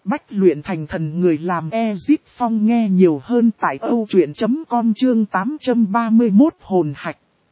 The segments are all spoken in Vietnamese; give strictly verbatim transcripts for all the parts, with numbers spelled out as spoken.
Bách luyện thành thần người làm Ezip Phong nghe nhiều hơn tại câu chuyện chấm com chương tám trăm ba mươi mốt hồn hạch.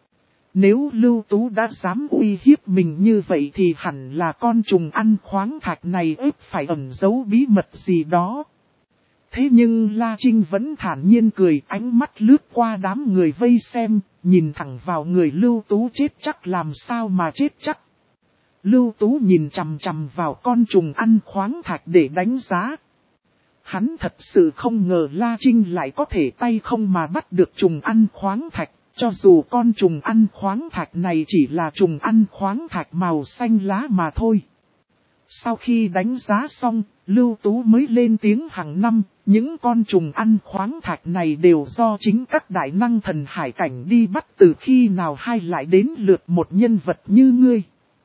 Nếu Lưu Tú đã dám uy hiếp mình như vậy thì hẳn là con trùng ăn khoáng thạch này ếp phải ẩn giấu bí mật gì đó. Thế nhưng La Trinh vẫn thản nhiên cười, ánh mắt lướt qua đám người vây xem, nhìn thẳng vào người Lưu Tú chết chắc làm sao mà chết chắc. Lưu Tú nhìn chằm chằm vào con trùng ăn khoáng thạch để đánh giá. Hắn thật sự không ngờ La Trinh lại có thể tay không mà bắt được trùng ăn khoáng thạch, cho dù con trùng ăn khoáng thạch này chỉ là trùng ăn khoáng thạch màu xanh lá mà thôi. Sau khi đánh giá xong, Lưu Tú mới lên tiếng hàng năm, những con trùng ăn khoáng thạch này đều do chính các đại năng thần hải cảnh đi bắt, từ khi nào hay lại đến lượt một nhân vật như ngươi.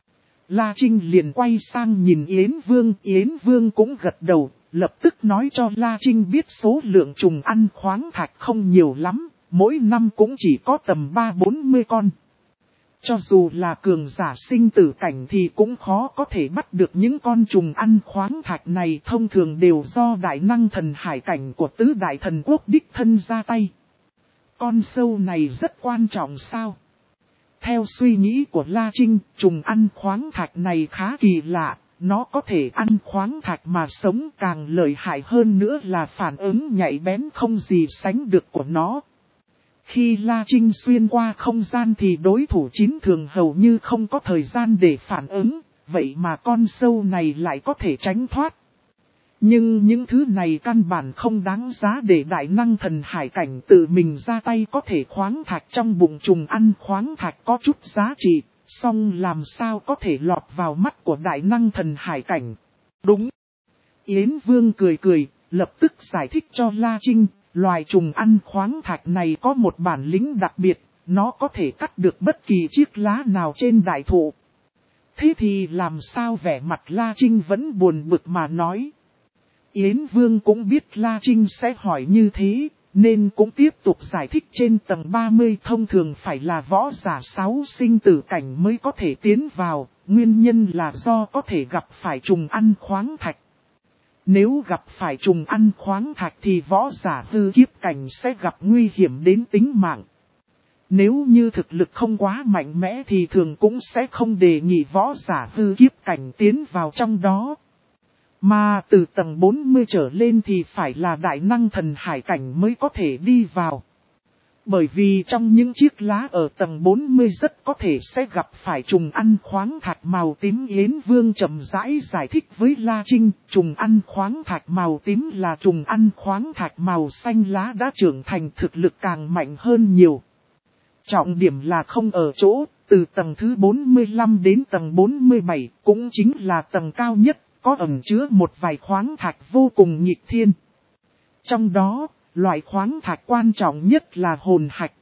La Trinh liền quay sang nhìn Yến Vương, Yến Vương cũng gật đầu, lập tức nói cho La Trinh biết số lượng trùng ăn khoáng thạch không nhiều lắm, mỗi năm cũng chỉ có tầm ba bốn mươi con. Cho dù là cường giả sinh tử cảnh thì cũng khó có thể bắt được những con trùng ăn khoáng thạch này, thông thường đều do đại năng thần hải cảnh của tứ đại thần quốc đích thân ra tay. Con sâu này rất quan trọng sao? Theo suy nghĩ của La Trinh, trùng ăn khoáng thạch này khá kỳ lạ, nó có thể ăn khoáng thạch mà sống, càng lợi hại hơn nữa là phản ứng nhạy bén không gì sánh được của nó. Khi La Trinh xuyên qua không gian thì đối thủ chín thường hầu như không có thời gian để phản ứng, vậy mà con sâu này lại có thể tránh thoát. Nhưng những thứ này căn bản không đáng giá để đại năng thần hải cảnh tự mình ra tay, có thể khoáng thạch trong bụng trùng ăn khoáng thạch có chút giá trị, song làm sao có thể lọt vào mắt của đại năng thần hải cảnh. Đúng. Yến Vương cười cười, lập tức giải thích cho La Trinh, loài trùng ăn khoáng thạch này có một bản lĩnh đặc biệt, nó có thể cắt được bất kỳ chiếc lá nào trên đại thụ. Thế thì làm sao vẻ mặt La Trinh vẫn buồn bực mà nói. Yến Vương cũng biết La Trinh sẽ hỏi như thế, nên cũng tiếp tục giải thích trên tầng ba mươi thông thường phải là võ giả sáu sinh tử cảnh mới có thể tiến vào, nguyên nhân là do có thể gặp phải trùng ăn khoáng thạch. Nếu gặp phải trùng ăn khoáng thạch thì võ giả hư kiếp cảnh sẽ gặp nguy hiểm đến tính mạng. Nếu như thực lực không quá mạnh mẽ thì thường cũng sẽ không đề nghị võ giả hư kiếp cảnh tiến vào trong đó. Mà từ tầng bốn mươi trở lên thì phải là đại năng thần hải cảnh mới có thể đi vào. Bởi vì trong những chiếc lá ở tầng bốn mươi rất có thể sẽ gặp phải trùng ăn khoáng thạch màu tím. Yến Vương chậm rãi giải thích với La Trinh, trùng ăn khoáng thạch màu tím là trùng ăn khoáng thạch màu xanh lá đã trưởng thành, thực lực càng mạnh hơn nhiều. Trọng điểm là không ở chỗ, từ tầng thứ bốn mươi lăm đến tầng bốn mươi bảy, cũng chính là tầng cao nhất, có ẩn chứa một vài khoáng thạch vô cùng nghịch thiên. Trong đó, loại khoáng thạch quan trọng nhất là hồn hạch.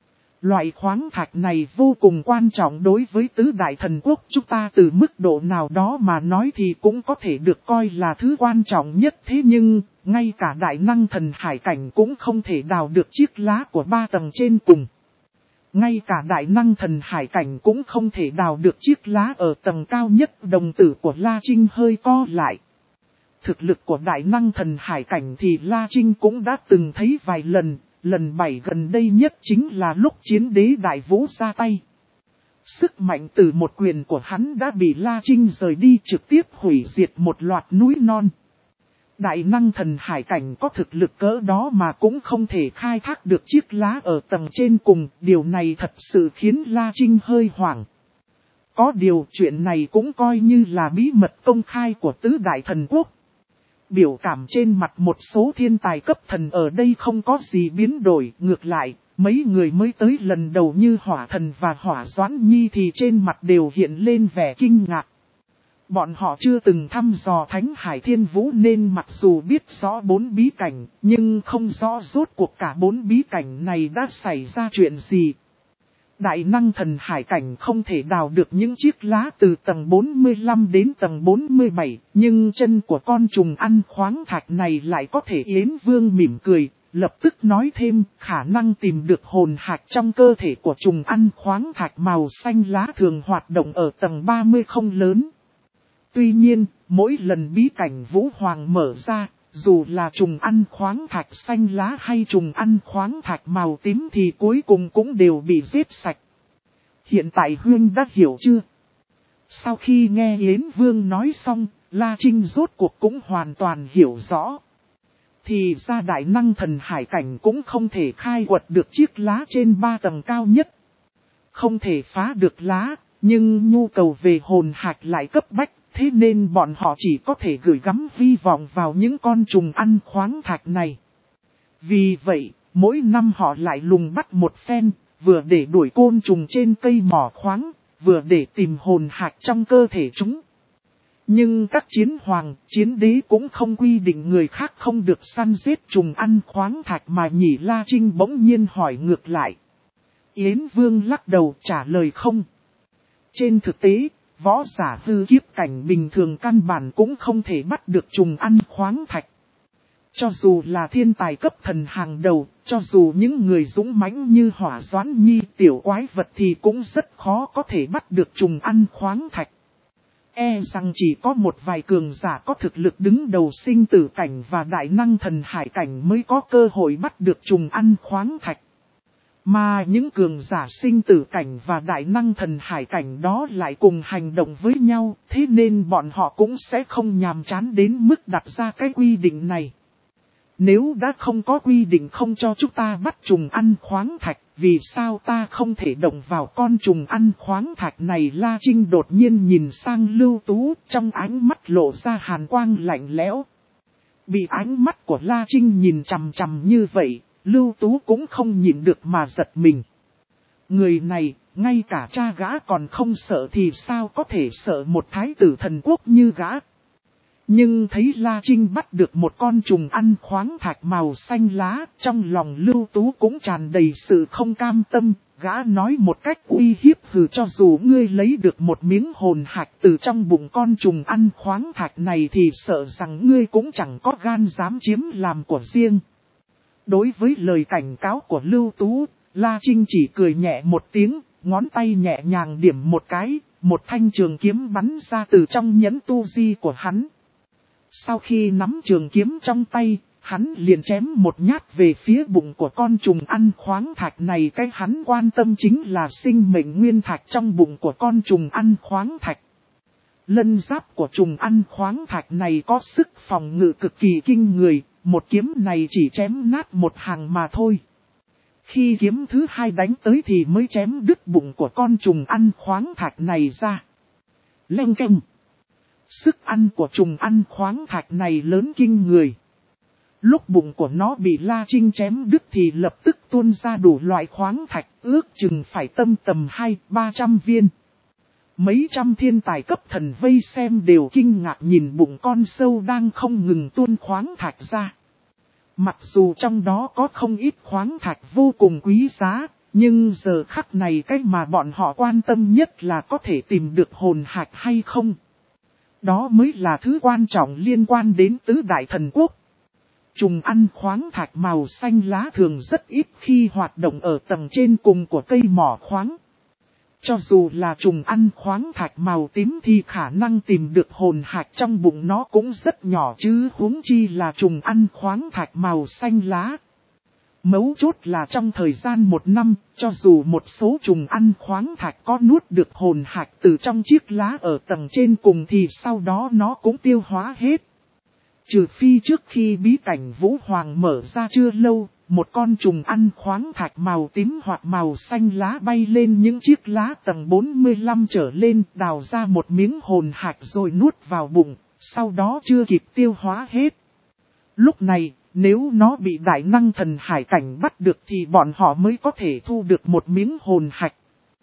Loại khoáng thạch này vô cùng quan trọng đối với tứ đại thần quốc chúng ta, từ mức độ nào đó mà nói thì cũng có thể được coi là thứ quan trọng nhất. Thế nhưng, ngay cả đại năng thần hải cảnh cũng không thể đào được chiếc lá của ba tầng trên cùng. Ngay cả đại năng thần hải cảnh cũng không thể đào được chiếc lá ở tầng cao nhất. Đồng tử của La Trinh hơi co lại. Thực lực của đại năng thần hải cảnh thì La Trinh cũng đã từng thấy vài lần, lần bảy gần đây nhất chính là lúc chiến đế đại vũ ra tay. Sức mạnh từ một quyền của hắn đã bị La Trinh rời đi, trực tiếp hủy diệt một loạt núi non. Đại năng thần hải cảnh có thực lực cỡ đó mà cũng không thể khai thác được chiếc lá ở tầng trên cùng, điều này thật sự khiến La Trinh hơi hoảng. Có điều chuyện này cũng coi như là bí mật công khai của tứ đại thần quốc. Biểu cảm trên mặt một số thiên tài cấp thần ở đây không có gì biến đổi, ngược lại, mấy người mới tới lần đầu như Hỏa Thần và Hỏa Doãn Nhi thì trên mặt đều hiện lên vẻ kinh ngạc. Bọn họ chưa từng thăm dò Thánh Hải Thiên Vũ nên mặc dù biết rõ bốn bí cảnh, nhưng không rõ rốt cuộc cả bốn bí cảnh này đã xảy ra chuyện gì. Đại năng thần hải cảnh không thể đào được những chiếc lá từ tầng bốn mươi lăm đến tầng bốn mươi bảy, nhưng chân của con trùng ăn khoáng thạch này lại có thể. Yến Vương mỉm cười, lập tức nói thêm, khả năng tìm được hồn hạch trong cơ thể của trùng ăn khoáng thạch màu xanh lá thường hoạt động ở tầng ba mươi không lớn. Tuy nhiên, Mỗi lần bí cảnh Vũ Hoàng mở ra, dù là trùng ăn khoáng thạch xanh lá hay trùng ăn khoáng thạch màu tím thì cuối cùng cũng đều bị giết sạch. Hiện tại Huyên đã hiểu chưa? Sau khi nghe Yến Vương nói xong, La Trinh rốt cuộc cũng hoàn toàn hiểu rõ. Thì ra đại năng thần hải cảnh cũng không thể khai quật được chiếc lá trên ba tầng cao nhất. Không thể phá được lá, nhưng nhu cầu về hồn hạch lại cấp bách, thế nên bọn họ chỉ có thể gửi gắm hy vọng vào những con trùng ăn khoáng thạch này. Vì vậy, mỗi năm họ lại lùng bắt một phen, vừa để đuổi côn trùng trên cây mỏ khoáng, vừa để tìm hồn hạch trong cơ thể chúng. Nhưng các chiến hoàng, chiến đế cũng không quy định người khác không được săn giết trùng ăn khoáng thạch mà nhỉ. La Trinh bỗng nhiên hỏi ngược lại. Yến Vương lắc đầu trả lời không. Trên thực tế, võ giả hư kiếp cảnh bình thường căn bản cũng không thể bắt được trùng ăn khoáng thạch. Cho dù là thiên tài cấp thần hàng đầu, cho dù những người dũng mãnh như Hỏa Doãn Nhi tiểu quái vật thì cũng rất khó có thể bắt được trùng ăn khoáng thạch. E rằng chỉ có một vài cường giả có thực lực đứng đầu sinh tử cảnh và đại năng thần hải cảnh mới có cơ hội bắt được trùng ăn khoáng thạch. Mà những cường giả sinh tử cảnh và đại năng thần hải cảnh đó lại cùng hành động với nhau, thế nên bọn họ cũng sẽ không nhàm chán đến mức đặt ra cái quy định này. Nếu đã không có quy định không cho chúng ta bắt trùng ăn khoáng thạch, vì sao ta không thể động vào con trùng ăn khoáng thạch này? La Trinh đột nhiên nhìn sang Lưu Tú, trong ánh mắt lộ ra hàn quang lạnh lẽo. Bị ánh mắt của La Trinh nhìn chằm chằm như vậy, Lưu Tú cũng không nhịn được mà giật mình. Người này, ngay cả cha gã còn không sợ thì sao có thể sợ một thái tử thần quốc như gã. Nhưng thấy La Trinh bắt được một con trùng ăn khoáng thạch màu xanh lá, trong lòng Lưu Tú cũng tràn đầy sự không cam tâm, gã nói một cách uy hiếp hừ cho dù ngươi lấy được một miếng hồn hạch từ trong bụng con trùng ăn khoáng thạch này thì sợ rằng ngươi cũng chẳng có gan dám chiếm làm của riêng. Đối với lời cảnh cáo của Lưu Tú, La Trinh chỉ cười nhẹ một tiếng, ngón tay nhẹ nhàng điểm một cái, một thanh trường kiếm bắn ra từ trong nhẫn tu di của hắn. Sau khi nắm trường kiếm trong tay, hắn liền chém một nhát về phía bụng của con trùng ăn khoáng thạch này. Cái hắn quan tâm chính là sinh mệnh nguyên thạch trong bụng của con trùng ăn khoáng thạch. Lân giáp của trùng ăn khoáng thạch này có sức phòng ngự cực kỳ kinh người, một kiếm này chỉ chém nát một hàng mà thôi. Khi kiếm thứ hai đánh tới thì mới chém đứt bụng của con trùng ăn khoáng thạch này ra. Leng keng. Sức ăn của trùng ăn khoáng thạch này lớn kinh người. Lúc bụng của nó bị La Trinh chém đứt thì lập tức tuôn ra đủ loại khoáng thạch, ước chừng phải tâm tầm hai ba trăm viên. Mấy trăm thiên tài cấp thần vây xem đều kinh ngạc nhìn bụng con sâu đang không ngừng tuôn khoáng thạch ra. Mặc dù trong đó có không ít khoáng thạch vô cùng quý giá, nhưng giờ khắc này cái mà bọn họ quan tâm nhất là có thể tìm được hồn hạch hay không. Đó mới là thứ quan trọng liên quan đến tứ đại thần quốc. Trùng ăn khoáng thạch màu xanh lá thường rất ít khi hoạt động ở tầng trên cùng của cây mỏ khoáng. Cho dù là trùng ăn khoáng thạch màu tím thì khả năng tìm được hồn hạch trong bụng nó cũng rất nhỏ chứ huống chi là trùng ăn khoáng thạch màu xanh lá. Mấu chốt là trong thời gian một năm, cho dù một số trùng ăn khoáng thạch có nuốt được hồn hạch từ trong chiếc lá ở tầng trên cùng thì sau đó nó cũng tiêu hóa hết. Trừ phi trước khi bí cảnh Vũ Hoàng mở ra chưa lâu, một con trùng ăn khoáng thạch màu tím hoặc màu xanh lá bay lên những chiếc lá tầng bốn mươi lăm trở lên, đào ra một miếng hồn hạch rồi nuốt vào bụng, sau đó chưa kịp tiêu hóa hết. Lúc này, nếu nó bị đại năng thần hải cảnh bắt được thì bọn họ mới có thể thu được một miếng hồn hạch.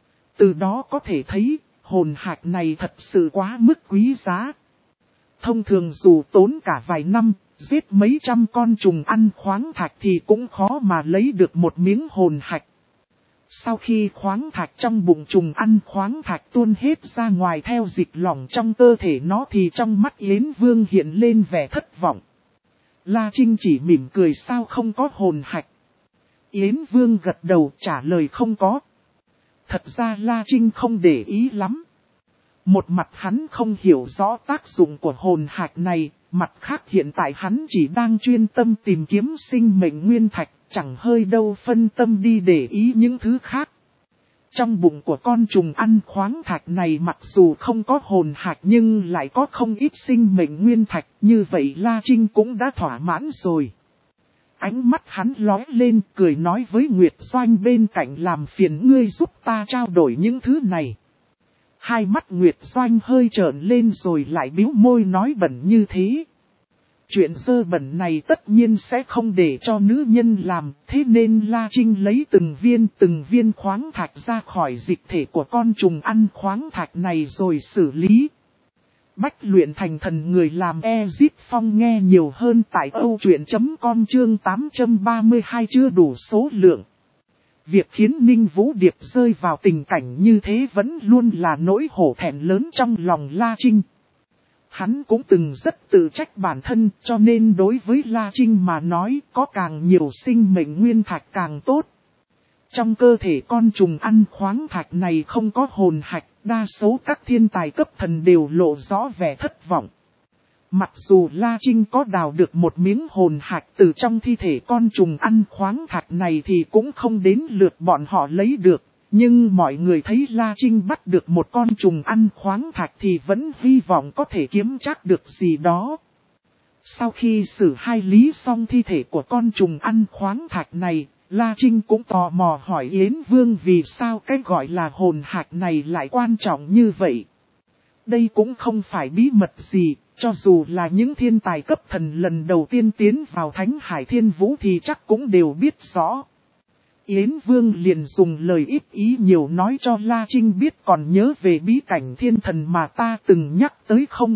Từ đó có thể thấy, hồn hạch này thật sự quá mức quý giá. Thông thường dù tốn cả vài năm, giết mấy trăm con trùng ăn khoáng thạch thì cũng khó mà lấy được một miếng hồn hạch. Sau khi khoáng thạch trong bụng trùng ăn khoáng thạch tuôn hết ra ngoài theo dịch lỏng trong cơ thể nó thì trong mắt Yến Vương hiện lên vẻ thất vọng. La Trinh chỉ mỉm cười sao không có hồn hạch. Yến Vương gật đầu trả lời không có. Thật ra La Trinh không để ý lắm. Một mặt hắn không hiểu rõ tác dụng của hồn hạch này, mặt khác hiện tại hắn chỉ đang chuyên tâm tìm kiếm sinh mệnh nguyên thạch, chẳng hơi đâu phân tâm đi để ý những thứ khác. Trong bụng của con trùng ăn khoáng thạch này mặc dù không có hồn hạch nhưng lại có không ít sinh mệnh nguyên thạch, như vậy La Trinh cũng đã thỏa mãn rồi. Ánh mắt hắn lóe lên cười nói với Nguyệt Doanh bên cạnh làm phiền ngươi giúp ta trao đổi những thứ này. Hai mắt Nguyệt Doanh hơi trợn lên rồi lại bĩu môi nói bẩn như thế. Chuyện dơ bẩn này tất nhiên sẽ không để cho nữ nhân làm, thế nên La Trinh lấy từng viên từng viên khoáng thạch ra khỏi dịch thể của con trùng ăn khoáng thạch này rồi xử lý. Bách luyện thành thần người làm Ezip Phong nghe nhiều hơn tại âu truyện chấm com chương tám trăm ba mươi hai chưa đủ số lượng. Việc khiến Ninh Vũ Điệp rơi vào tình cảnh như thế vẫn luôn là nỗi hổ thẹn lớn trong lòng La Trinh. Hắn cũng từng rất tự trách bản thân cho nên đối với La Trinh mà nói có càng nhiều sinh mệnh nguyên thạch càng tốt. Trong cơ thể con trùng ăn khoáng thạch này không có hồn hạch, đa số các thiên tài cấp thần đều lộ rõ vẻ thất vọng. Mặc dù La Trinh có đào được một miếng hồn hạch từ trong thi thể con trùng ăn khoáng thạch này thì cũng không đến lượt bọn họ lấy được. Nhưng mọi người thấy La Trinh bắt được một con trùng ăn khoáng thạch thì vẫn hy vọng có thể kiếm chắc được gì đó. Sau khi xử hai lý xong thi thể của con trùng ăn khoáng thạch này, La Trinh cũng tò mò hỏi Yến Vương vì sao cái gọi là hồn hạch này lại quan trọng như vậy. Đây cũng không phải bí mật gì, cho dù là những thiên tài cấp thần lần đầu tiên tiến vào Thánh Hải Thiên Vũ thì chắc cũng đều biết rõ. Yến Vương liền dùng lời ít ý nhiều nói cho La Trinh biết còn nhớ về bí cảnh thiên thần mà ta từng nhắc tới không.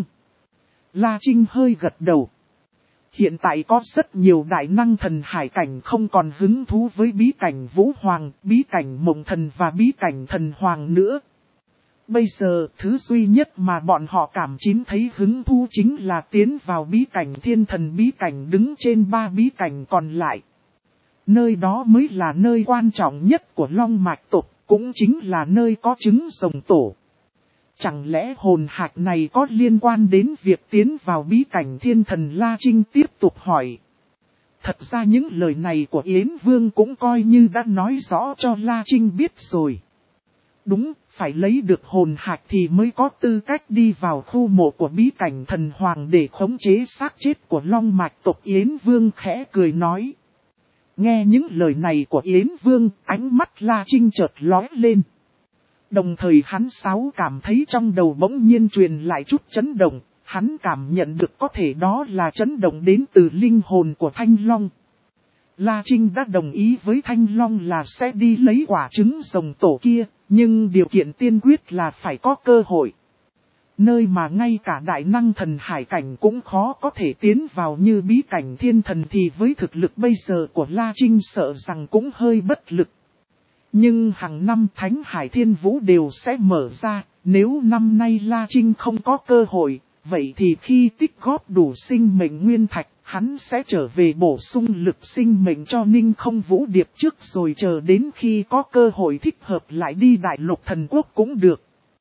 La Trinh hơi gật đầu. Hiện tại có rất nhiều đại năng thần hải cảnh không còn hứng thú với bí cảnh Vũ Hoàng, bí cảnh Mộng Thần và bí cảnh Thần Hoàng nữa. Bây giờ, thứ duy nhất mà bọn họ cảm chín thấy hứng thú chính là tiến vào bí cảnh thiên thần bí cảnh đứng trên ba bí cảnh còn lại. Nơi đó mới là nơi quan trọng nhất của Long Mạch tộc, cũng chính là nơi có trứng rồng tổ. Chẳng lẽ hồn hạch này có liên quan đến việc tiến vào bí cảnh thiên thần? La Trinh tiếp tục hỏi. Thật ra những lời này của Yến Vương cũng coi như đã nói rõ cho La Trinh biết rồi. Đúng, phải lấy được hồn hạch thì mới có tư cách đi vào khu mộ của bí cảnh thần hoàng để khống chế xác chết của Long Mạch tộc. Yến Vương khẽ cười nói. Nghe những lời này của Yến Vương, ánh mắt La Trinh chợt lóe lên. Đồng thời hắn sáu cảm thấy trong đầu bỗng nhiên truyền lại chút chấn động, hắn cảm nhận được có thể đó là chấn động đến từ linh hồn của Thanh Long. La Trinh đã đồng ý với Thanh Long là sẽ đi lấy quả trứng rồng tổ kia, nhưng điều kiện tiên quyết là phải có cơ hội. Nơi mà ngay cả đại năng thần hải cảnh cũng khó có thể tiến vào như bí cảnh thiên thần thì với thực lực bây giờ của La Trinh sợ rằng cũng hơi bất lực. Nhưng hàng năm Thánh Hải Thiên Vũ đều sẽ mở ra, nếu năm nay La Trinh không có cơ hội, vậy thì khi tích góp đủ sinh mệnh nguyên thạch, hắn sẽ trở về bổ sung lực sinh mệnh cho Ninh Không Vũ Điệp trước rồi chờ đến khi có cơ hội thích hợp lại đi Đại Lục Thần Quốc cũng được.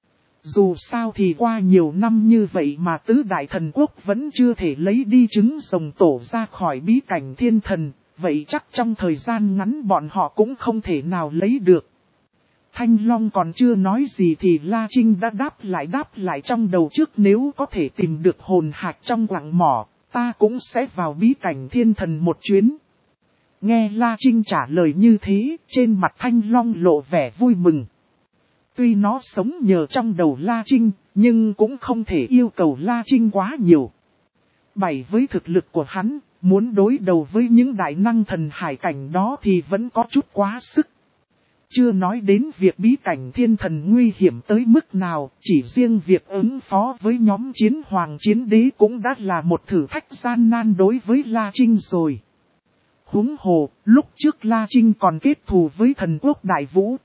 Dù sao thì qua nhiều năm như vậy mà tứ đại thần quốc vẫn chưa thể lấy đi trứng rồng tổ ra khỏi bí cảnh thiên thần, vậy chắc trong thời gian ngắn bọn họ cũng không thể nào lấy được. Thanh Long còn chưa nói gì thì La Trinh đã đáp lại đáp lại trong đầu trước, nếu có thể tìm được hồn hạch trong quặng mỏ, ta cũng sẽ vào bí cảnh thiên thần một chuyến. Nghe La Trinh trả lời như thế, trên mặt Thanh Long lộ vẻ vui mừng. Tuy nó sống nhờ trong đầu La Trinh, nhưng cũng không thể yêu cầu La Trinh quá nhiều. Bảy với thực lực của hắn, muốn đối đầu với những đại năng thần hải cảnh đó thì vẫn có chút quá sức. Chưa nói đến việc bí cảnh thiên thần nguy hiểm tới mức nào, chỉ riêng việc ứng phó với nhóm chiến hoàng chiến đế cũng đã là một thử thách gian nan đối với La Trinh rồi. Huống hồ, lúc trước La Trinh còn kết thù với thần quốc Đại Vũ.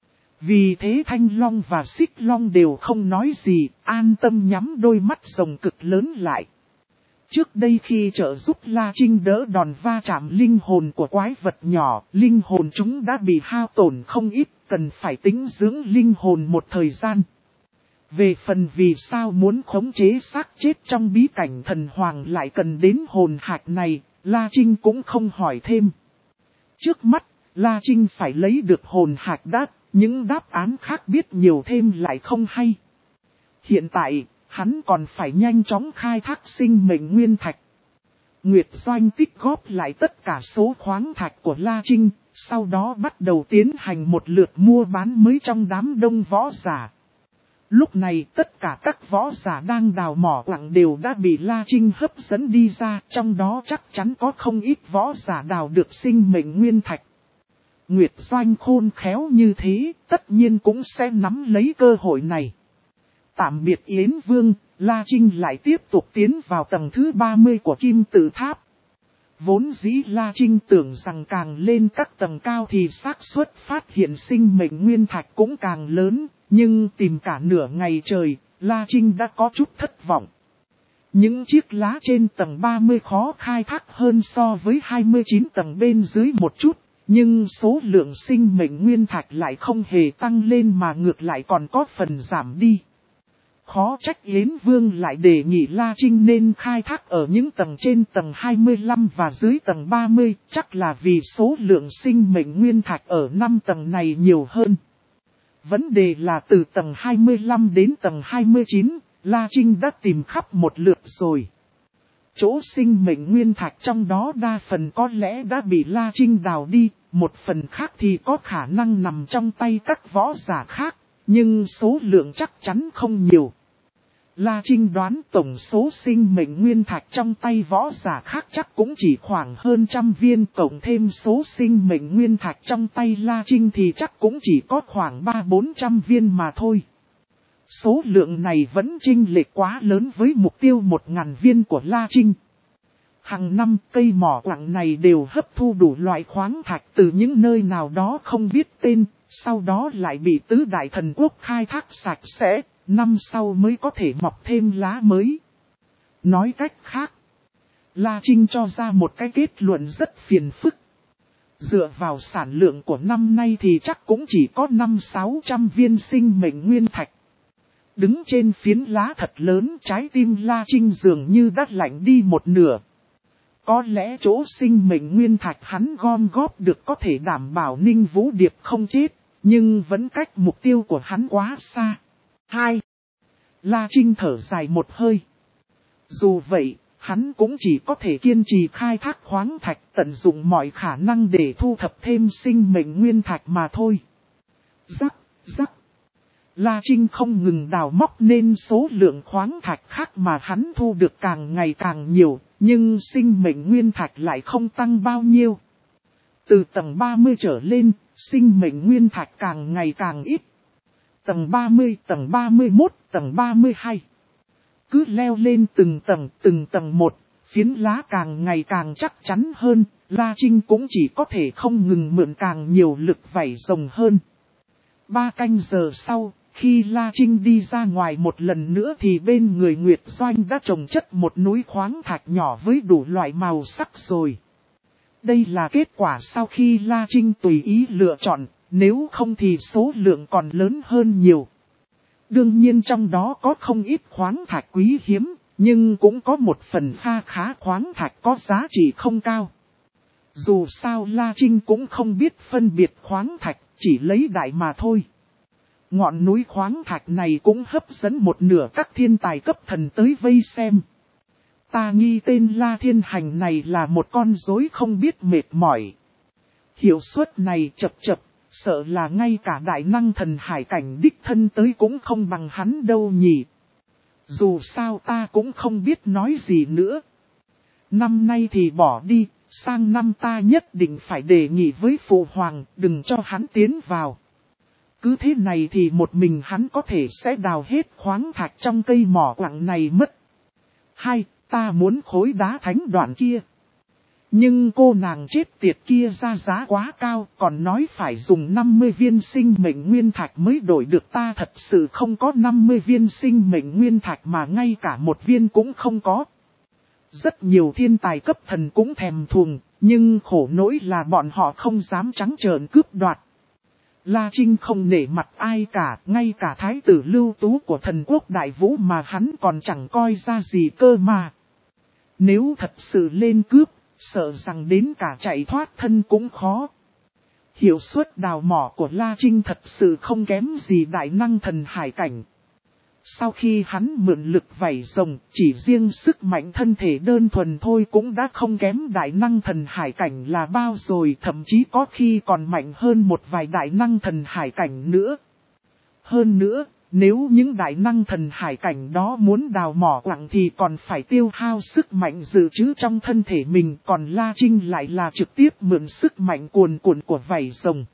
Vì thế Thanh Long và Xích Long đều không nói gì, an tâm nhắm đôi mắt rồng cực lớn lại. Trước đây khi trợ giúp La Trinh đỡ đòn va chạm linh hồn của quái vật nhỏ, linh hồn chúng đã bị hao tổn không ít, cần phải tĩnh dưỡng linh hồn một thời gian. Về phần vì sao muốn khống chế xác chết trong bí cảnh thần hoàng lại cần đến hồn hạch này, La Trinh cũng không hỏi thêm. Trước mắt, La Trinh phải lấy được hồn hạch đát, những đáp án khác biết nhiều thêm lại không hay. Hiện tại, hắn còn phải nhanh chóng khai thác sinh mệnh nguyên thạch. Nguyệt Doanh tích góp lại tất cả số khoáng thạch của La Trinh, sau đó bắt đầu tiến hành một lượt mua bán mới trong đám đông võ giả. Lúc này tất cả các võ giả đang đào mỏ quặng đều đã bị La Trinh hấp dẫn đi ra, trong đó chắc chắn có không ít võ giả đào được sinh mệnh nguyên thạch. Nguyệt Doanh khôn khéo như thế, tất nhiên cũng sẽ nắm lấy cơ hội này. Tạm biệt Yến Vương, La Trinh lại tiếp tục tiến vào tầng thứ ba mươi của Kim Tự Tháp. Vốn dĩ La Trinh tưởng rằng càng lên các tầng cao thì xác suất phát hiện sinh mệnh nguyên thạch cũng càng lớn, nhưng tìm cả nửa ngày trời, La Trinh đã có chút thất vọng. Những chiếc lá trên tầng ba mươi khó khai thác hơn so với hai mươi chín tầng bên dưới một chút, nhưng số lượng sinh mệnh nguyên thạch lại không hề tăng lên mà ngược lại còn có phần giảm đi. Khó trách Yến Vương lại đề nghị La Trinh nên khai thác ở những tầng trên tầng hai mươi lăm và dưới tầng ba mươi, chắc là vì số lượng sinh mệnh nguyên thạch ở năm tầng này nhiều hơn. Vấn đề là từ tầng hai mươi lăm đến tầng hai mươi chín, La Trinh đã tìm khắp một lượt rồi. Chỗ sinh mệnh nguyên thạch trong đó đa phần có lẽ đã bị La Trinh đào đi, một phần khác thì có khả năng nằm trong tay các võ giả khác. Nhưng số lượng chắc chắn không nhiều. La Trinh đoán tổng số sinh mệnh nguyên thạch trong tay võ giả khác chắc cũng chỉ khoảng hơn trăm viên, cộng thêm số sinh mệnh nguyên thạch trong tay La Trinh thì chắc cũng chỉ có khoảng ba bốn trăm viên mà thôi. Số lượng này vẫn chênh lệch quá lớn với mục tiêu một nghìn viên của La Trinh. Hàng năm cây mỏ quặng này đều hấp thu đủ loại khoáng thạch từ những nơi nào đó không biết tên. Sau đó lại bị tứ đại thần quốc khai thác sạch sẽ, năm sau mới có thể mọc thêm lá mới. Nói cách khác, La Trinh cho ra một cái kết luận rất phiền phức. Dựa vào sản lượng của năm nay thì chắc cũng chỉ có năm sáu trăm viên sinh mệnh nguyên thạch. Đứng trên phiến lá thật lớn, trái tim La Trinh dường như đã lạnh đi một nửa. Có lẽ chỗ sinh mệnh nguyên thạch hắn gom góp được có thể đảm bảo Ninh Vũ Điệp không chết. Nhưng vẫn cách mục tiêu của hắn quá xa. Hai. La Trinh thở dài một hơi. Dù vậy, hắn cũng chỉ có thể kiên trì khai thác khoáng thạch, tận dụng mọi khả năng để thu thập thêm sinh mệnh nguyên thạch mà thôi. Rắc, rắc. La Trinh không ngừng đào móc nên số lượng khoáng thạch khác mà hắn thu được càng ngày càng nhiều, nhưng sinh mệnh nguyên thạch lại không tăng bao nhiêu. Từ tầng ba mươi trở lên, sinh mệnh nguyên thạch càng ngày càng ít. Tầng ba mươi, tầng ba mươi mốt, tầng ba mươi hai. Cứ leo lên từng tầng, từng tầng một, phiến lá càng ngày càng chắc chắn hơn, La Trinh cũng chỉ có thể không ngừng mượn càng nhiều lực vảy rồng hơn. Ba canh giờ sau, khi La Trinh đi ra ngoài một lần nữa thì bên người Nguyệt Doanh đã trồng chất một núi khoáng thạch nhỏ với đủ loại màu sắc rồi. Đây là kết quả sau khi La Trinh tùy ý lựa chọn, nếu không thì số lượng còn lớn hơn nhiều. Đương nhiên trong đó có không ít khoáng thạch quý hiếm, nhưng cũng có một phần kha khá khoáng thạch có giá trị không cao. Dù sao La Trinh cũng không biết phân biệt khoáng thạch, chỉ lấy đại mà thôi. Ngọn núi khoáng thạch này cũng hấp dẫn một nửa các thiên tài cấp thần tới vây xem. Ta nghi tên La Thiên Hành này là một con rối không biết mệt mỏi. Hiệu suất này chập chập, sợ là ngay cả đại năng thần hải cảnh đích thân tới cũng không bằng hắn đâu nhỉ. Dù sao ta cũng không biết nói gì nữa. Năm nay thì bỏ đi, sang năm ta nhất định phải đề nghị với Phụ Hoàng đừng cho hắn tiến vào. Cứ thế này thì một mình hắn có thể sẽ đào hết khoáng thạch trong cây mỏ quặng này mất. Hai, ta muốn khối đá thánh đoạn kia. Nhưng cô nàng chết tiệt kia ra giá quá cao, còn nói phải dùng năm mươi viên sinh mệnh nguyên thạch mới đổi được, ta thật sự không có năm mươi viên sinh mệnh nguyên thạch mà ngay cả một viên cũng không có. Rất nhiều thiên tài cấp thần cũng thèm thuồng, nhưng khổ nỗi là bọn họ không dám trắng trợn cướp đoạt. La Trinh không nể mặt ai cả, ngay cả thái tử Lưu Tú của thần quốc Đại Vũ mà hắn còn chẳng coi ra gì cơ mà. Nếu thật sự lên cướp, sợ rằng đến cả chạy thoát thân cũng khó. Hiệu suất đào mỏ của La Trinh thật sự không kém gì đại năng thần hải cảnh. Sau khi hắn mượn lực vảy rồng, chỉ riêng sức mạnh thân thể đơn thuần thôi cũng đã không kém đại năng thần hải cảnh là bao rồi, thậm chí có khi còn mạnh hơn một vài đại năng thần hải cảnh nữa. Hơn nữa, nếu những đại năng thần hải cảnh đó muốn đào mỏ quặng thì còn phải tiêu hao sức mạnh dự trữ trong thân thể mình, còn La Trinh lại là trực tiếp mượn sức mạnh cuồn cuộn của vảy rồng.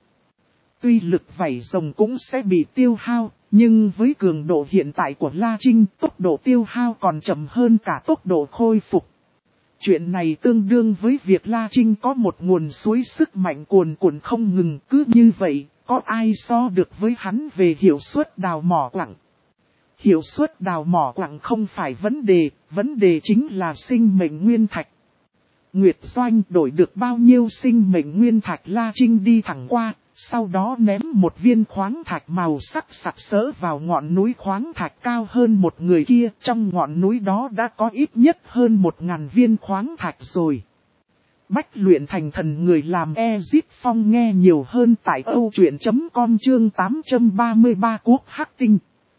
Tuy lực vảy rồng cũng sẽ bị tiêu hao, nhưng với cường độ hiện tại của La Trinh, tốc độ tiêu hao còn chậm hơn cả tốc độ khôi phục. Chuyện này tương đương với việc La Trinh có một nguồn suối sức mạnh cuồn cuộn không ngừng, cứ như vậy, có ai so được với hắn về hiệu suất đào mỏ quặng. Hiệu suất đào mỏ quặng không phải vấn đề, vấn đề chính là sinh mệnh nguyên thạch. Nguyệt Doanh đổi được bao nhiêu sinh mệnh nguyên thạch La Trinh đi thẳng qua. Sau đó ném một viên khoáng thạch màu sắc sặc sỡ vào ngọn núi khoáng thạch cao hơn một người kia. Trong ngọn núi đó đã có ít nhất hơn một ngàn viên khoáng thạch rồi. Bách luyện thành thần người làm Ezip Phong nghe nhiều hơn tại âu truyện chấm com chương tám trăm ba mươi ba Quốc Hắc Tinh.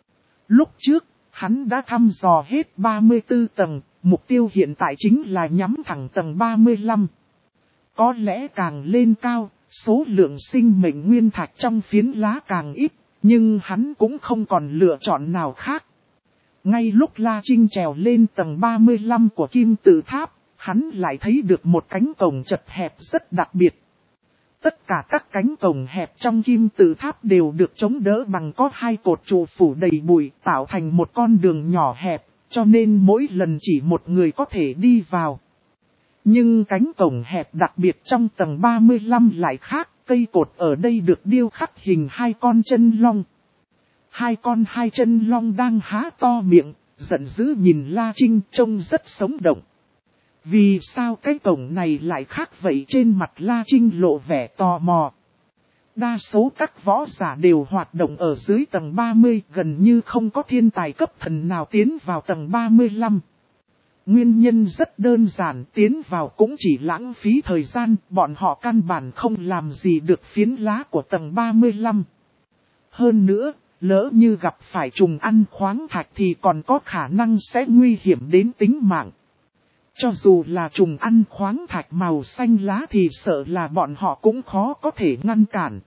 Lúc trước, hắn đã thăm dò hết ba mươi tư tầng, mục tiêu hiện tại chính là nhắm thẳng tầng ba mươi lăm. Có lẽ càng lên cao, số lượng sinh mệnh nguyên thạch trong phiến lá càng ít, nhưng hắn cũng không còn lựa chọn nào khác. Ngay lúc La Trinh trèo lên tầng ba mươi lăm của kim tự tháp, hắn lại thấy được một cánh cổng chật hẹp rất đặc biệt. Tất cả các cánh cổng hẹp trong kim tự tháp đều được chống đỡ bằng có hai cột trụ phủ đầy bụi tạo thành một con đường nhỏ hẹp, cho nên mỗi lần chỉ một người có thể đi vào. Nhưng cánh cổng hẹp đặc biệt trong tầng ba mươi lăm lại khác, cây cột ở đây được điêu khắc hình hai con chân long. Hai con hai chân long đang há to miệng, giận dữ nhìn La Trinh trông rất sống động. Vì sao cái cổng này lại khác vậy? Trên mặt La Trinh lộ vẻ tò mò. Đa số các võ giả đều hoạt động ở dưới tầng ba mươi, gần như không có thiên tài cấp thần nào tiến vào tầng ba mươi lăm. Nguyên nhân rất đơn giản, tiến vào cũng chỉ lãng phí thời gian, bọn họ căn bản không làm gì được phiến lá của tầng ba mươi lăm. Hơn nữa, lỡ như gặp phải trùng ăn khoáng thạch thì còn có khả năng sẽ nguy hiểm đến tính mạng. Cho dù là trùng ăn khoáng thạch màu xanh lá thì sợ là bọn họ cũng khó có thể ngăn cản.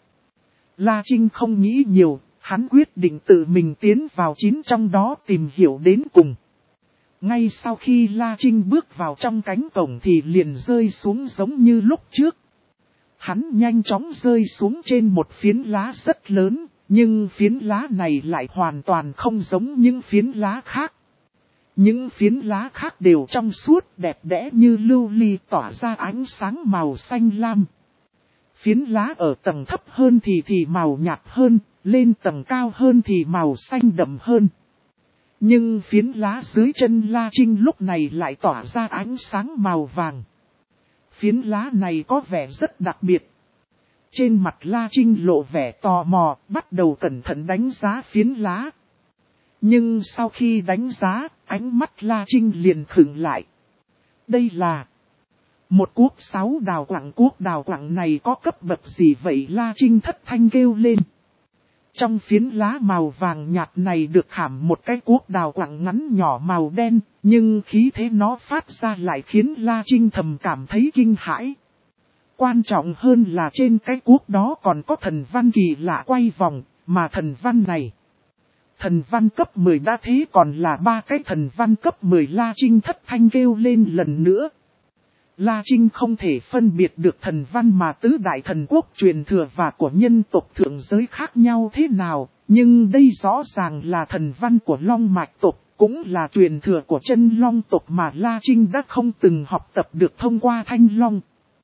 La Trinh không nghĩ nhiều, hắn quyết định tự mình tiến vào chín trong đó tìm hiểu đến cùng. Ngay sau khi La Trinh bước vào trong cánh cổng thì liền rơi xuống giống như lúc trước. Hắn nhanh chóng rơi xuống trên một phiến lá rất lớn, nhưng phiến lá này lại hoàn toàn không giống những phiến lá khác. Những phiến lá khác đều trong suốt đẹp đẽ như lưu ly tỏa ra ánh sáng màu xanh lam. Phiến lá ở tầng thấp hơn thì thì màu nhạt hơn, lên tầng cao hơn thì màu xanh đậm hơn. Nhưng phiến lá dưới chân La Trinh lúc này lại tỏa ra ánh sáng màu vàng. Phiến lá này có vẻ rất đặc biệt. Trên mặt La Trinh lộ vẻ tò mò, bắt đầu cẩn thận đánh giá phiến lá. Nhưng sau khi đánh giá, ánh mắt La Trinh liền khựng lại. Đây là một cuốc sáu đào quặng. Cuốc đào quặng này có cấp bậc gì vậy? La Trinh thất thanh kêu lên. Trong phiến lá màu vàng nhạt này được khảm một cái cuốc đào quặng ngắn nhỏ màu đen, nhưng khí thế nó phát ra lại khiến La Trinh thầm cảm thấy kinh hãi. Quan trọng hơn là trên cái cuốc đó còn có thần văn kỳ lạ quay vòng, mà thần văn này. Thần văn cấp mười đã thế còn là ba cái thần văn cấp mười. La Trinh thất thanh kêu lên lần nữa. La Trinh không thể phân biệt được thần văn mà tứ đại thần quốc truyền thừa và của nhân tộc thượng giới khác nhau thế nào, nhưng đây rõ ràng là thần văn của Long Mạch tộc, cũng là truyền thừa của chân Long tộc mà La Trinh đã không từng học tập được thông qua Thanh Long.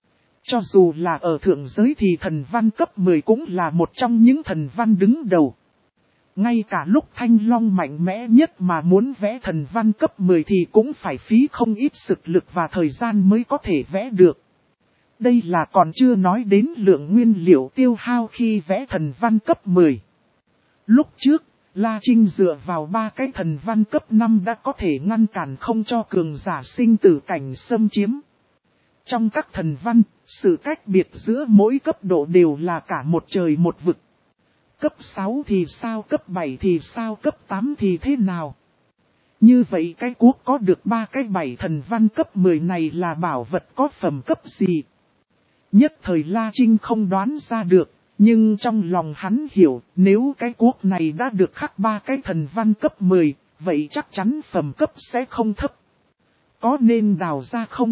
Cho dù là ở thượng giới thì thần văn cấp mười cũng là một trong những thần văn đứng đầu. Ngay cả lúc Thanh Long mạnh mẽ nhất mà muốn vẽ thần văn cấp mười thì cũng phải phí không ít sức lực và thời gian mới có thể vẽ được. Đây là còn chưa nói đến lượng nguyên liệu tiêu hao khi vẽ thần văn cấp mười. Lúc trước, La Trinh dựa vào ba cái thần văn cấp năm đã có thể ngăn cản không cho cường giả sinh tử cảnh xâm chiếm. Trong các thần văn, sự cách biệt giữa mỗi cấp độ đều là cả một trời một vực. Cấp sáu thì sao, cấp bảy thì sao, cấp tám thì thế nào? Như vậy cái quốc có được ba cái bảy thần văn cấp mười này là bảo vật có phẩm cấp gì? Nhất thời La Trinh không đoán ra được, nhưng trong lòng hắn hiểu nếu cái quốc này đã được khắc ba cái thần văn cấp mười, vậy chắc chắn phẩm cấp sẽ không thấp. Có nên đào ra không?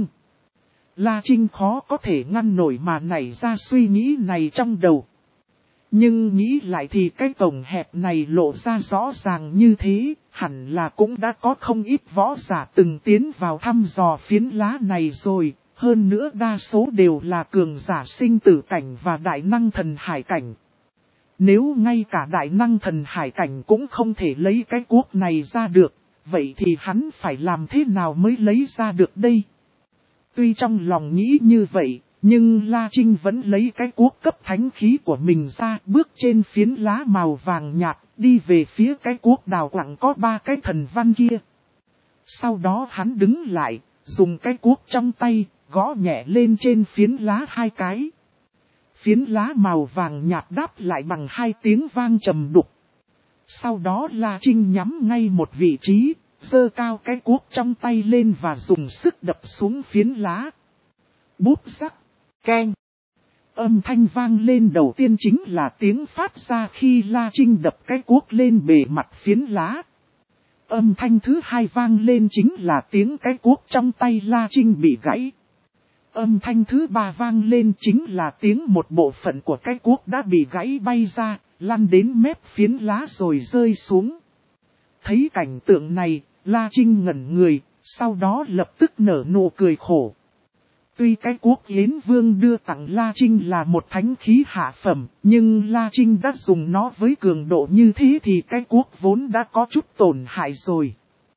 La Trinh khó có thể ngăn nổi mà nảy ra suy nghĩ này trong đầu. Nhưng nghĩ lại thì cái cổng hẹp này lộ ra rõ ràng như thế, hẳn là cũng đã có không ít võ giả từng tiến vào thăm dò phiến lá này rồi, hơn nữa đa số đều là cường giả sinh tử cảnh và đại năng thần hải cảnh. Nếu ngay cả đại năng thần hải cảnh cũng không thể lấy cái cuốc này ra được, vậy thì hắn phải làm thế nào mới lấy ra được đây? Tuy trong lòng nghĩ như vậy, nhưng La Trinh vẫn lấy cái cuốc cấp thánh khí của mình ra, bước trên phiến lá màu vàng nhạt, đi về phía cái cuốc đào quặng có ba cái thần văn kia. Sau đó hắn đứng lại, dùng cái cuốc trong tay, gõ nhẹ lên trên phiến lá hai cái. Phiến lá màu vàng nhạt đáp lại bằng hai tiếng vang trầm đục. Sau đó La Trinh nhắm ngay một vị trí, giơ cao cái cuốc trong tay lên và dùng sức đập xuống phiến lá. Búp sắc, keng. Âm thanh vang lên đầu tiên chính là tiếng phát ra khi La Trinh đập cái cuốc lên bề mặt phiến lá. Âm thanh thứ hai vang lên chính là tiếng cái cuốc trong tay La Trinh bị gãy. Âm thanh thứ ba vang lên chính là tiếng một bộ phận của cái cuốc đã bị gãy bay ra, lăn đến mép phiến lá rồi rơi xuống. Thấy cảnh tượng này, La Trinh ngẩn người, sau đó lập tức nở nụ cười khổ. Tuy cái cuốc Yến Vương đưa tặng La Trinh là một thánh khí hạ phẩm, nhưng La Trinh đã dùng nó với cường độ như thế thì cái cuốc vốn đã có chút tổn hại rồi.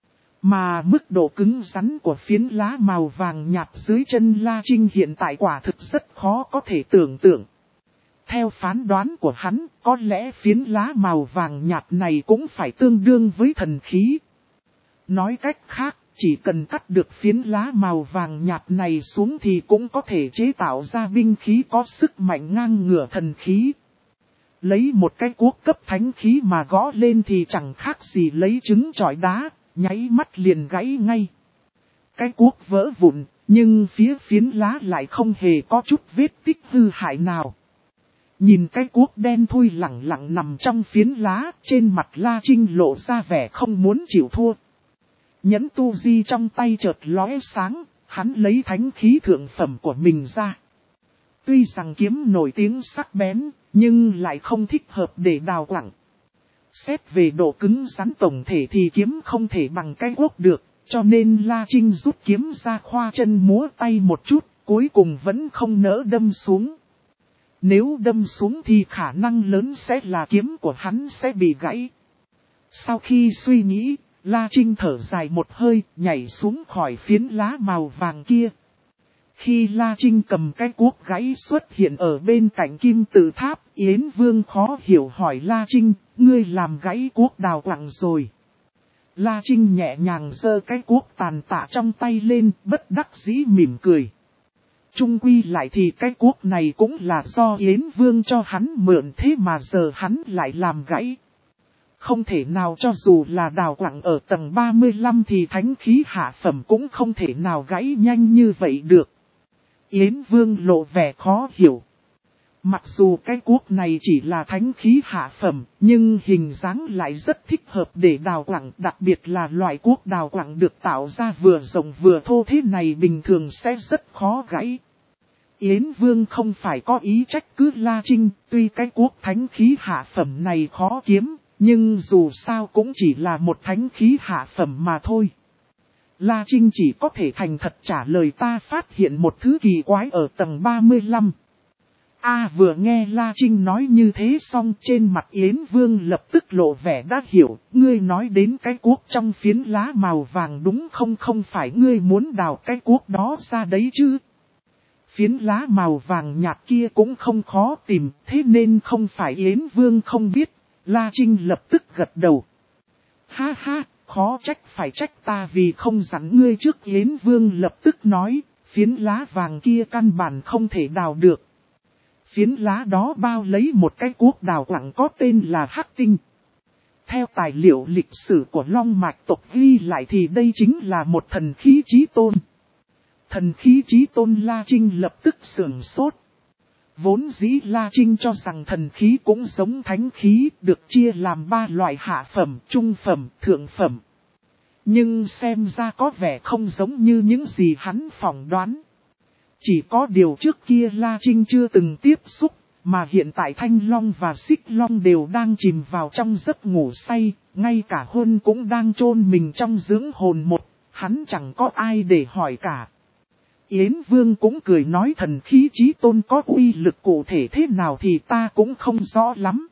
Mà mức độ cứng rắn của phiến lá màu vàng nhạt dưới chân La Trinh hiện tại quả thực rất khó có thể tưởng tượng. Theo phán đoán của hắn, có lẽ phiến lá màu vàng nhạt này cũng phải tương đương với thần khí. Nói cách khác, chỉ cần cắt được phiến lá màu vàng nhạt này xuống thì cũng có thể chế tạo ra binh khí có sức mạnh ngang ngửa thần khí. Lấy một cái cuốc cấp thánh khí mà gõ lên thì chẳng khác gì lấy trứng chọi đá, nháy mắt liền gãy ngay. Cái cuốc vỡ vụn, nhưng phía phiến lá lại không hề có chút vết tích hư hại nào. Nhìn cái cuốc đen thui lẳng lặng nằm trong phiến lá, trên mặt La Trinh lộ ra vẻ không muốn chịu thua. Nhẫn tu di trong tay chợt lóe sáng, hắn lấy thánh khí thượng phẩm của mình ra. Tuy rằng kiếm nổi tiếng sắc bén, nhưng lại không thích hợp để đào quặng. Xét về độ cứng rắn tổng thể thì kiếm không thể bằng cái cuốc được, cho nên La Trinh rút kiếm ra khoa chân múa tay một chút, cuối cùng vẫn không nỡ đâm xuống. Nếu đâm xuống thì khả năng lớn sẽ là kiếm của hắn sẽ bị gãy. Sau khi suy nghĩ, La Trinh thở dài một hơi, nhảy xuống khỏi phiến lá màu vàng kia. Khi La Trinh cầm cái cuốc gãy xuất hiện ở bên cạnh kim tự tháp, Yến Vương khó hiểu hỏi La Trinh, ngươi làm gãy cuốc đào quặng rồi. La Trinh nhẹ nhàng giơ cái cuốc tàn tạ trong tay lên, bất đắc dĩ mỉm cười. Chung quy lại thì cái cuốc này cũng là do Yến Vương cho hắn mượn thế mà giờ hắn lại làm gãy. Không thể nào cho dù là đào quặng ở tầng ba mươi lăm thì thánh khí hạ phẩm cũng không thể nào gãy nhanh như vậy được. Yến Vương lộ vẻ khó hiểu. Mặc dù cái cuốc này chỉ là thánh khí hạ phẩm, nhưng hình dáng lại rất thích hợp để đào quặng, đặc biệt là loại cuốc đào quặng được tạo ra vừa rộng vừa thô thế này bình thường sẽ rất khó gãy. Yến Vương không phải có ý trách cứ La Trinh, tuy cái cuốc thánh khí hạ phẩm này khó kiếm, nhưng dù sao cũng chỉ là một thánh khí hạ phẩm mà thôi. La Trinh chỉ có thể thành thật trả lời ta phát hiện một thứ kỳ quái ở tầng ba mươi lăm. A vừa nghe La Trinh nói như thế xong trên mặt Yến Vương lập tức lộ vẻ đã hiểu, ngươi nói đến cái cuốc trong phiến lá màu vàng đúng không, không phải ngươi muốn đào cái cuốc đó ra đấy chứ. Phiến lá màu vàng nhạt kia cũng không khó tìm, thế nên không phải Yến Vương không biết. La Trinh lập tức gật đầu. Ha ha, khó trách phải trách ta vì không dặn ngươi trước. Yến Vương lập tức nói, phiến lá vàng kia căn bản không thể đào được. Phiến lá đó bao lấy một cái cuốc đào quặng có tên là Hắc Tinh. Theo tài liệu lịch sử của Long Mạch tộc ghi lại thì đây chính là một thần khí chí tôn. Thần khí chí tôn. La Trinh lập tức sửng sốt. Vốn dĩ La Trinh cho rằng thần khí cũng giống thánh khí, được chia làm ba loại: hạ phẩm, trung phẩm, thượng phẩm. Nhưng xem ra có vẻ không giống như những gì hắn phỏng đoán. Chỉ có điều trước kia La Trinh chưa từng tiếp xúc, mà hiện tại Thanh Long và Xích Long đều đang chìm vào trong giấc ngủ say, ngay cả Huân cũng đang chôn mình trong dưỡng hồn một, hắn chẳng có ai để hỏi cả. Yến Vương cũng cười nói, thần khí chí tôn có uy lực cụ thể thế nào thì ta cũng không rõ lắm.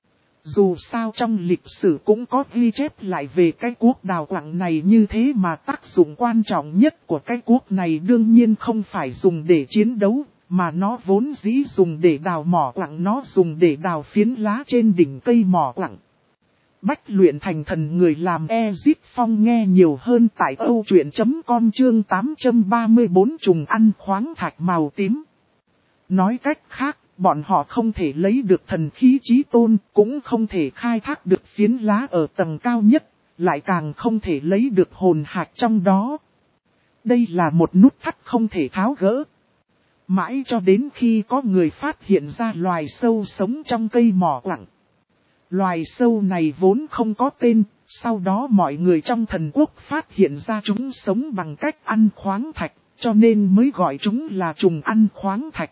Dù sao trong lịch sử cũng có ghi chép lại về cái cuốc đào quặng này như thế, mà tác dụng quan trọng nhất của cái cuốc này đương nhiên không phải dùng để chiến đấu, mà nó vốn dĩ dùng để đào mỏ quặng, nó dùng để đào phiến lá trên đỉnh cây mỏ quặng. Bách luyện thành thần, người làm Ezip Phong. Nghe nhiều hơn tại âu truyện chấm com chương tám trăm ba mươi bốn trùng ăn khoáng thạch màu tím. Nói cách khác, bọn họ không thể lấy được thần khí chí tôn, cũng không thể khai thác được phiến lá ở tầng cao nhất, lại càng không thể lấy được hồn hạch trong đó. Đây là một nút thắt không thể tháo gỡ. Mãi cho đến khi có người phát hiện ra loài sâu sống trong cây mỏ quặng. Loài sâu này vốn không có tên, sau đó mọi người trong thần quốc phát hiện ra chúng sống bằng cách ăn khoáng thạch, cho nên mới gọi chúng là trùng ăn khoáng thạch.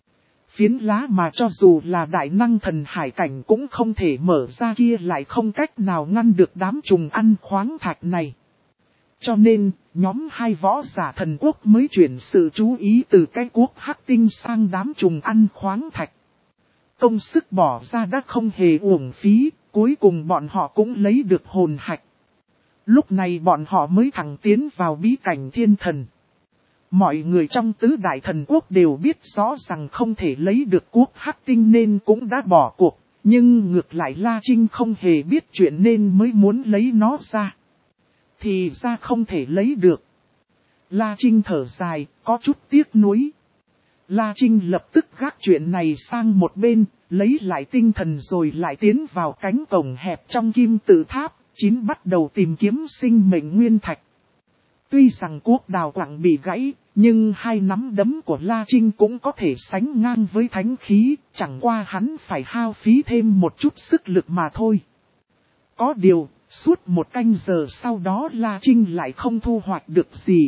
Phiến lá mà cho dù là đại năng thần hải cảnh cũng không thể mở ra kia lại không cách nào ngăn được đám trùng ăn khoáng thạch này. Cho nên, nhóm hai võ giả thần quốc mới chuyển sự chú ý từ cái cuốc Hắc Tinh sang đám trùng ăn khoáng thạch. Công sức bỏ ra đã không hề uổng phí, cuối cùng bọn họ cũng lấy được hồn hạch. Lúc này bọn họ mới thẳng tiến vào bí cảnh thiên thần. Mọi người trong tứ đại thần quốc đều biết rõ rằng không thể lấy được cuốc Hắc Tinh nên cũng đã bỏ cuộc, nhưng ngược lại La Trinh không hề biết chuyện nên mới muốn lấy nó ra. Thì ra không thể lấy được. La Trinh thở dài, có chút tiếc nuối. La Trinh lập tức gác chuyện này sang một bên, lấy lại tinh thần rồi lại tiến vào cánh cổng hẹp trong kim tự tháp, chín bắt đầu tìm kiếm sinh mệnh nguyên thạch. Tuy rằng cuốc đào quặng bị gãy, nhưng hai nắm đấm của La Trinh cũng có thể sánh ngang với thánh khí, chẳng qua hắn phải hao phí thêm một chút sức lực mà thôi. Có điều, suốt một canh giờ sau đó La Trinh lại không thu hoạch được gì.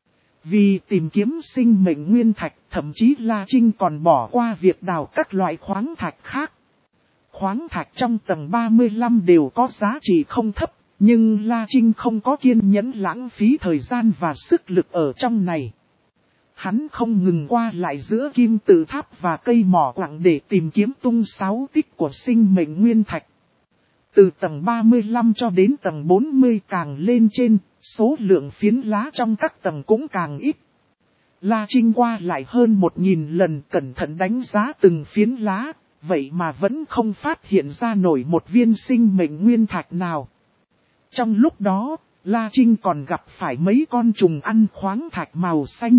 Vì tìm kiếm sinh mệnh nguyên thạch, thậm chí La Trinh còn bỏ qua việc đào các loại khoáng thạch khác. Khoáng thạch trong tầng ba mươi lăm đều có giá trị không thấp, nhưng La Trinh không có kiên nhẫn lãng phí thời gian và sức lực ở trong này. Hắn không ngừng qua lại giữa kim tự tháp và cây mỏ quặng để tìm kiếm tung sáu tích của sinh mệnh nguyên thạch. Từ tầng ba mươi lăm cho đến tầng bốn mươi càng lên trên, số lượng phiến lá trong các tầng cũng càng ít. La Trinh qua lại hơn một nghìn lần cẩn thận đánh giá từng phiến lá, vậy mà vẫn không phát hiện ra nổi một viên sinh mệnh nguyên thạch nào. Trong lúc đó, La Trinh còn gặp phải mấy con trùng ăn khoáng thạch màu xanh.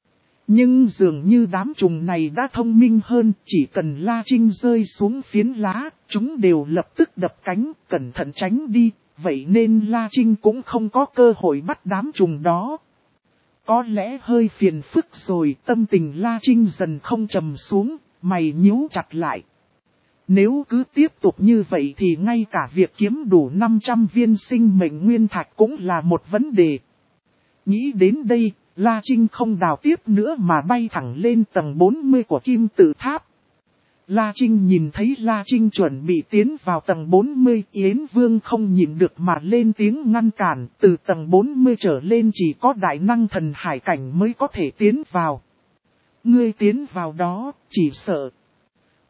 Nhưng dường như đám trùng này đã thông minh hơn, chỉ cần La Trinh rơi xuống phiến lá, chúng đều lập tức đập cánh, cẩn thận tránh đi, vậy nên La Trinh cũng không có cơ hội bắt đám trùng đó. Có lẽ hơi phiền phức rồi, tâm tình La Trinh dần không trầm xuống, mày nhíu chặt lại. Nếu cứ tiếp tục như vậy thì ngay cả việc kiếm đủ năm trăm viên sinh mệnh nguyên thạch cũng là một vấn đề. Nghĩ đến đây, La Trinh không đào tiếp nữa mà bay thẳng lên tầng bốn mươi của kim tự tháp. La Trinh nhìn thấy La Trinh chuẩn bị tiến vào tầng bốn mươi, Yến Vương không nhìn được mà lên tiếng ngăn cản, từ tầng bốn mươi trở lên chỉ có đại năng thần hải cảnh mới có thể tiến vào. Ngươi tiến vào đó, chỉ sợ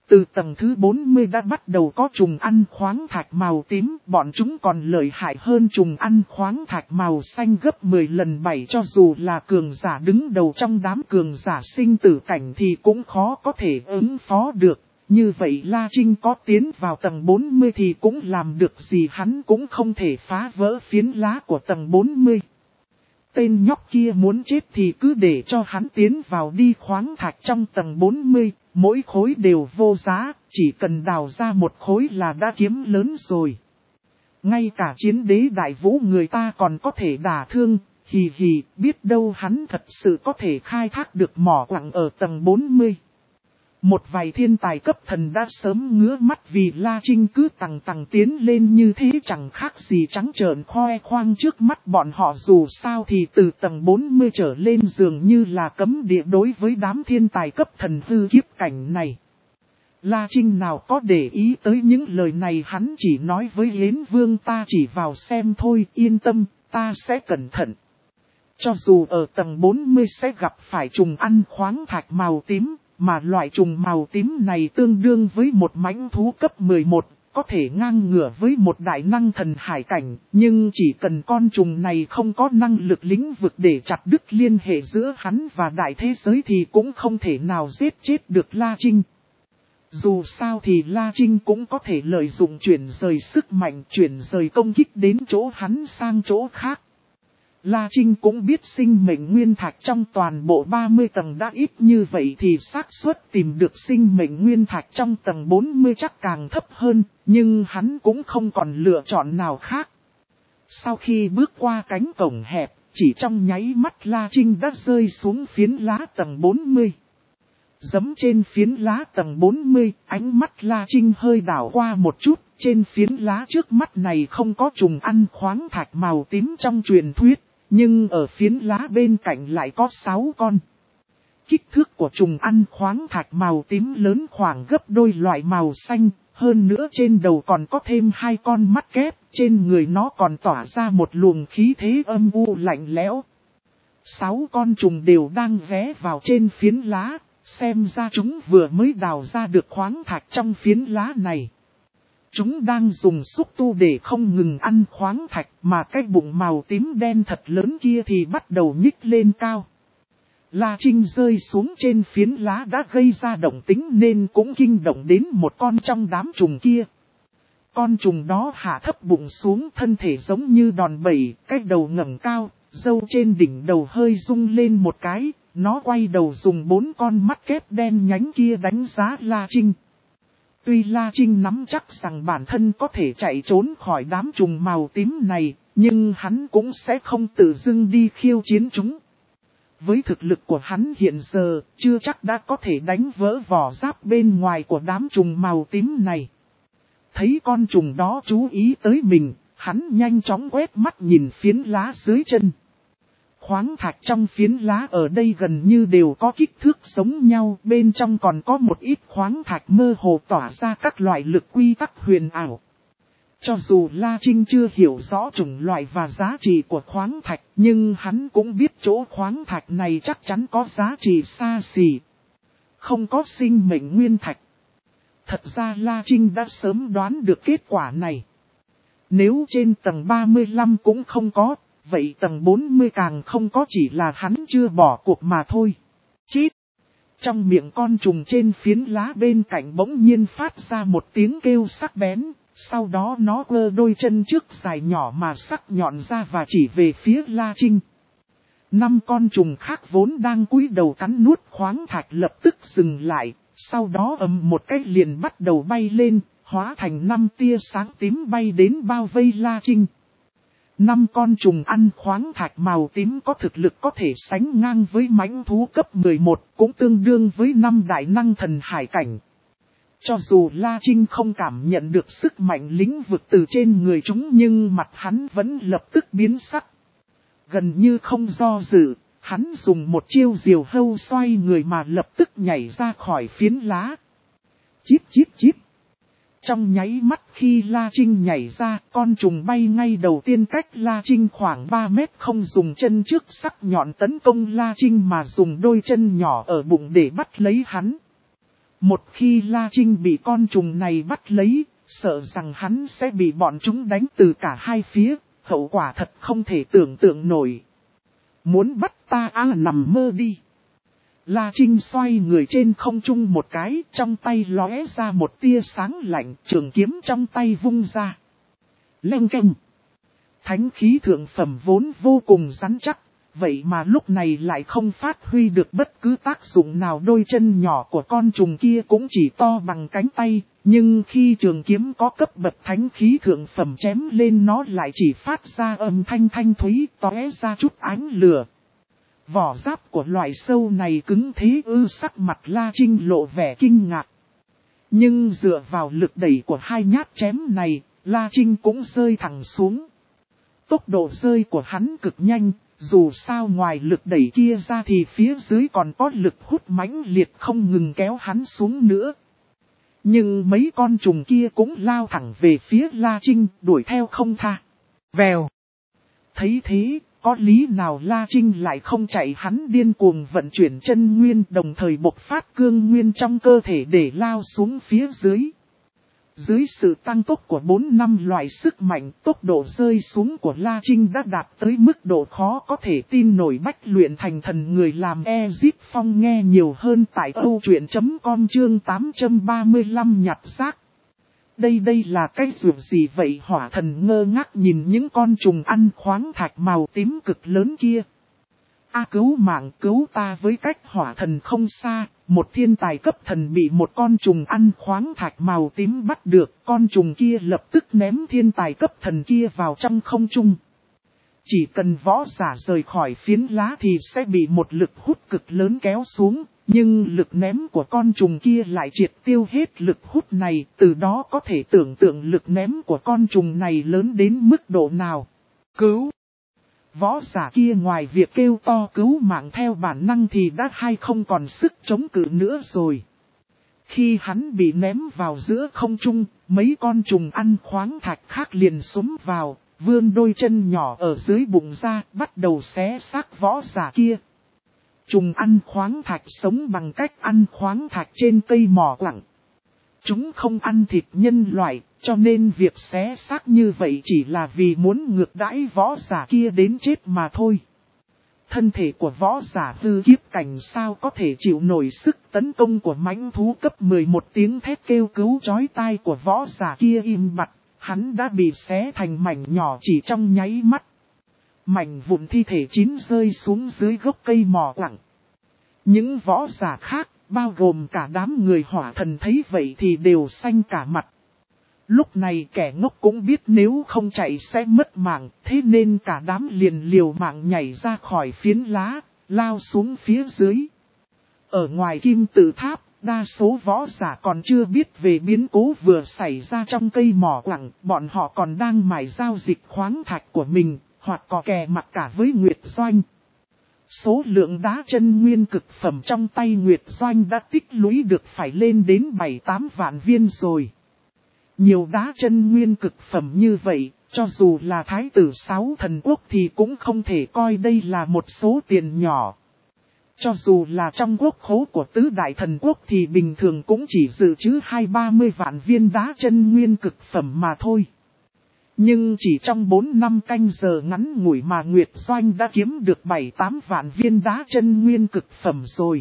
Từ tầng thứ bốn mươi đã bắt đầu có trùng ăn khoáng thạch màu tím, bọn chúng còn lợi hại hơn trùng ăn khoáng thạch màu xanh gấp mười lần bảy, cho dù là cường giả đứng đầu trong đám cường giả sinh tử cảnh thì cũng khó có thể ứng phó được. Như vậy La Trinh có tiến vào tầng bốn mươi thì cũng làm được gì, hắn cũng không thể phá vỡ phiến lá của tầng bốn mươi. Tên nhóc kia muốn chết thì cứ để cho hắn tiến vào đi, khoáng thạch trong tầng bốn mươi, mỗi khối đều vô giá, chỉ cần đào ra một khối là đã kiếm lớn rồi. Ngay cả chiến đế đại vũ người ta còn có thể đả thương, hì hì, biết đâu hắn thật sự có thể khai thác được mỏ quặng ở tầng bốn mươi. Một vài thiên tài cấp thần đã sớm ngứa mắt vì La Trinh cứ tằng tằng tiến lên như thế, chẳng khác gì trắng trợn khoe khoang trước mắt bọn họ. Dù sao thì từ tầng bốn mươi trở lên dường như là cấm địa đối với đám thiên tài cấp thần hư kiếp cảnh này. La Trinh nào có để ý tới những lời này, hắn chỉ nói với Yến Vương ta chỉ vào xem thôi, yên tâm, ta sẽ cẩn thận. Cho dù ở tầng bốn mươi sẽ gặp phải trùng ăn khoáng thạch màu tím, mà loại trùng màu tím này tương đương với một mãnh thú cấp mười một, có thể ngang ngửa với một đại năng thần hải cảnh, nhưng chỉ cần con trùng này không có năng lực lĩnh vực để chặt đứt liên hệ giữa hắn và đại thế giới thì cũng không thể nào giết chết được La Trinh. Dù sao thì La Trinh cũng có thể lợi dụng chuyển rời sức mạnh, chuyển rời công kích đến chỗ hắn sang chỗ khác. La Trinh cũng biết sinh mệnh nguyên thạch trong toàn bộ ba mươi tầng đã ít như vậy thì xác suất tìm được sinh mệnh nguyên thạch trong tầng bốn mươi chắc càng thấp hơn, nhưng hắn cũng không còn lựa chọn nào khác. Sau khi bước qua cánh cổng hẹp, chỉ trong nháy mắt La Trinh đã rơi xuống phiến lá tầng bốn mươi. Giẫm trên phiến lá tầng bốn mươi, ánh mắt La Trinh hơi đảo qua một chút, trên phiến lá trước mắt này không có trùng ăn khoáng thạch màu tím trong truyền thuyết. Nhưng ở phiến lá bên cạnh lại có sáu con. Kích thước của trùng ăn khoáng thạch màu tím lớn khoảng gấp đôi loại màu xanh, hơn nữa trên đầu còn có thêm hai con mắt kép, trên người nó còn tỏa ra một luồng khí thế âm u lạnh lẽo. Sáu con trùng đều đang ghé vào trên phiến lá, xem ra chúng vừa mới đào ra được khoáng thạch trong phiến lá này. Chúng đang dùng xúc tu để không ngừng ăn khoáng thạch, mà cái bụng màu tím đen thật lớn kia thì bắt đầu nhích lên cao. La Trinh rơi xuống trên phiến lá đã gây ra động tĩnh nên cũng kinh động đến một con trong đám trùng kia. Con trùng đó hạ thấp bụng xuống, thân thể giống như đòn bẩy, cái đầu ngẩng cao, râu trên đỉnh đầu hơi rung lên một cái, nó quay đầu dùng bốn con mắt kép đen nhánh kia đánh giá La Trinh. Tuy La Trinh nắm chắc rằng bản thân có thể chạy trốn khỏi đám trùng màu tím này, nhưng hắn cũng sẽ không tự dưng đi khiêu chiến chúng. Với thực lực của hắn hiện giờ, chưa chắc đã có thể đánh vỡ vỏ giáp bên ngoài của đám trùng màu tím này. Thấy con trùng đó chú ý tới mình, hắn nhanh chóng quét mắt nhìn phiến lá dưới chân. Khoáng thạch trong phiến lá ở đây gần như đều có kích thước giống nhau, bên trong còn có một ít khoáng thạch mơ hồ tỏa ra các loại lực quy tắc huyền ảo. Cho dù La Trinh chưa hiểu rõ chủng loại và giá trị của khoáng thạch, nhưng hắn cũng biết chỗ khoáng thạch này chắc chắn có giá trị xa xỉ. Không có sinh mệnh nguyên thạch. Thật ra La Trinh đã sớm đoán được kết quả này. Nếu trên tầng ba mươi lăm cũng không có, vậy tầng bốn mươi càng không có, chỉ là hắn chưa bỏ cuộc mà thôi. Chít! Trong miệng con trùng trên phiến lá bên cạnh bỗng nhiên phát ra một tiếng kêu sắc bén, sau đó nó quơ đôi chân trước dài nhỏ mà sắc nhọn ra và chỉ về phía La Trinh. Năm con trùng khác vốn đang cúi đầu cắn nuốt khoáng thạch lập tức dừng lại, sau đó ầm một cái liền bắt đầu bay lên, hóa thành năm tia sáng tím bay đến bao vây La Trinh. Năm con trùng ăn khoáng thạch màu tím có thực lực có thể sánh ngang với mãnh thú cấp mười một, cũng tương đương với năm đại năng thần hải cảnh. Cho dù La Trinh không cảm nhận được sức mạnh lĩnh vực từ trên người chúng, nhưng mặt hắn vẫn lập tức biến sắc. Gần như không do dự, hắn dùng một chiêu diều hâu xoay người mà lập tức nhảy ra khỏi phiến lá. Chíp chíp chíp. Trong nháy mắt khi La Trinh nhảy ra, con trùng bay ngay đầu tiên cách La Trinh khoảng ba mét, không dùng chân trước sắc nhọn tấn công La Trinh mà dùng đôi chân nhỏ ở bụng để bắt lấy hắn. Một khi La Trinh bị con trùng này bắt lấy, sợ rằng hắn sẽ bị bọn chúng đánh từ cả hai phía, hậu quả thật không thể tưởng tượng nổi. Muốn bắt ta á nằm mơ đi. La Trinh xoay người trên không trung một cái, trong tay lóe ra một tia sáng lạnh, trường kiếm trong tay vung ra. Leng keng. Thánh khí thượng phẩm vốn vô cùng rắn chắc, vậy mà lúc này lại không phát huy được bất cứ tác dụng nào. Đôi chân nhỏ của con trùng kia cũng chỉ to bằng cánh tay, nhưng khi trường kiếm có cấp bậc thánh khí thượng phẩm chém lên nó lại chỉ phát ra âm thanh thanh thúy, tóe ra chút ánh lửa. Vỏ giáp của loại sâu này cứng thế ư? Sắc mặt La Trinh lộ vẻ kinh ngạc. Nhưng dựa vào lực đẩy của hai nhát chém này, La Trinh cũng rơi thẳng xuống. Tốc độ rơi của hắn cực nhanh, dù sao ngoài lực đẩy kia ra thì phía dưới còn có lực hút mãnh liệt không ngừng kéo hắn xuống nữa. Nhưng mấy con trùng kia cũng lao thẳng về phía La Trinh, đuổi theo không tha. Vèo. Thấy thế, có lý nào La Trinh lại không chạy? Hắn điên cuồng vận chuyển chân nguyên, đồng thời bộc phát cương nguyên trong cơ thể để lao xuống phía dưới. Dưới sự tăng tốc của bốn năm loại sức mạnh, tốc độ rơi xuống của La Trinh đã đạt tới mức độ khó có thể tin nổi. Bách luyện thành thần, người làm Ezip Phong. Nghe nhiều hơn tại câu chuyện chấm com chương tám trăm ba mươi lăm nhặt xác. Đây đây là cái rượu gì vậy? Hỏa thần ngơ ngác nhìn những con trùng ăn khoáng thạch màu tím cực lớn kia. A cứu mạng, cứu ta với! Cách hỏa thần không xa, một thiên tài cấp thần bị một con trùng ăn khoáng thạch màu tím bắt được. Con trùng kia lập tức ném thiên tài cấp thần kia vào trong không trung. Chỉ cần võ giả rời khỏi phiến lá thì sẽ bị một lực hút cực lớn kéo xuống. Nhưng lực ném của con trùng kia lại triệt tiêu hết lực hút này. Từ đó có thể tưởng tượng lực ném của con trùng này lớn đến mức độ nào. Cứu! Võ giả kia ngoài việc kêu to cứu mạng theo bản năng thì đã hay không còn sức chống cự nữa rồi. Khi hắn bị ném vào giữa không trung, mấy con trùng ăn khoáng thạch khác liền xúm vào, vươn đôi chân nhỏ ở dưới bụng ra, bắt đầu xé xác võ giả kia. Trùng ăn khoáng thạch sống bằng cách ăn khoáng thạch trên cây mỏ quặng. Chúng không ăn thịt nhân loại, cho nên việc xé xác như vậy chỉ là vì muốn ngược đãi võ giả kia đến chết mà thôi. Thân thể của võ giả hư kiếp cảnh sao có thể chịu nổi sức tấn công của mãnh thú cấp mười một. Tiếng thét kêu cứu chói tai của võ giả kia im bặt, hắn đã bị xé thành mảnh nhỏ chỉ trong nháy mắt. Mảnh vụn thi thể chín rơi xuống dưới gốc cây mỏ quặng. Những võ giả khác, bao gồm cả đám người hỏa thần thấy vậy thì đều xanh cả mặt. Lúc này kẻ ngốc cũng biết nếu không chạy sẽ mất mạng, thế nên cả đám liền liều mạng nhảy ra khỏi phiến lá, lao xuống phía dưới. Ở ngoài kim tự tháp, đa số võ giả còn chưa biết về biến cố vừa xảy ra trong cây mỏ quặng, bọn họ còn đang mải giao dịch khoáng thạch của mình, hoặc có kè mặt cả với Nguyệt Doanh. Số lượng đá chân nguyên cực phẩm trong tay Nguyệt Doanh đã tích lũy được phải lên đến bảy tám vạn viên rồi. Nhiều đá chân nguyên cực phẩm như vậy, cho dù là thái tử sáu thần quốc thì cũng không thể coi đây là một số tiền nhỏ. Cho dù là trong quốc khố của tứ đại thần quốc thì bình thường cũng chỉ dự trữ hai ba mươi vạn viên đá chân nguyên cực phẩm mà thôi. Nhưng chỉ trong bốn năm canh giờ ngắn ngủi mà Nguyệt Doanh đã kiếm được bảy tám vạn viên đá chân nguyên cực phẩm rồi.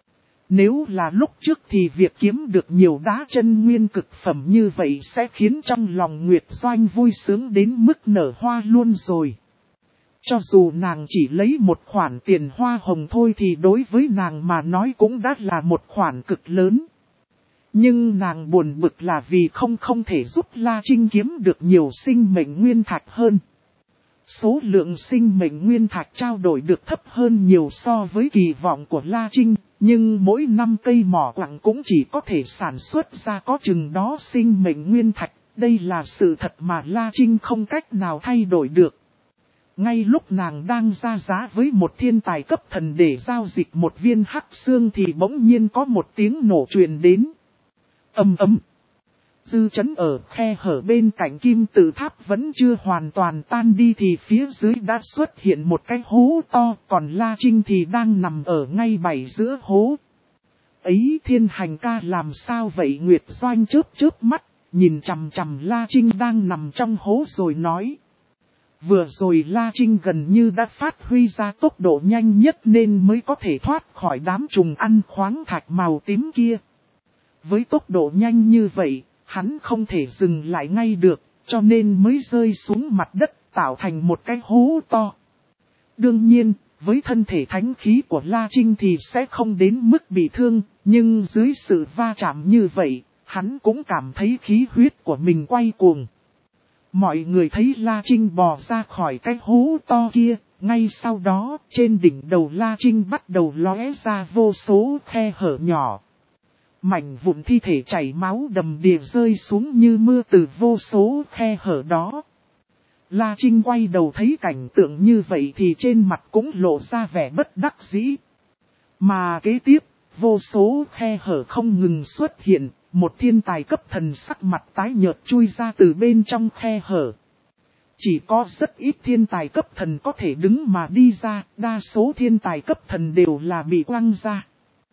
Nếu là lúc trước thì việc kiếm được nhiều đá chân nguyên cực phẩm như vậy sẽ khiến trong lòng Nguyệt Doanh vui sướng đến mức nở hoa luôn rồi. Cho dù nàng chỉ lấy một khoản tiền hoa hồng thôi thì đối với nàng mà nói cũng đã là một khoản cực lớn. Nhưng nàng buồn bực là vì không không thể giúp La Trinh kiếm được nhiều sinh mệnh nguyên thạch hơn. Số lượng sinh mệnh nguyên thạch trao đổi được thấp hơn nhiều so với kỳ vọng của La Trinh, nhưng mỗi năm cây mỏ quặng cũng chỉ có thể sản xuất ra có chừng đó sinh mệnh nguyên thạch. Đây là sự thật mà La Trinh không cách nào thay đổi được. Ngay lúc nàng đang ra giá với một thiên tài cấp thần để giao dịch một viên hắc xương thì bỗng nhiên có một tiếng nổ truyền đến. Ầm ầm. Dư chấn ở khe hở bên cạnh kim tự tháp vẫn chưa hoàn toàn tan đi thì phía dưới đã xuất hiện một cái hố to, còn La Trinh thì đang nằm ở ngay bảy giữa hố. Ấy Thiên Hành ca làm sao vậy? Nguyệt Doanh chớp chớp mắt, nhìn chằm chằm La Trinh đang nằm trong hố rồi nói. Vừa rồi La Trinh gần như đã phát huy ra tốc độ nhanh nhất nên mới có thể thoát khỏi đám trùng ăn khoáng thạch màu tím kia. Với tốc độ nhanh như vậy, hắn không thể dừng lại ngay được, cho nên mới rơi xuống mặt đất tạo thành một cái hố to. Đương nhiên, với thân thể thánh khí của La Trinh thì sẽ không đến mức bị thương, nhưng dưới sự va chạm như vậy, hắn cũng cảm thấy khí huyết của mình quay cuồng. Mọi người thấy La Trinh bò ra khỏi cái hố to kia, ngay sau đó trên đỉnh đầu La Trinh bắt đầu lóe ra vô số khe hở nhỏ. Mảnh vụn thi thể chảy máu đầm đìa rơi xuống như mưa từ vô số khe hở đó. La Trinh quay đầu thấy cảnh tượng như vậy thì trên mặt cũng lộ ra vẻ bất đắc dĩ. Mà kế tiếp, vô số khe hở không ngừng xuất hiện, một thiên tài cấp thần sắc mặt tái nhợt chui ra từ bên trong khe hở. Chỉ có rất ít thiên tài cấp thần có thể đứng mà đi ra, đa số thiên tài cấp thần đều là bị quăng ra.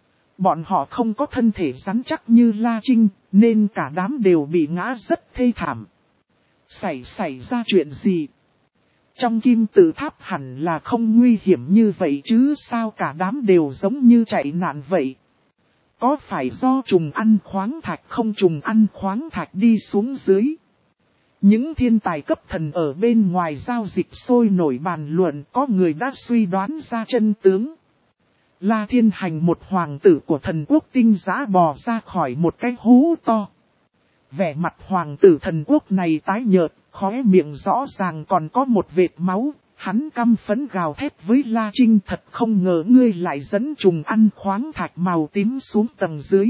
Bọn họ không có thân thể rắn chắc như La Trinh, nên cả đám đều bị ngã rất thê thảm. Xảy xảy ra chuyện gì? Trong kim tự tháp hẳn là không nguy hiểm như vậy chứ sao cả đám đều giống như chạy nạn vậy? Có phải do trùng ăn khoáng thạch không trùng ăn khoáng thạch đi xuống dưới? Những thiên tài cấp thần ở bên ngoài giao dịch sôi nổi bàn luận, có người đã suy đoán ra chân tướng. La Thiên Hành, một hoàng tử của thần quốc tinh giã, bò ra khỏi một cái hố to. Vẻ mặt hoàng tử thần quốc này tái nhợt, khóe miệng rõ ràng còn có một vệt máu. Hắn căm phẫn gào thét với La Trinh, thật không ngờ ngươi lại dẫn trùng ăn khoáng thạch màu tím xuống tầng dưới.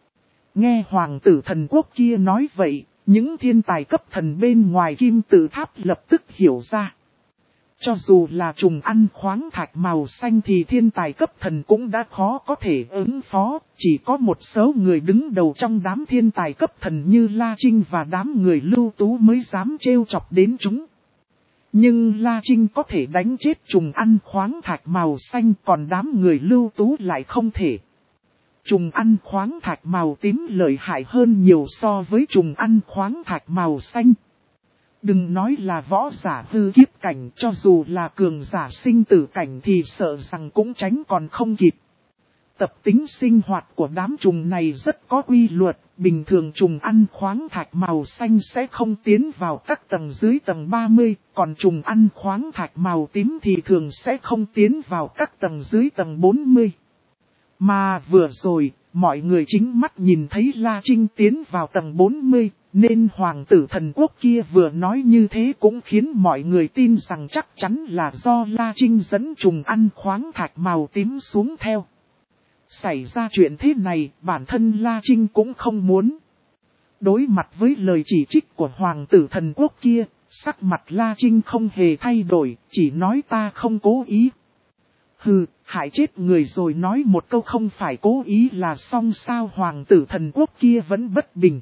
Nghe hoàng tử thần quốc kia nói vậy, những thiên tài cấp thần bên ngoài kim tự tháp lập tức hiểu ra. Cho dù là trùng ăn khoáng thạch màu xanh thì thiên tài cấp thần cũng đã khó có thể ứng phó, chỉ có một số người đứng đầu trong đám thiên tài cấp thần như La Trinh và đám người Lưu Tú mới dám trêu chọc đến chúng. Nhưng La Trinh có thể đánh chết trùng ăn khoáng thạch màu xanh, còn đám người Lưu Tú lại không thể. Trùng ăn khoáng thạch màu tím lợi hại hơn nhiều so với trùng ăn khoáng thạch màu xanh. Đừng nói là võ giả hư kiếp cảnh, cho dù là cường giả sinh tử cảnh thì sợ rằng cũng tránh còn không kịp. Tập tính sinh hoạt của đám trùng này rất có quy luật, bình thường trùng ăn khoáng thạch màu xanh sẽ không tiến vào các tầng dưới tầng ba mươi, còn trùng ăn khoáng thạch màu tím thì thường sẽ không tiến vào các tầng dưới tầng bốn mươi. Mà vừa rồi, mọi người chính mắt nhìn thấy La Trinh tiến vào tầng bốn mươi, nên hoàng tử thần quốc kia vừa nói như thế cũng khiến mọi người tin rằng chắc chắn là do La Trinh dẫn trùng ăn khoáng thạch màu tím xuống theo. Xảy ra chuyện thế này, bản thân La Trinh cũng không muốn. Đối mặt với lời chỉ trích của hoàng tử thần quốc kia, sắc mặt La Trinh không hề thay đổi, chỉ nói ta không cố ý. Hừ, hại chết người rồi nói một câu không phải cố ý là xong sao? Hoàng tử thần quốc kia vẫn bất bình.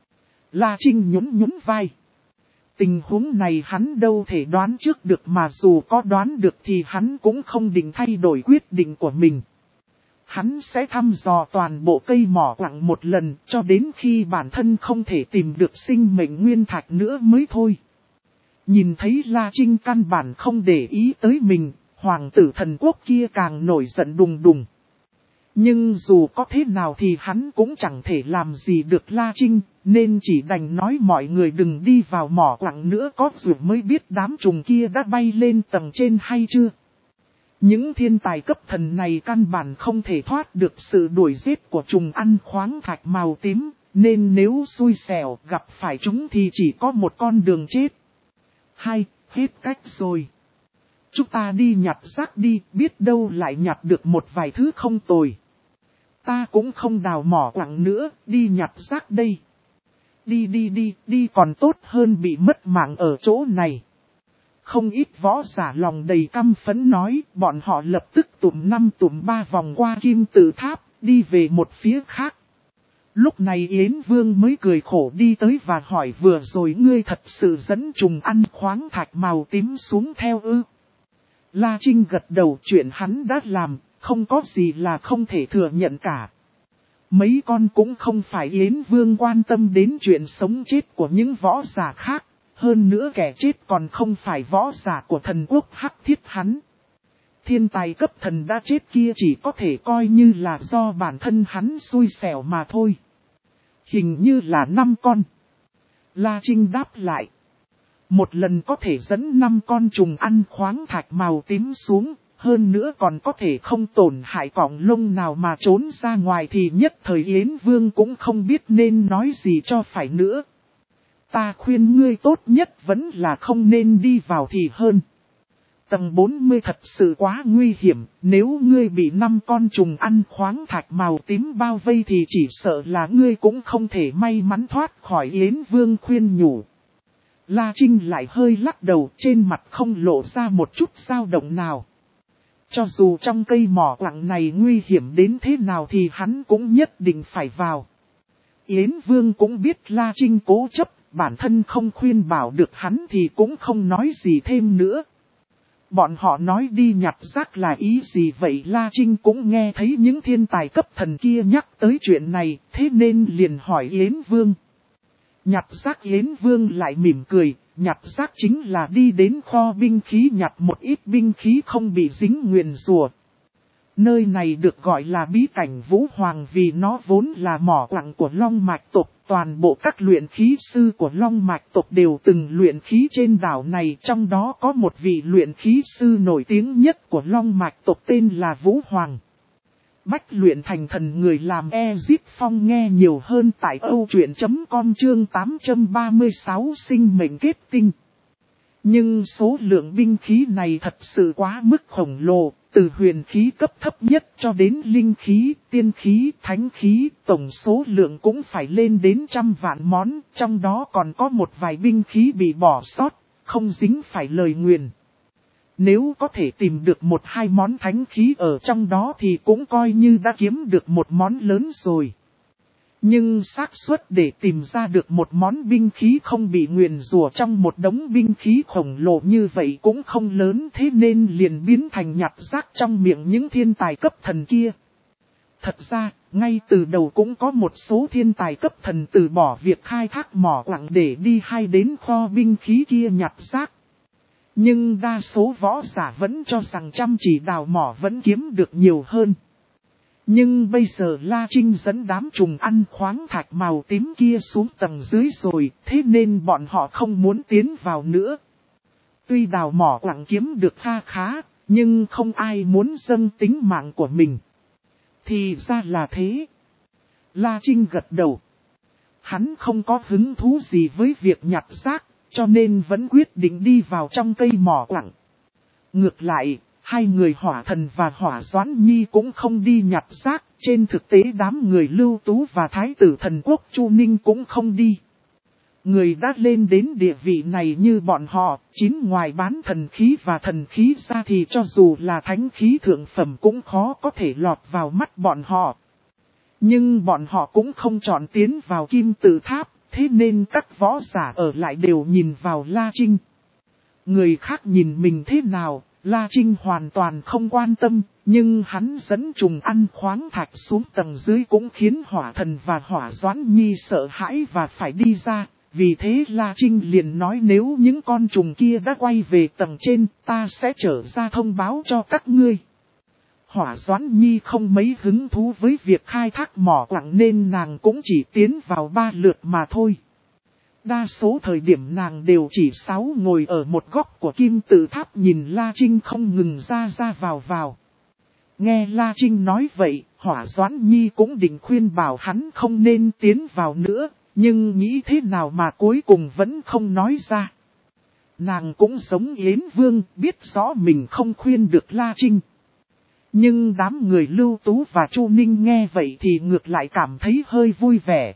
La Trinh nhún nhún vai. Tình huống này hắn đâu thể đoán trước được, mà dù có đoán được thì hắn cũng không định thay đổi quyết định của mình. Hắn sẽ thăm dò toàn bộ cây mỏ quặng một lần cho đến khi bản thân không thể tìm được sinh mệnh nguyên thạch nữa mới thôi. Nhìn thấy La Trinh căn bản không để ý tới mình, hoàng tử thần quốc kia càng nổi giận đùng đùng. Nhưng dù có thế nào thì hắn cũng chẳng thể làm gì được La Trinh, nên chỉ đành nói mọi người đừng đi vào mỏ quặng nữa, có rồi mới biết đám trùng kia đã bay lên tầng trên hay chưa. Những thiên tài cấp thần này căn bản không thể thoát được sự đuổi giết của trùng ăn khoáng thạch màu tím, nên nếu xui xẻo gặp phải chúng thì chỉ có một con đường chết. Hay, hết cách rồi. Chúng ta đi nhặt rác đi, biết đâu lại nhặt được một vài thứ không tồi. Ta cũng không đào mỏ quặng nữa, đi nhặt rác đây. Đi đi đi, đi còn tốt hơn bị mất mạng ở chỗ này. Không ít võ giả lòng đầy căm phẫn nói, bọn họ lập tức tụm năm tụm ba vòng qua kim tự tháp, đi về một phía khác. Lúc này Yến Vương mới cười khổ đi tới và hỏi, vừa rồi ngươi thật sự dẫn trùng ăn khoáng thạch màu tím xuống theo ư? La Trinh gật đầu, chuyện hắn đã làm, không có gì là không thể thừa nhận cả. Mấy con cũng không phải Yến Vương quan tâm đến chuyện sống chết của những võ giả khác. Hơn nữa kẻ chết còn không phải võ giả của thần quốc Hắc Thiết hắn. Thiên tài cấp thần đã chết kia chỉ có thể coi như là do bản thân hắn xui xẻo mà thôi. Hình như là năm con. La Trinh đáp lại. Một lần có thể dẫn năm con trùng ăn khoáng thạch màu tím xuống, hơn nữa còn có thể không tổn hại cọng lông nào mà trốn ra ngoài thì nhất thời Yến Vương cũng không biết nên nói gì cho phải nữa. Ta khuyên ngươi tốt nhất vẫn là không nên đi vào thì hơn. Tầng bốn mươi thật sự quá nguy hiểm, nếu ngươi bị năm con trùng ăn khoáng thạch màu tím bao vây thì chỉ sợ là ngươi cũng không thể may mắn thoát khỏi. Yến Vương khuyên nhủ. La Trinh lại hơi lắc đầu, trên mặt không lộ ra một chút dao động nào. Cho dù trong cây mỏ quặng này nguy hiểm đến thế nào thì hắn cũng nhất định phải vào. Yến Vương cũng biết La Trinh cố chấp, bản thân không khuyên bảo được hắn thì cũng không nói gì thêm nữa. Bọn họ nói đi nhặt rác là ý gì vậy? La Trinh cũng nghe thấy những thiên tài cấp thần kia nhắc tới chuyện này, thế nên liền hỏi Yến Vương. Nhặt rác? Yến Vương lại mỉm cười, nhặt rác chính là đi đến kho binh khí nhặt một ít binh khí không bị dính nguyền rủa. Nơi này được gọi là bí cảnh Vũ Hoàng vì nó vốn là mỏ quặng của Long Mạch tộc. Toàn bộ các luyện khí sư của Long Mạch tộc đều từng luyện khí trên đảo này. Trong đó có một vị luyện khí sư nổi tiếng nhất của Long Mạch tộc tên là Vũ Hoàng. Bách luyện thành thần người làm Ezip Phong nghe nhiều hơn tại âu truyện chấm com chương tám trăm ba mươi sáu sinh mệnh kết tinh. Nhưng số lượng binh khí này thật sự quá mức khổng lồ, từ huyền khí cấp thấp nhất cho đến linh khí, tiên khí, thánh khí, tổng số lượng cũng phải lên đến trăm vạn món, trong đó còn có một vài binh khí bị bỏ sót, không dính phải lời nguyền. Nếu có thể tìm được một hai món thánh khí ở trong đó thì cũng coi như đã kiếm được một món lớn rồi. Nhưng xác suất để tìm ra được một món binh khí không bị nguyền rủa trong một đống binh khí khổng lồ như vậy cũng không lớn, thế nên liền biến thành nhặt rác trong miệng những thiên tài cấp thần kia. Thật ra, ngay từ đầu cũng có một số thiên tài cấp thần từ bỏ việc khai thác mỏ quặng để đi hay đến kho binh khí kia nhặt rác. Nhưng đa số võ giả vẫn cho rằng chăm chỉ đào mỏ vẫn kiếm được nhiều hơn. Nhưng bây giờ La Trinh dẫn đám trùng ăn khoáng thạch màu tím kia xuống tầng dưới rồi, thế nên bọn họ không muốn tiến vào nữa. Tuy đào mỏ quặng kiếm được kha khá, nhưng không ai muốn dâng tính mạng của mình. Thì ra là thế. La Trinh gật đầu. Hắn không có hứng thú gì với việc nhặt rác, cho nên vẫn quyết định đi vào trong cây mỏ quặng. Ngược lại, hai người Hỏa Thần và Hỏa Doãn Nhi cũng không đi nhặt rác, trên thực tế đám người Lưu Tú và Thái tử thần quốc Chu Ninh cũng không đi. Người đã lên đến địa vị này như bọn họ, chín ngoài bán thần khí và thần khí ra thì cho dù là thánh khí thượng phẩm cũng khó có thể lọt vào mắt bọn họ. Nhưng bọn họ cũng không chọn tiến vào kim tự tháp, thế nên các võ giả ở lại đều nhìn vào La Trinh. Người khác nhìn mình thế nào, La Trinh hoàn toàn không quan tâm, nhưng hắn dẫn trùng ăn khoáng thạch xuống tầng dưới cũng khiến Hỏa Thần và Hỏa Doãn Nhi sợ hãi và phải đi ra. Vì thế La Trinh liền nói nếu những con trùng kia đã quay về tầng trên, ta sẽ trở ra thông báo cho các ngươi. Hỏa Doãn Nhi không mấy hứng thú với việc khai thác mỏ quặng nên nàng cũng chỉ tiến vào ba lượt mà thôi. Đa số thời điểm nàng đều chỉ sáu ngồi ở một góc của kim tự tháp nhìn La Trinh không ngừng ra ra vào vào. Nghe La Trinh nói vậy, Hỏa Doãn Nhi cũng định khuyên bảo hắn không nên tiến vào nữa, nhưng nghĩ thế nào mà cuối cùng vẫn không nói ra. Nàng cũng giống Yến Vương, biết rõ mình không khuyên được La Trinh. Nhưng đám người Lưu Tú và Chu Ninh nghe vậy thì ngược lại cảm thấy hơi vui vẻ.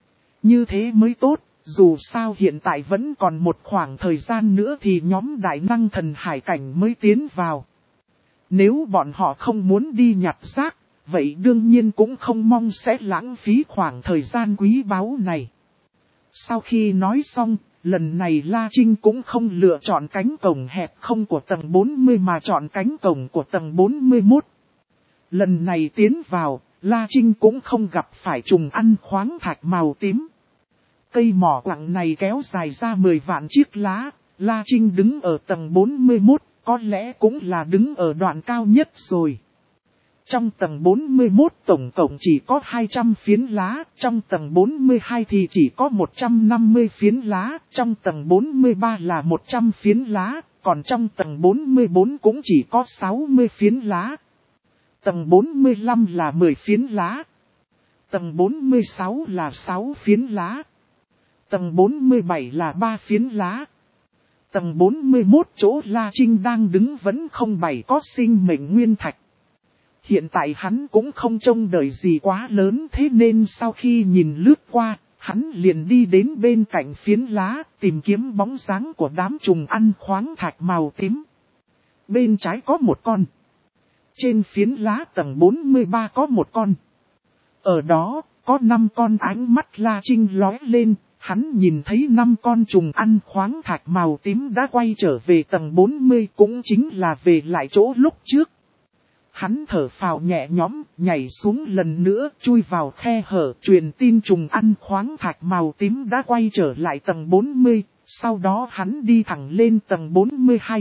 Như thế mới tốt, dù sao hiện tại vẫn còn một khoảng thời gian nữa thì nhóm đại năng thần hải cảnh mới tiến vào. Nếu bọn họ không muốn đi nhặt rác, vậy đương nhiên cũng không mong sẽ lãng phí khoảng thời gian quý báu này. Sau khi nói xong, lần này La Trinh cũng không lựa chọn cánh cổng hẹp không của tầng bốn mươi mà chọn cánh cổng của tầng bốn mươi mốt. Lần này tiến vào, La Trinh cũng không gặp phải trùng ăn khoáng thạch màu tím. Cây mỏ quặng này kéo dài ra mười vạn chiếc lá, La Trinh đứng ở tầng bốn mươi mốt, có lẽ cũng là đứng ở đoạn cao nhất rồi. Trong tầng bốn mươi mốt tổng cộng chỉ có hai trăm phiến lá, trong tầng bốn mươi hai thì chỉ có một trăm năm mươi phiến lá, trong tầng bốn mươi ba là một trăm phiến lá, còn trong tầng bốn mươi bốn cũng chỉ có sáu mươi phiến lá. Tầng bốn mươi lăm là mười phiến lá. Tầng bốn mươi sáu là sáu phiến lá. Tầng bốn mươi bảy là ba phiến lá. Tầng bốn mươi mốt chỗ La Trinh đang đứng vẫn không bày có sinh mệnh nguyên thạch. Hiện tại hắn cũng không trông đợi gì quá lớn, thế nên sau khi nhìn lướt qua, hắn liền đi đến bên cạnh phiến lá, tìm kiếm bóng dáng của đám trùng ăn khoáng thạch màu tím. Bên trái có một con. Trên phiến lá tầng bốn mươi ba có một con. Ở đó, có năm con. Ánh mắt La Trinh lóe lên, hắn nhìn thấy năm con trùng ăn khoáng thạch màu tím đã quay trở về tầng bốn mươi, cũng chính là về lại chỗ lúc trước. Hắn thở phào nhẹ nhõm, nhảy xuống lần nữa, chui vào khe hở, truyền tin trùng ăn khoáng thạch màu tím đã quay trở lại tầng bốn mươi, sau đó hắn đi thẳng lên tầng bốn mươi hai.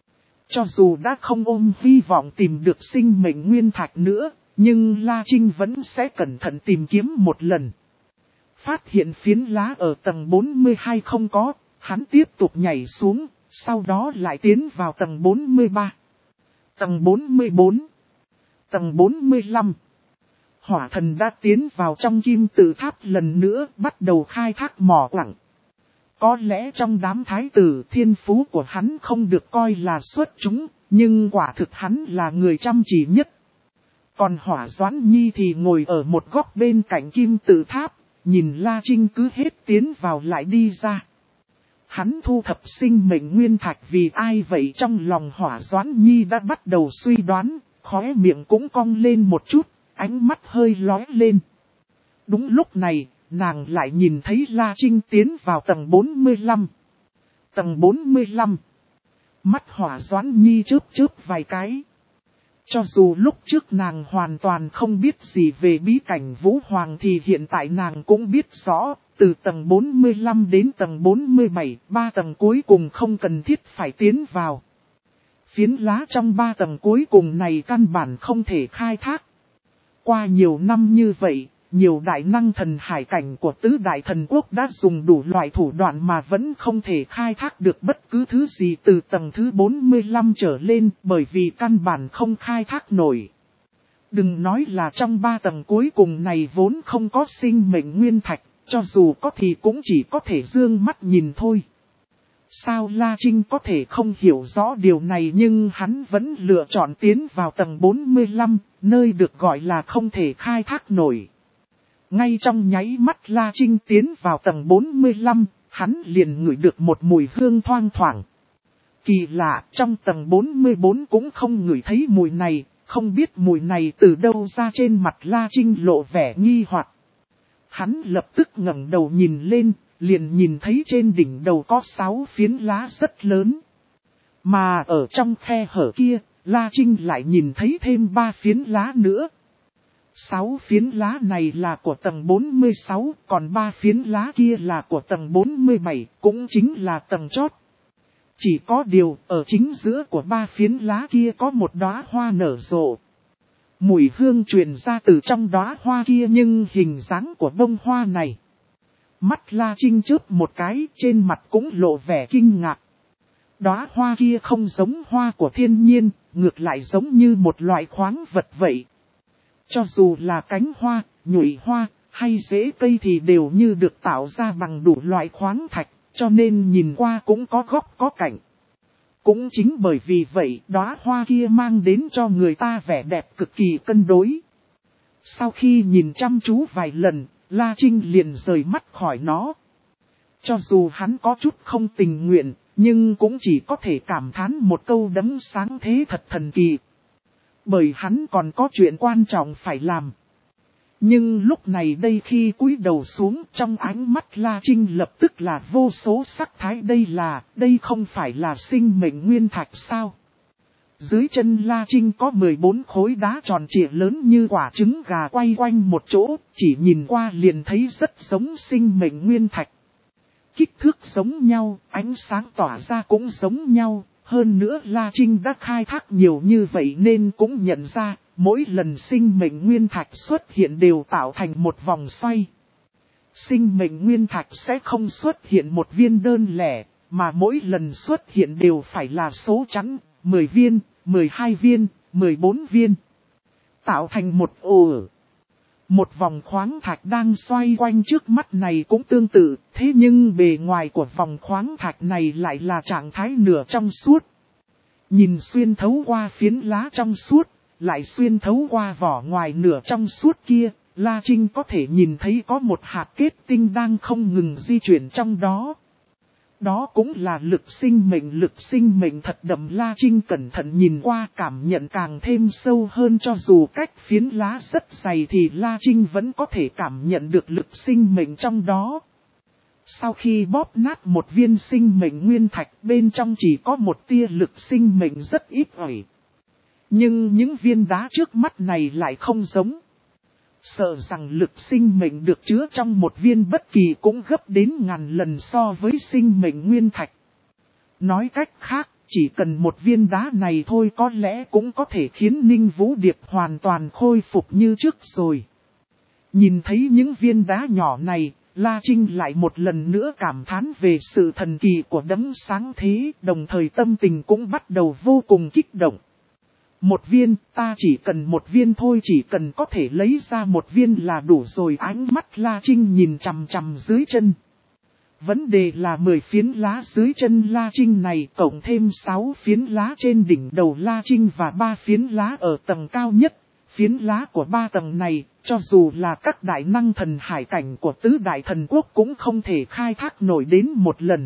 Cho dù đã không ôm hy vọng tìm được sinh mệnh nguyên thạch nữa, nhưng La Trinh vẫn sẽ cẩn thận tìm kiếm một lần. Phát hiện phiến lá ở tầng bốn mươi hai không có, hắn tiếp tục nhảy xuống, sau đó lại tiến vào tầng bốn mươi ba, tầng bốn mươi bốn, tầng bốn mươi lăm. Hỏa thần đã tiến vào trong kim tự tháp lần nữa, bắt đầu khai thác mỏ quặng. Có lẽ trong đám thái tử thiên phú của hắn không được coi là xuất chúng, nhưng quả thực hắn là người chăm chỉ nhất. Còn Hỏa Doãn Nhi thì ngồi ở một góc bên cạnh kim tự tháp, nhìn La Trinh cứ hết tiến vào lại đi ra. Hắn thu thập sinh mệnh nguyên thạch vì ai vậy, trong lòng Hỏa Doãn Nhi đã bắt đầu suy đoán, khóe miệng cũng cong lên một chút, ánh mắt hơi lóe lên. Đúng lúc này, nàng lại nhìn thấy La Trinh tiến vào tầng bốn mươi lăm. Tầng bốn mươi lăm. Mắt Hỏa Doãn Nhi chớp chớp vài cái. Cho dù lúc trước nàng hoàn toàn không biết gì về bí cảnh Vũ Hoàng thì hiện tại nàng cũng biết rõ, từ tầng bốn mươi lăm đến tầng bốn mươi bảy, ba tầng cuối cùng không cần thiết phải tiến vào. Phiến lá trong ba tầng cuối cùng này căn bản không thể khai thác. Qua nhiều năm như vậy, nhiều đại năng thần hải cảnh của tứ đại thần quốc đã dùng đủ loại thủ đoạn mà vẫn không thể khai thác được bất cứ thứ gì từ tầng thứ bốn mươi lăm trở lên, bởi vì căn bản không khai thác nổi. Đừng nói là trong ba tầng cuối cùng này vốn không có sinh mệnh nguyên thạch, cho dù có thì cũng chỉ có thể dương mắt nhìn thôi. Sao La Trinh có thể không hiểu rõ điều này, nhưng hắn vẫn lựa chọn tiến vào tầng bốn mươi lăm, nơi được gọi là không thể khai thác nổi. Ngay trong nháy mắt La Trinh tiến vào tầng bốn mươi lăm, hắn liền ngửi được một mùi hương thoang thoảng. Kỳ lạ, trong tầng bốn mươi bốn cũng không ngửi thấy mùi này, không biết mùi này từ đâu ra. Trên mặt La Trinh lộ vẻ nghi hoặc. Hắn lập tức ngẩng đầu nhìn lên, liền nhìn thấy trên đỉnh đầu có sáu phiến lá rất lớn. Mà ở trong khe hở kia, La Trinh lại nhìn thấy thêm ba phiến lá nữa. Sáu phiến lá này là của tầng bốn mươi sáu, còn ba phiến lá kia là của tầng bốn mươi bảy, cũng chính là tầng chót. Chỉ có điều, ở chính giữa của ba phiến lá kia có một đóa hoa nở rộ. Mùi hương truyền ra từ trong đóa hoa kia, nhưng hình dáng của bông hoa này. Mắt La Trinh chớp một cái, trên mặt cũng lộ vẻ kinh ngạc. Đóa hoa kia không giống hoa của thiên nhiên, ngược lại giống như một loại khoáng vật vậy. Cho dù là cánh hoa, nhụy hoa, hay rễ cây thì đều như được tạo ra bằng đủ loại khoáng thạch, cho nên nhìn qua cũng có góc có cạnh. Cũng chính bởi vì vậy, đóa hoa kia mang đến cho người ta vẻ đẹp cực kỳ cân đối. Sau khi nhìn chăm chú vài lần, La Trinh liền rời mắt khỏi nó. Cho dù hắn có chút không tình nguyện, nhưng cũng chỉ có thể cảm thán một câu đấng sáng thế thật thần kỳ. Bởi hắn còn có chuyện quan trọng phải làm. Nhưng lúc này đây khi cúi đầu xuống, trong ánh mắt La Trinh lập tức là vô số sắc thái. Đây là, đây không phải là sinh mệnh nguyên thạch sao? Dưới chân La Trinh có mười bốn khối đá tròn trịa lớn như quả trứng gà quay quanh một chỗ, chỉ nhìn qua liền thấy rất giống sinh mệnh nguyên thạch. Kích thước giống nhau, ánh sáng tỏa ra cũng giống nhau, hơn nữa La Trinh đã khai thác nhiều như vậy nên cũng nhận ra, mỗi lần sinh mệnh nguyên thạch xuất hiện đều tạo thành một vòng xoay. Sinh mệnh nguyên thạch sẽ không xuất hiện một viên đơn lẻ, mà mỗi lần xuất hiện đều phải là số chẵn, mười viên, mười hai viên, mười bốn viên. Tạo thành một ổ. Một vòng khoáng thạch đang xoay quanh trước mắt này cũng tương tự, thế nhưng bề ngoài của vòng khoáng thạch này lại là trạng thái nửa trong suốt. Nhìn xuyên thấu qua phiến lá trong suốt, lại xuyên thấu qua vỏ ngoài nửa trong suốt kia, La Trinh có thể nhìn thấy có một hạt kết tinh đang không ngừng di chuyển trong đó. Đó cũng là lực sinh mệnh, lực sinh mệnh thật đậm. La Trinh cẩn thận nhìn qua cảm nhận càng thêm sâu hơn, cho dù cách phiến lá rất dày thì La Trinh vẫn có thể cảm nhận được lực sinh mệnh trong đó. Sau khi bóp nát một viên sinh mệnh nguyên thạch, bên trong chỉ có một tia lực sinh mệnh rất ít ỏi. Nhưng những viên đá trước mắt này lại không giống. Sợ rằng lực sinh mệnh được chứa trong một viên bất kỳ cũng gấp đến ngàn lần so với sinh mệnh nguyên thạch. Nói cách khác, chỉ cần một viên đá này thôi có lẽ cũng có thể khiến Ninh Vũ Điệp hoàn toàn khôi phục như trước rồi. Nhìn thấy những viên đá nhỏ này, La Trinh lại một lần nữa cảm thán về sự thần kỳ của đấng sáng thế, đồng thời tâm tình cũng bắt đầu vô cùng kích động. Một viên, ta chỉ cần một viên thôi, chỉ cần có thể lấy ra một viên là đủ rồi. Ánh mắt La Trinh nhìn chằm chằm dưới chân. Vấn đề là mười phiến lá dưới chân La Trinh này, cộng thêm sáu phiến lá trên đỉnh đầu La Trinh và ba phiến lá ở tầng cao nhất. Phiến lá của ba tầng này, cho dù là các đại năng thần hải cảnh của tứ đại thần quốc cũng không thể khai thác nổi đến một lần.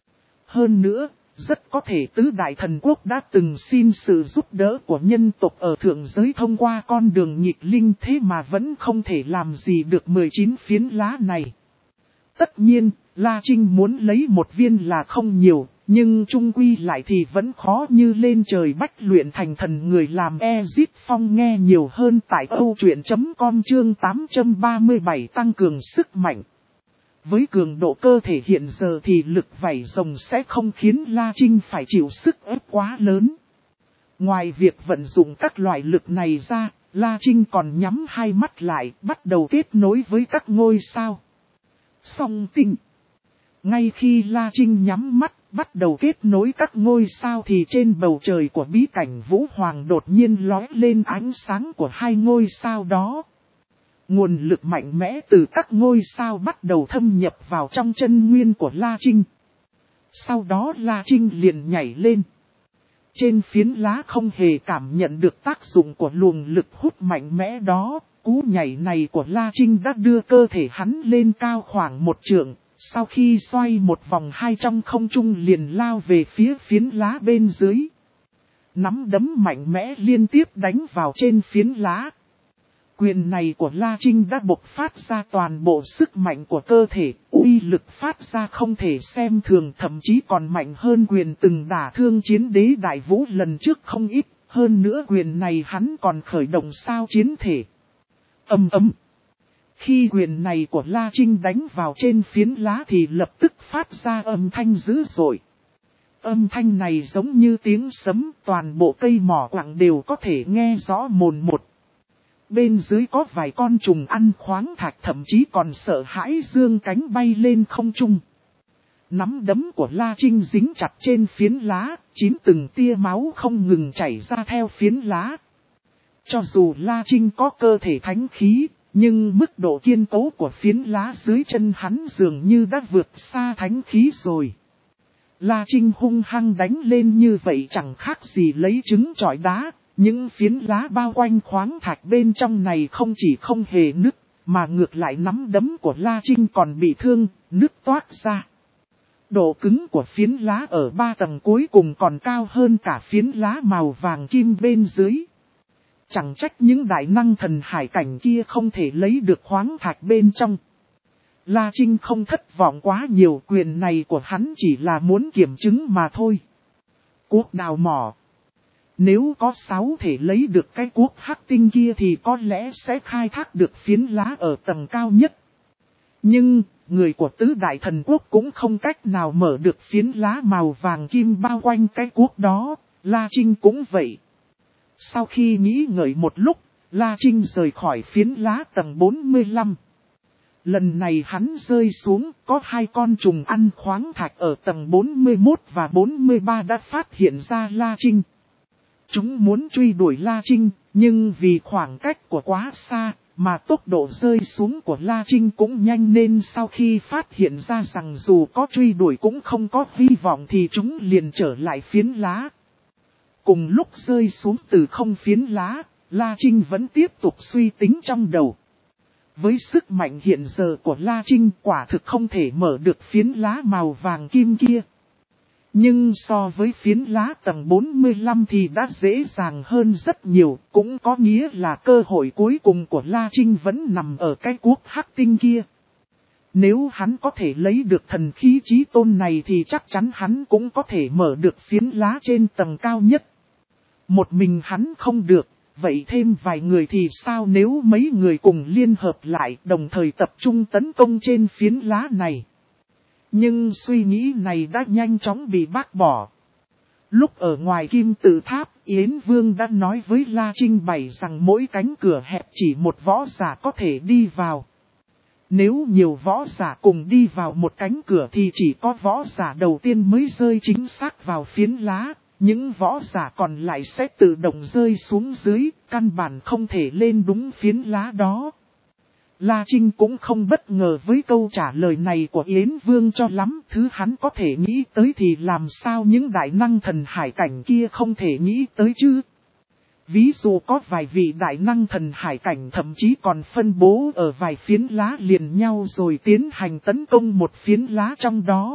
Hơn nữa, rất có thể tứ đại thần quốc đã từng xin sự giúp đỡ của nhân tộc ở thượng giới thông qua con đường nghịch linh, thế mà vẫn không thể làm gì được mười chín phiến lá này. Tất nhiên, La Trinh muốn lấy một viên là không nhiều, nhưng chung quy lại thì vẫn khó như lên trời bách luyện thành thần. Người làm Ezit Phong nghe nhiều hơn tại câu chuyện chấm com chương tám trăm ba mươi bảy tăng cường sức mạnh. Với cường độ cơ thể hiện giờ thì lực vảy rồng sẽ không khiến La Trinh phải chịu sức ép quá lớn. Ngoài việc vận dụng các loại lực này ra, La Trinh còn nhắm hai mắt lại, bắt đầu kết nối với các ngôi sao. Song tinh. Ngay khi La Trinh nhắm mắt, bắt đầu kết nối các ngôi sao thì trên bầu trời của bí cảnh Vũ Hoàng đột nhiên lóe lên ánh sáng của hai ngôi sao đó. Nguồn lực mạnh mẽ từ các ngôi sao bắt đầu thâm nhập vào trong chân nguyên của La Trinh. Sau đó La Trinh liền nhảy lên. Trên phiến lá không hề cảm nhận được tác dụng của luồng lực hút mạnh mẽ đó. Cú nhảy này của La Trinh đã đưa cơ thể hắn lên cao khoảng một trượng. Sau khi xoay một vòng hai trong không trung liền lao về phía phiến lá bên dưới. Nắm đấm mạnh mẽ liên tiếp đánh vào trên phiến lá. Quyền này của La Trinh đã bộc phát ra toàn bộ sức mạnh của cơ thể, uy lực phát ra không thể xem thường, thậm chí còn mạnh hơn quyền từng đả thương chiến đế đại vũ lần trước không ít. Hơn nữa quyền này hắn còn khởi động sao chiến thể. Ầm ầm. Khi quyền này của La Trinh đánh vào trên phiến lá thì lập tức phát ra âm thanh dữ dội. Âm thanh này giống như tiếng sấm, toàn bộ cây mỏ quặng đều có thể nghe rõ mồn một. Bên dưới có vài con trùng ăn khoáng thạch thậm chí còn sợ hãi dương cánh bay lên không trung. Nắm đấm của La Trinh dính chặt trên phiến lá, chín từng tia máu không ngừng chảy ra theo phiến lá. Cho dù La Trinh có cơ thể thánh khí, nhưng mức độ kiên cố của phiến lá dưới chân hắn dường như đã vượt xa thánh khí rồi. La Trinh hung hăng đánh lên như vậy chẳng khác gì lấy trứng chọi đá. Những phiến lá bao quanh khoáng thạch bên trong này không chỉ không hề nứt, mà ngược lại nắm đấm của La Trinh còn bị thương, nứt toát ra. Độ cứng của phiến lá ở ba tầng cuối cùng còn cao hơn cả phiến lá màu vàng kim bên dưới. Chẳng trách những đại năng thần hải cảnh kia không thể lấy được khoáng thạch bên trong. La Trinh không thất vọng quá nhiều, quyền này của hắn chỉ là muốn kiểm chứng mà thôi. Cuốc đào mỏ. Nếu có sáu thể lấy được cái cuốc hắc tinh kia thì có lẽ sẽ khai thác được phiến lá ở tầng cao nhất. Nhưng, người của tứ đại thần quốc cũng không cách nào mở được phiến lá màu vàng kim bao quanh cái cuốc đó, La Trinh cũng vậy. Sau khi nghĩ ngợi một lúc, La Trinh rời khỏi phiến lá tầng bốn mươi lăm. Lần này hắn rơi xuống, có hai con trùng ăn khoáng thạch ở tầng bốn mươi mốt và bốn mươi ba đã phát hiện ra La Trinh. Chúng muốn truy đuổi La Trinh, nhưng vì khoảng cách của quá xa, mà tốc độ rơi xuống của La Trinh cũng nhanh nên sau khi phát hiện ra rằng dù có truy đuổi cũng không có hy vọng thì chúng liền trở lại phiến lá. Cùng lúc rơi xuống từ không phiến lá, La Trinh vẫn tiếp tục suy tính trong đầu. Với sức mạnh hiện giờ của La Trinh quả thực không thể mở được phiến lá màu vàng kim kia. Nhưng so với phiến lá tầng bốn mươi lăm thì đã dễ dàng hơn rất nhiều, cũng có nghĩa là cơ hội cuối cùng của La Trinh vẫn nằm ở cái cuốc hắc tinh kia. Nếu hắn có thể lấy được thần khí chí tôn này thì chắc chắn hắn cũng có thể mở được phiến lá trên tầng cao nhất. Một mình hắn không được, vậy thêm vài người thì sao nếu mấy người cùng liên hợp lại đồng thời tập trung tấn công trên phiến lá này. Nhưng suy nghĩ này đã nhanh chóng bị bác bỏ. Lúc ở ngoài kim tự tháp, Yến Vương đã nói với La Trinh bày rằng mỗi cánh cửa hẹp chỉ một võ giả có thể đi vào. Nếu nhiều võ giả cùng đi vào một cánh cửa thì chỉ có võ giả đầu tiên mới rơi chính xác vào phiến lá, những võ giả còn lại sẽ tự động rơi xuống dưới, căn bản không thể lên đúng phiến lá đó. La Trinh cũng không bất ngờ với câu trả lời này của Yến Vương cho lắm, thứ hắn có thể nghĩ tới thì làm sao những đại năng thần hải cảnh kia không thể nghĩ tới chứ. Ví dụ có vài vị đại năng thần hải cảnh thậm chí còn phân bố ở vài phiến lá liền nhau rồi tiến hành tấn công một phiến lá trong đó.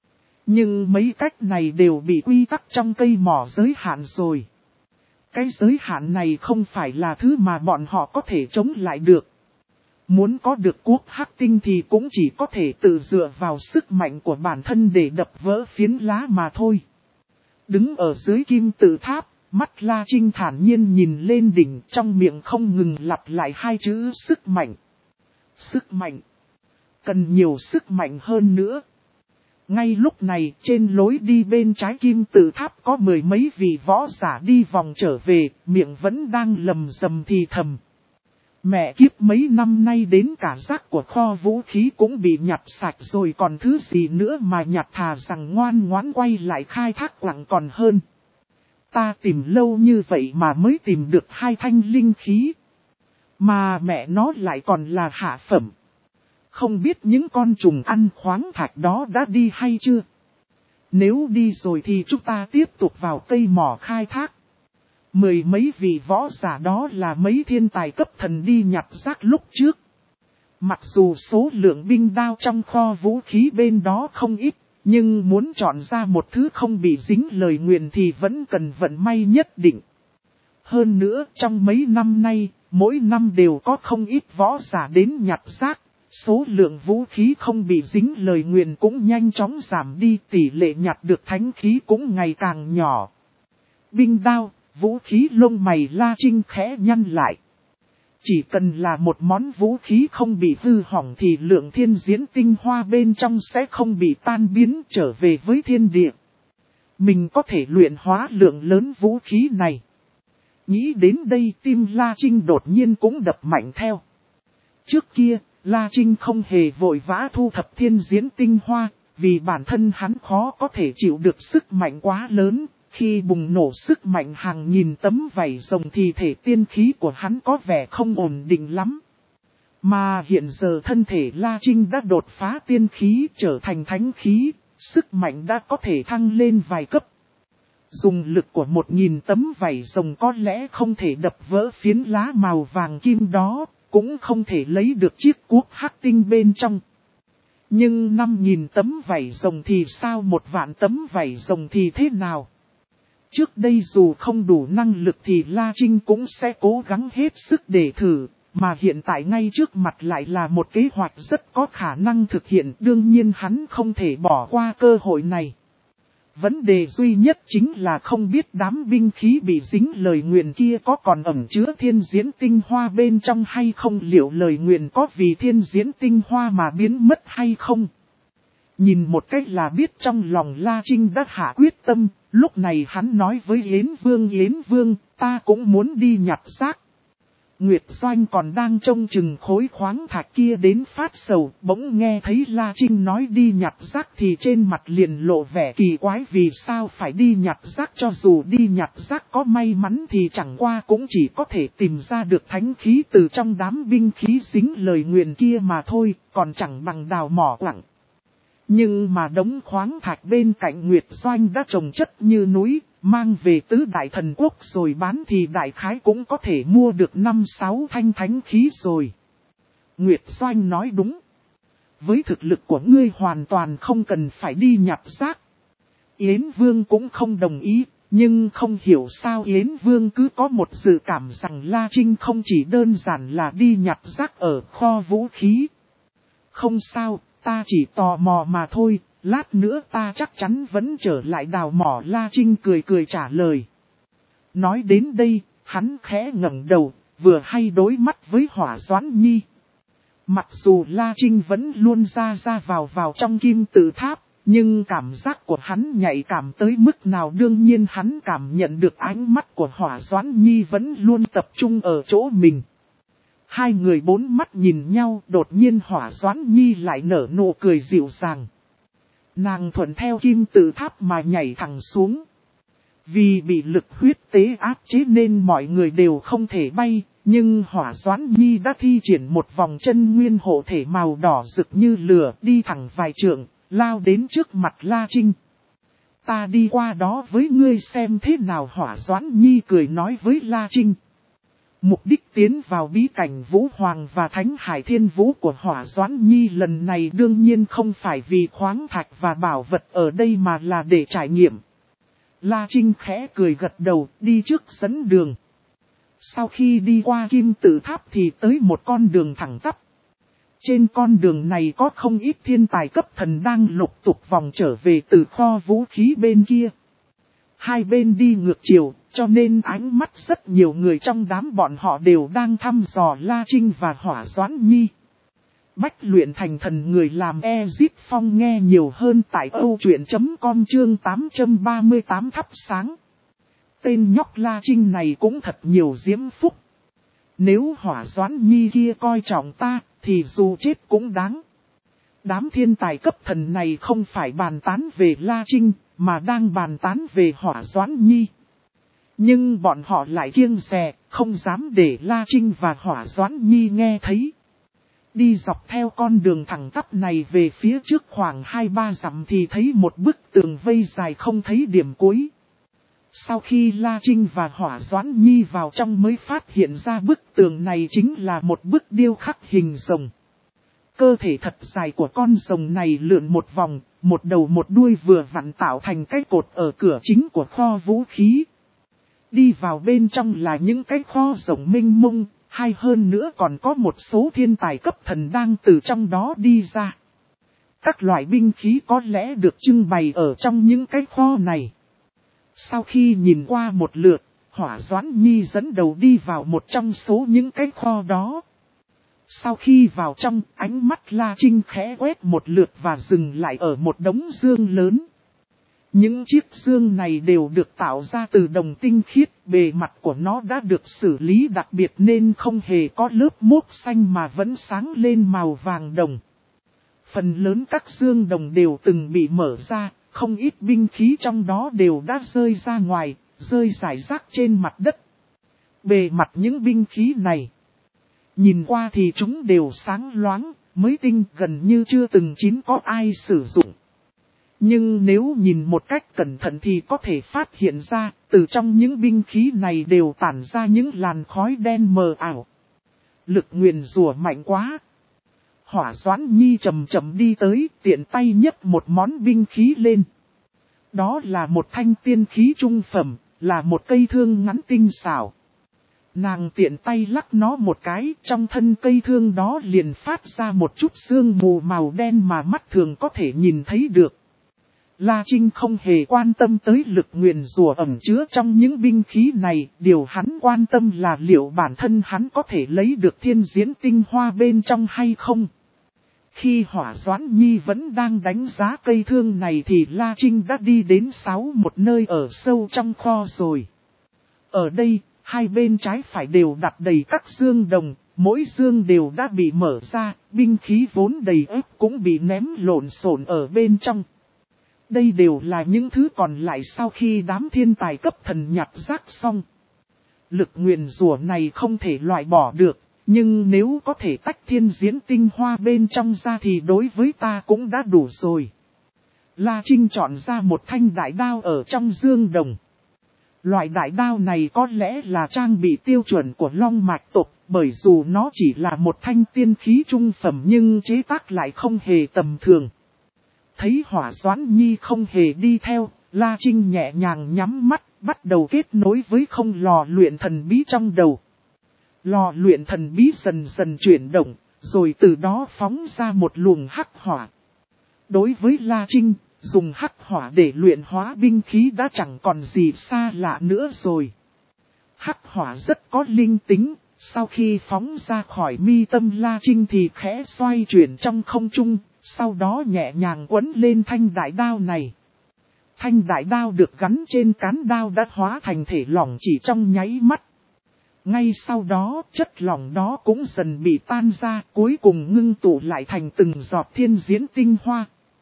Nhưng mấy cách này đều bị quy tắc trong cây mỏ giới hạn rồi. Cái giới hạn này không phải là thứ mà bọn họ có thể chống lại được. Muốn có được cuốc hắc tinh thì cũng chỉ có thể tự dựa vào sức mạnh của bản thân để đập vỡ phiến lá mà thôi. Đứng ở dưới kim tự tháp, mắt La Trinh thản nhiên nhìn lên đỉnh, trong miệng không ngừng lặp lại hai chữ sức mạnh. Sức mạnh. Cần nhiều sức mạnh hơn nữa. Ngay lúc này, trên lối đi bên trái kim tự tháp có mười mấy vị võ giả đi vòng trở về, miệng vẫn đang lầm rầm thì thầm. Mẹ kiếp mấy năm nay đến cả rác của kho vũ khí cũng bị nhặt sạch rồi còn thứ gì nữa mà nhặt, thà rằng ngoan ngoãn quay lại khai thác lặng còn hơn. Ta tìm lâu như vậy mà mới tìm được hai thanh linh khí. Mà mẹ nó lại còn là hạ phẩm. Không biết những con trùng ăn khoáng thạch đó đã đi hay chưa? Nếu đi rồi thì chúng ta tiếp tục vào cây mỏ khai thác. Mười mấy vị võ giả đó là mấy thiên tài cấp thần đi nhặt rác lúc trước. Mặc dù số lượng binh đao trong kho vũ khí bên đó không ít, nhưng muốn chọn ra một thứ không bị dính lời nguyền thì vẫn cần vận may nhất định. Hơn nữa, trong mấy năm nay, mỗi năm đều có không ít võ giả đến nhặt rác. Số lượng vũ khí không bị dính lời nguyền cũng nhanh chóng giảm đi, tỷ lệ nhặt được thánh khí cũng ngày càng nhỏ. Binh đao, vũ khí lông mày La Trinh khẽ nhăn lại. Chỉ cần là một món vũ khí không bị hư hỏng thì lượng thiên diễn tinh hoa bên trong sẽ không bị tan biến trở về với thiên địa. Mình có thể luyện hóa lượng lớn vũ khí này. Nghĩ đến đây tim La Trinh đột nhiên cũng đập mạnh theo. Trước kia, La Trinh không hề vội vã thu thập thiên diễn tinh hoa, vì bản thân hắn khó có thể chịu được sức mạnh quá lớn. Khi bùng nổ sức mạnh hàng nghìn tấm vảy rồng thì thể tiên khí của hắn có vẻ không ổn định lắm. Mà hiện giờ thân thể La Trinh đã đột phá tiên khí trở thành thánh khí, sức mạnh đã có thể thăng lên vài cấp. Dùng lực của một nghìn tấm vảy rồng có lẽ không thể đập vỡ phiến lá màu vàng kim đó, cũng không thể lấy được chiếc cuốc hắc tinh bên trong. Nhưng năm nghìn tấm vảy rồng thì sao, một vạn tấm vảy rồng thì thế nào? Trước đây dù không đủ năng lực thì La Trinh cũng sẽ cố gắng hết sức để thử, mà hiện tại ngay trước mặt lại là một kế hoạch rất có khả năng thực hiện, đương nhiên hắn không thể bỏ qua cơ hội này. Vấn đề duy nhất chính là không biết đám binh khí bị dính lời nguyền kia có còn ẩn chứa thiên diễn tinh hoa bên trong hay không, liệu lời nguyền có vì thiên diễn tinh hoa mà biến mất hay không. Nhìn một cách là biết trong lòng La Trinh đã hạ quyết tâm, lúc này hắn nói với Yến Vương: Yến Vương, ta cũng muốn đi nhặt xác. Nguyệt Doanh còn đang trông chừng khối khoáng thạch kia đến phát sầu, bỗng nghe thấy La Trinh nói đi nhặt rác thì trên mặt liền lộ vẻ kỳ quái, vì sao phải đi nhặt rác, cho dù đi nhặt rác có may mắn thì chẳng qua cũng chỉ có thể tìm ra được thánh khí từ trong đám binh khí dính lời nguyền kia mà thôi, còn chẳng bằng đào mỏ quặng. Nhưng mà đống khoáng thạch bên cạnh Nguyệt Doanh đã trồng chất như núi, mang về tứ đại thần quốc rồi bán thì đại khái cũng có thể mua được năm sáu thanh thánh khí rồi. Nguyệt Doanh nói đúng. Với thực lực của ngươi hoàn toàn không cần phải đi nhặt rác. Yến Vương cũng không đồng ý, nhưng không hiểu sao Yến Vương cứ có một dự cảm rằng La Trinh không chỉ đơn giản là đi nhặt rác ở kho vũ khí. Không sao, ta chỉ tò mò mà thôi, lát nữa ta chắc chắn vẫn trở lại đào mỏ. La Trinh cười cười trả lời. Nói đến đây, hắn khẽ ngẩng đầu, vừa hay đối mắt với Hỏa Doãn Nhi. Mặc dù La Trinh vẫn luôn ra ra vào vào trong kim tự tháp, nhưng cảm giác của hắn nhạy cảm tới mức nào đương nhiên hắn cảm nhận được ánh mắt của Hỏa Doãn Nhi vẫn luôn tập trung ở chỗ mình. Hai người bốn mắt nhìn nhau, đột nhiên Hỏa Doãn Nhi lại nở nụ cười dịu dàng. Nàng thuận theo kim tự tháp mà nhảy thẳng xuống. Vì bị lực huyết tế áp chế nên mọi người đều không thể bay, nhưng Hỏa Doãn Nhi đã thi triển một vòng chân nguyên hộ thể màu đỏ rực như lửa, đi thẳng vài trượng, lao đến trước mặt La Trinh. Ta đi qua đó với ngươi xem thế nào. Hỏa Doãn Nhi cười nói với La Trinh. Mục đích tiến vào bí cảnh Vũ Hoàng và Thánh Hải Thiên Vũ của Hỏa Doãn Nhi lần này đương nhiên không phải vì khoáng thạch và bảo vật ở đây mà là để trải nghiệm. La Trinh khẽ cười gật đầu, đi trước dẫn đường. Sau khi đi qua kim tự tháp thì tới một con đường thẳng tắp. Trên con đường này có không ít thiên tài cấp thần đang lục tục vòng trở về từ kho vũ khí bên kia. Hai bên đi ngược chiều, cho nên ánh mắt rất nhiều người trong đám bọn họ đều đang thăm dò La Trinh và Hỏa Doãn Nhi. Bách luyện thành thần người làm Ezip Phong nghe nhiều hơn tại âu truyện chấm com chương tám trăm ba mươi tám thắp sáng. Tên nhóc La Trinh này cũng thật nhiều diễm phúc. Nếu Hỏa Doãn Nhi kia coi trọng ta, thì dù chết cũng đáng. Đám thiên tài cấp thần này không phải bàn tán về La Trinh, mà đang bàn tán về Hỏa Doãn Nhi. Nhưng bọn họ lại kiêng dè, không dám để La Trinh và Hỏa Doãn Nhi nghe thấy. Đi dọc theo con đường thẳng tắp này về phía trước khoảng hai ba dặm thì thấy một bức tường vây dài không thấy điểm cuối. Sau khi La Trinh và Hỏa Doãn Nhi vào trong mới phát hiện ra bức tường này chính là một bức điêu khắc hình rồng. Cơ thể thật dài của con rồng này lượn một vòng, một đầu một đuôi vừa vặn tạo thành cái cột ở cửa chính của kho vũ khí. Đi vào bên trong là những cái kho rồng mênh mông, hay hơn nữa còn có một số thiên tài cấp thần đang từ trong đó đi ra. Các loại binh khí có lẽ được trưng bày ở trong những cái kho này. Sau khi nhìn qua một lượt, Hỏa Doãn Nhi dẫn đầu đi vào một trong số những cái kho đó. Sau khi vào trong, ánh mắt La Trinh khẽ quét một lượt và dừng lại ở một đống dương lớn. Những chiếc dương này đều được tạo ra từ đồng tinh khiết, bề mặt của nó đã được xử lý đặc biệt nên không hề có lớp mốt xanh mà vẫn sáng lên màu vàng đồng. Phần lớn các dương đồng đều từng bị mở ra, không ít binh khí trong đó đều đã rơi ra ngoài, rơi rải rác trên mặt đất. Bề mặt những binh khí này, nhìn qua thì chúng đều sáng loáng, mới tinh, gần như chưa từng chín có ai sử dụng. Nhưng nếu nhìn một cách cẩn thận thì có thể phát hiện ra, từ trong những binh khí này đều tản ra những làn khói đen mờ ảo. Lực nguyền rủa mạnh quá. Hỏa Doãn Nhi chậm chậm đi tới, tiện tay nhấc một món binh khí lên. Đó là một thanh tiên khí trung phẩm, là một cây thương ngắn tinh xảo. Nàng tiện tay lắc nó một cái, trong thân cây thương đó liền phát ra một chút sương mù màu đen mà mắt thường có thể nhìn thấy được. La Trinh không hề quan tâm tới lực nguyền rủa ẩn chứa trong những binh khí này, điều hắn quan tâm là liệu bản thân hắn có thể lấy được thiên diễn tinh hoa bên trong hay không. Khi Hỏa Doãn Nhi vẫn đang đánh giá cây thương này thì La Trinh đã đi đến sáu một nơi ở sâu trong kho rồi. Ở đây, hai bên trái phải đều đặt đầy các dương đồng, mỗi dương đều đã bị mở ra, binh khí vốn đầy ếp cũng bị ném lộn xộn ở bên trong. Đây đều là những thứ còn lại sau khi đám thiên tài cấp thần nhặt rác xong. Lực nguyền rủa này không thể loại bỏ được, nhưng nếu có thể tách thiên diễn tinh hoa bên trong ra thì đối với ta cũng đã đủ rồi. La Trinh chọn ra một thanh đại đao ở trong dương đồng. Loại đại đao này có lẽ là trang bị tiêu chuẩn của Long Mạch tộc, bởi dù nó chỉ là một thanh tiên khí trung phẩm nhưng chế tác lại không hề tầm thường. Thấy Hỏa Doãn Nhi không hề đi theo, La Trinh nhẹ nhàng nhắm mắt, bắt đầu kết nối với không lò luyện thần bí trong đầu. Lò luyện thần bí dần dần chuyển động, rồi từ đó phóng ra một luồng hắc hỏa. Đối với La Trinh, dùng hắc hỏa để luyện hóa binh khí đã chẳng còn gì xa lạ nữa rồi. Hắc hỏa rất có linh tính, sau khi phóng ra khỏi mi tâm La Trinh thì khẽ xoay chuyển trong không trung, sau đó nhẹ nhàng quấn lên thanh đại đao này. Thanh đại đao được gắn trên cán đao đã hóa thành thể lỏng chỉ trong nháy mắt. Ngay sau đó, chất lỏng đó cũng dần bị tan ra, cuối cùng ngưng tụ lại thành từng giọt thiên diễn tinh hoa.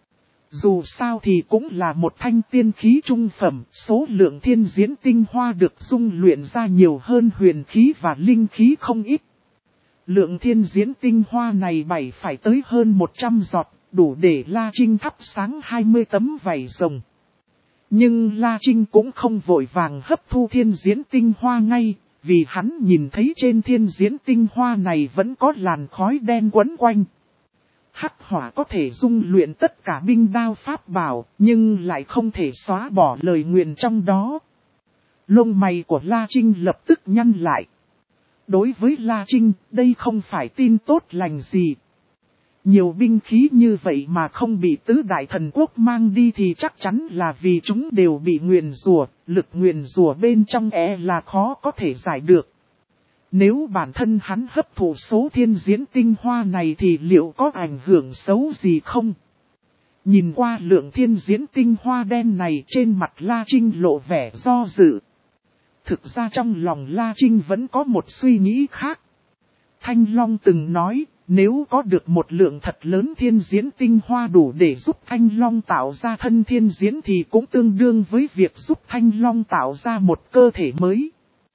Dù sao thì cũng là một thanh tiên khí trung phẩm, số lượng thiên diễn tinh hoa được dung luyện ra nhiều hơn huyền khí và linh khí không ít. Lượng thiên diễn tinh hoa này bảy phải tới hơn một trăm giọt, đủ để La Trinh thắp sáng hai mươi tấm vảy rồng. Nhưng La Trinh cũng không vội vàng hấp thu thiên diễn tinh hoa ngay, vì hắn nhìn thấy trên thiên diễn tinh hoa này vẫn có làn khói đen quấn quanh. Hắc hỏa có thể dung luyện tất cả binh đao pháp bảo, nhưng lại không thể xóa bỏ lời nguyền trong đó. Lông mày của La Trinh lập tức nhăn lại. Đối với La Trinh, đây không phải tin tốt lành gì. Nhiều binh khí như vậy mà không bị tứ đại thần quốc mang đi thì chắc chắn là vì chúng đều bị nguyền rủa, lực nguyền rủa bên trong e là khó có thể giải được. Nếu bản thân hắn hấp thụ số thiên diễn tinh hoa này thì liệu có ảnh hưởng xấu gì không? Nhìn qua lượng thiên diễn tinh hoa đen này trên mặt La Trinh lộ vẻ do dự. Thực ra trong lòng La Trinh vẫn có một suy nghĩ khác. Thanh Long từng nói, nếu có được một lượng thật lớn thiên diễn tinh hoa đủ để giúp Thanh Long tạo ra thân thiên diễn thì cũng tương đương với việc giúp Thanh Long tạo ra một cơ thể mới.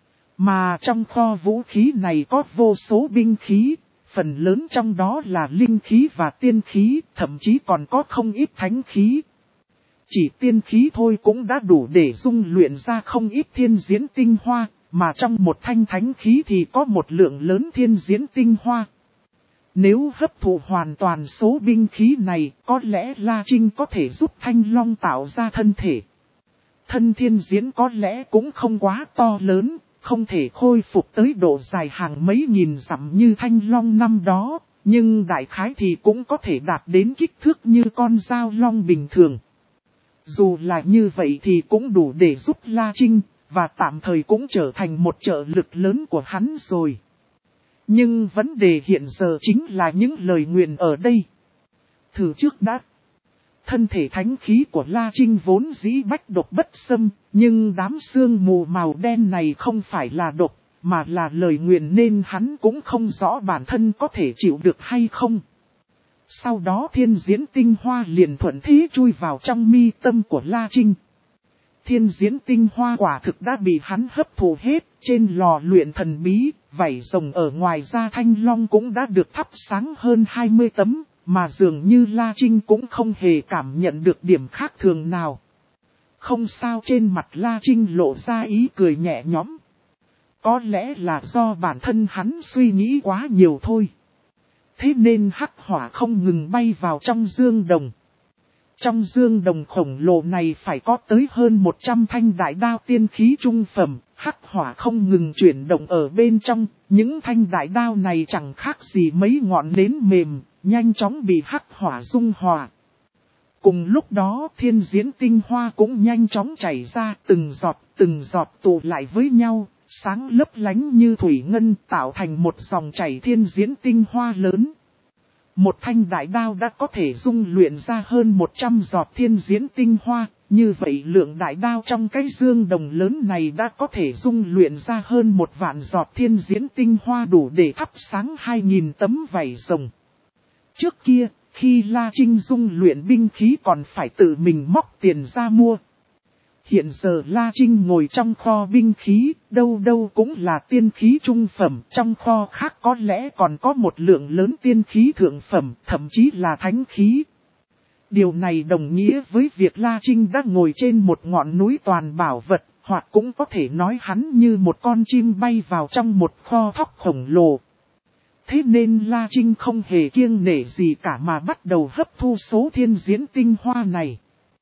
Mà trong kho vũ khí này có vô số binh khí, phần lớn trong đó là linh khí và tiên khí, thậm chí còn có không ít thánh khí. Chỉ tiên khí thôi cũng đã đủ để dung luyện ra không ít thiên diễn tinh hoa, mà trong một thanh thánh khí thì có một lượng lớn thiên diễn tinh hoa. Nếu hấp thụ hoàn toàn số binh khí này, có lẽ La Trinh có thể giúp Thanh Long tạo ra thân thể. Thân thiên diễn có lẽ cũng không quá to lớn, không thể khôi phục tới độ dài hàng mấy nghìn dặm như Thanh Long năm đó, nhưng đại khái thì cũng có thể đạt đến kích thước như con dao long bình thường. Dù là như vậy thì cũng đủ để giúp La Trinh, và tạm thời cũng trở thành một trợ lực lớn của hắn rồi. Nhưng vấn đề hiện giờ chính là những lời nguyền ở đây. Thử trước đã. Thân thể thánh khí của La Trinh vốn dĩ bách độc bất xâm, nhưng đám sương mù màu đen này không phải là độc, mà là lời nguyền nên hắn cũng không rõ bản thân có thể chịu được hay không. Sau đó thiên diễn tinh hoa liền thuận thế chui vào trong mi tâm của La Trinh. Thiên diễn tinh hoa quả thực đã bị hắn hấp thụ hết, trên lò luyện thần bí, vảy rồng ở ngoài da Thanh Long cũng đã được thắp sáng hơn hai mươi tấm, mà dường như La Trinh cũng không hề cảm nhận được điểm khác thường nào. Không sao, trên mặt La Trinh lộ ra ý cười nhẹ nhõm. Có lẽ là do bản thân hắn suy nghĩ quá nhiều thôi. Thế nên hắc hỏa không ngừng bay vào trong dương đồng. Trong dương đồng khổng lồ này phải có tới hơn một trăm thanh đại đao tiên khí trung phẩm, hắc hỏa không ngừng chuyển động ở bên trong, những thanh đại đao này chẳng khác gì mấy ngọn nến mềm, nhanh chóng bị hắc hỏa dung hòa. Cùng lúc đó thiên diễn tinh hoa cũng nhanh chóng chảy ra, từng giọt từng giọt tụ lại với nhau, sáng lấp lánh như thủy ngân, tạo thành một dòng chảy thiên diễn tinh hoa lớn. Một thanh đại đao đã có thể dung luyện ra hơn một trăm giọt thiên diễn tinh hoa, như vậy lượng đại đao trong cái dương đồng lớn này đã có thể dung luyện ra hơn một vạn giọt thiên diễn tinh hoa, đủ để thắp sáng hai nghìn tấm vảy rồng. Trước kia, khi La Trinh dung luyện binh khí còn phải tự mình móc tiền ra mua. Hiện giờ La Trinh ngồi trong kho binh khí, đâu đâu cũng là tiên khí trung phẩm, trong kho khác có lẽ còn có một lượng lớn tiên khí thượng phẩm, thậm chí là thánh khí. Điều này đồng nghĩa với việc La Trinh đã ngồi trên một ngọn núi toàn bảo vật, hoặc cũng có thể nói hắn như một con chim bay vào trong một kho thóc khổng lồ. Thế nên La Trinh không hề kiêng nể gì cả mà bắt đầu hấp thu số thiên diễn tinh hoa này.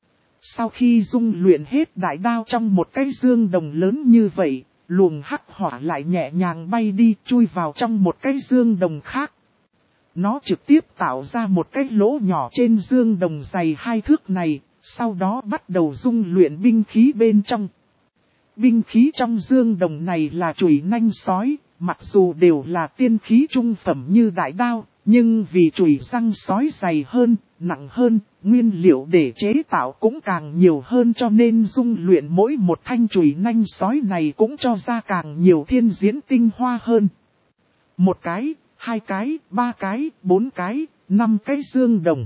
Sau khi dung luyện hết đại đao trong một cái dương đồng lớn như vậy, luồng hắc hỏa lại nhẹ nhàng bay đi chui vào trong một cái dương đồng khác. Nó trực tiếp tạo ra một cái lỗ nhỏ trên dương đồng dày hai thước này, sau đó bắt đầu dung luyện binh khí bên trong. Binh khí trong dương đồng này là chùy nanh sói, mặc dù đều là tiên khí trung phẩm như đại đao, nhưng vì chùy răng sói dày hơn, nặng hơn, nguyên liệu để chế tạo cũng càng nhiều hơn, cho nên dung luyện mỗi một thanh chùy nanh sói này cũng cho ra càng nhiều thiên diễn tinh hoa hơn. Một cái, hai cái, ba cái, bốn cái, năm cái dương đồng.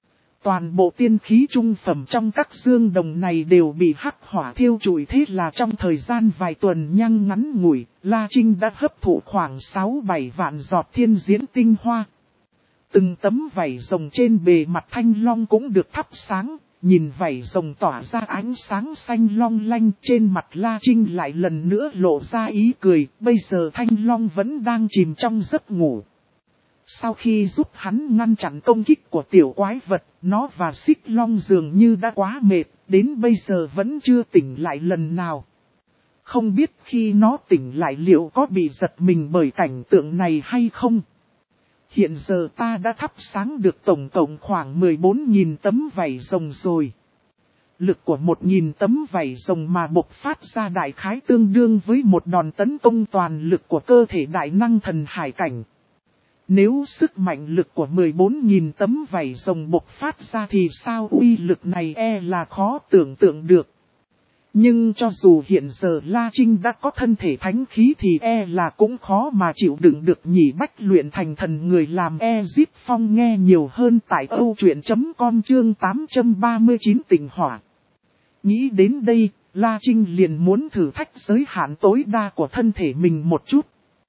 Toàn bộ tiên khí trung phẩm trong các dương đồng này đều bị hắc hỏa thiêu trụi, thế là trong thời gian vài tuần nhăng ngắn ngủi, La Trinh đã hấp thụ khoảng sáu bảy vạn giọt thiên diễn tinh hoa. Từng tấm vảy rồng trên bề mặt thanh long cũng được thắp sáng, nhìn vảy rồng tỏa ra ánh sáng xanh long lanh, trên mặt La Trinh lại lần nữa lộ ra ý cười, bây giờ thanh long vẫn đang chìm trong giấc ngủ. Sau khi giúp hắn ngăn chặn công kích của tiểu quái vật, nó và xích long dường như đã quá mệt, đến bây giờ vẫn chưa tỉnh lại lần nào. Không biết khi nó tỉnh lại liệu có bị giật mình bởi cảnh tượng này hay không? Hiện giờ ta đã thắp sáng được tổng cộng khoảng mười bốn nghìn tấm vảy rồng rồi. Lực của một nghìn tấm vảy rồng mà bộc phát ra đại khái tương đương với một đòn tấn công toàn lực của cơ thể đại năng thần hải cảnh. Nếu sức mạnh lực của mười bốn nghìn tấm vảy rồng bộc phát ra thì sao uy lực này e là khó tưởng tượng được. Nhưng cho dù hiện giờ La Trinh đã có thân thể thánh khí thì e là cũng khó mà chịu đựng được nhỉ. Bách luyện thành thần người làm Ezip Phong nghe nhiều hơn tại âu truyện chấm com chương tám trăm ba mươi chín tình hỏa. Nghĩ đến đây, La Trinh liền muốn thử thách giới hạn tối đa của thân thể mình một chút.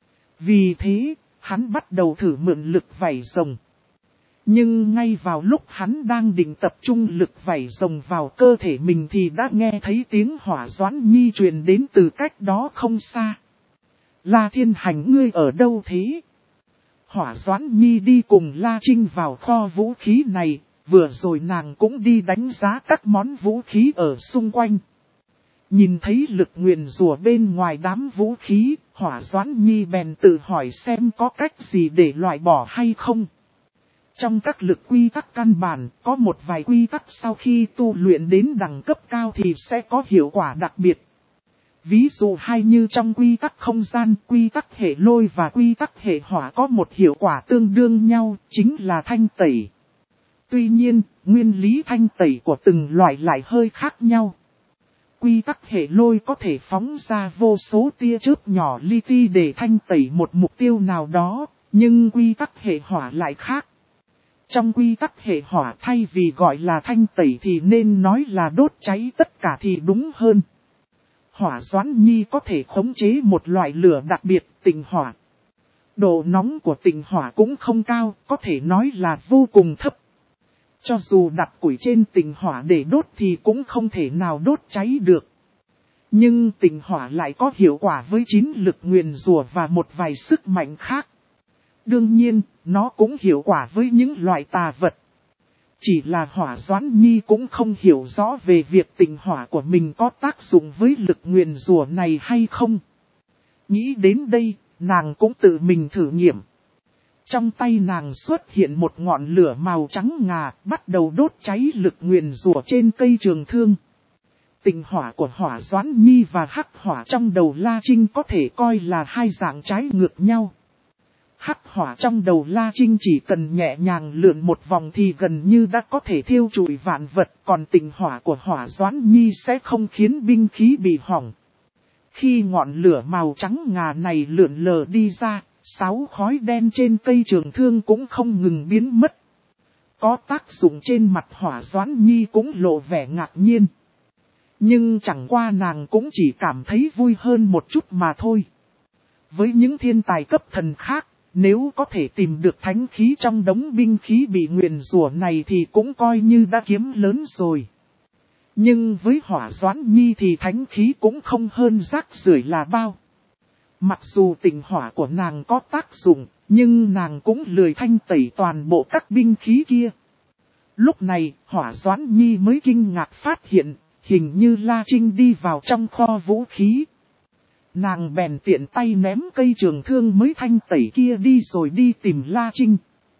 Vì thế, hắn bắt đầu thử mượn lực vảy rồng. Nhưng ngay vào lúc hắn đang định tập trung lực vảy rồng vào cơ thể mình thì đã nghe thấy tiếng Hỏa Doãn Nhi truyền đến từ cách đó không xa. La Thiên Hành, ngươi ở đâu thế? Hỏa Doãn Nhi đi cùng La Trinh vào kho vũ khí này, vừa rồi nàng cũng đi đánh giá các món vũ khí ở xung quanh. Nhìn thấy lực nguyền rủa bên ngoài đám vũ khí, Hỏa Doãn Nhi bèn tự hỏi xem có cách gì để loại bỏ hay không. Trong các lực quy tắc căn bản, có một vài quy tắc sau khi tu luyện đến đẳng cấp cao thì sẽ có hiệu quả đặc biệt. Ví dụ hay như trong quy tắc không gian, quy tắc hệ lôi và quy tắc hệ hỏa có một hiệu quả tương đương nhau, chính là thanh tẩy. Tuy nhiên, nguyên lý thanh tẩy của từng loại lại hơi khác nhau. Quy tắc hệ lôi có thể phóng ra vô số tia chớp nhỏ li ti để thanh tẩy một mục tiêu nào đó, nhưng quy tắc hệ hỏa lại khác. Trong quy tắc hệ hỏa thay vì gọi là thanh tẩy thì nên nói là đốt cháy tất cả thì đúng hơn. Hỏa Doãn Nhi có thể khống chế một loại lửa đặc biệt, tịnh hỏa. Độ nóng của tịnh hỏa cũng không cao, có thể nói là vô cùng thấp. Cho dù đặt củi trên tịnh hỏa để đốt thì cũng không thể nào đốt cháy được. Nhưng tịnh hỏa lại có hiệu quả với chín lực nguyền rủa và một vài sức mạnh khác. Đương nhiên, nó cũng hiệu quả với những loại tà vật. Chỉ là Hỏa Doãn Nhi cũng không hiểu rõ về việc tịnh hỏa của mình có tác dụng với lực nguyền rủa này hay không. Nghĩ đến đây, nàng cũng tự mình thử nghiệm. Trong tay nàng xuất hiện một ngọn lửa màu trắng ngà, bắt đầu đốt cháy lực nguyền rủa trên cây trường thương. Tình hỏa của Hỏa Doãn Nhi và hắc hỏa trong đầu La Trinh có thể coi là hai dạng trái ngược nhau. Hắc hỏa trong đầu La Trinh chỉ cần nhẹ nhàng lượn một vòng thì gần như đã có thể thiêu trụi vạn vật, còn tình hỏa của Hỏa Doãn Nhi sẽ không khiến binh khí bị hỏng. Khi ngọn lửa màu trắng ngà này lượn lờ đi ra, sáu khói đen trên cây trường thương cũng không ngừng biến mất. Có tác dụng trên mặt Hỏa Doãn Nhi cũng lộ vẻ ngạc nhiên. Nhưng chẳng qua nàng cũng chỉ cảm thấy vui hơn một chút mà thôi. Với những thiên tài cấp thần khác, nếu có thể tìm được thánh khí trong đống binh khí bị nguyền rủa này thì cũng coi như đã kiếm lớn rồi. Nhưng với Hỏa Doãn Nhi thì thánh khí cũng không hơn rác rưởi là bao. Mặc dù tình hỏa của nàng có tác dụng, nhưng nàng cũng lười thanh tẩy toàn bộ các binh khí kia. Lúc này, Hỏa Doãn Nhi mới kinh ngạc phát hiện, hình như La Trinh đi vào trong kho vũ khí. Nàng bèn tiện tay ném cây trường thương mới thanh tẩy kia đi rồi đi tìm La Trinh.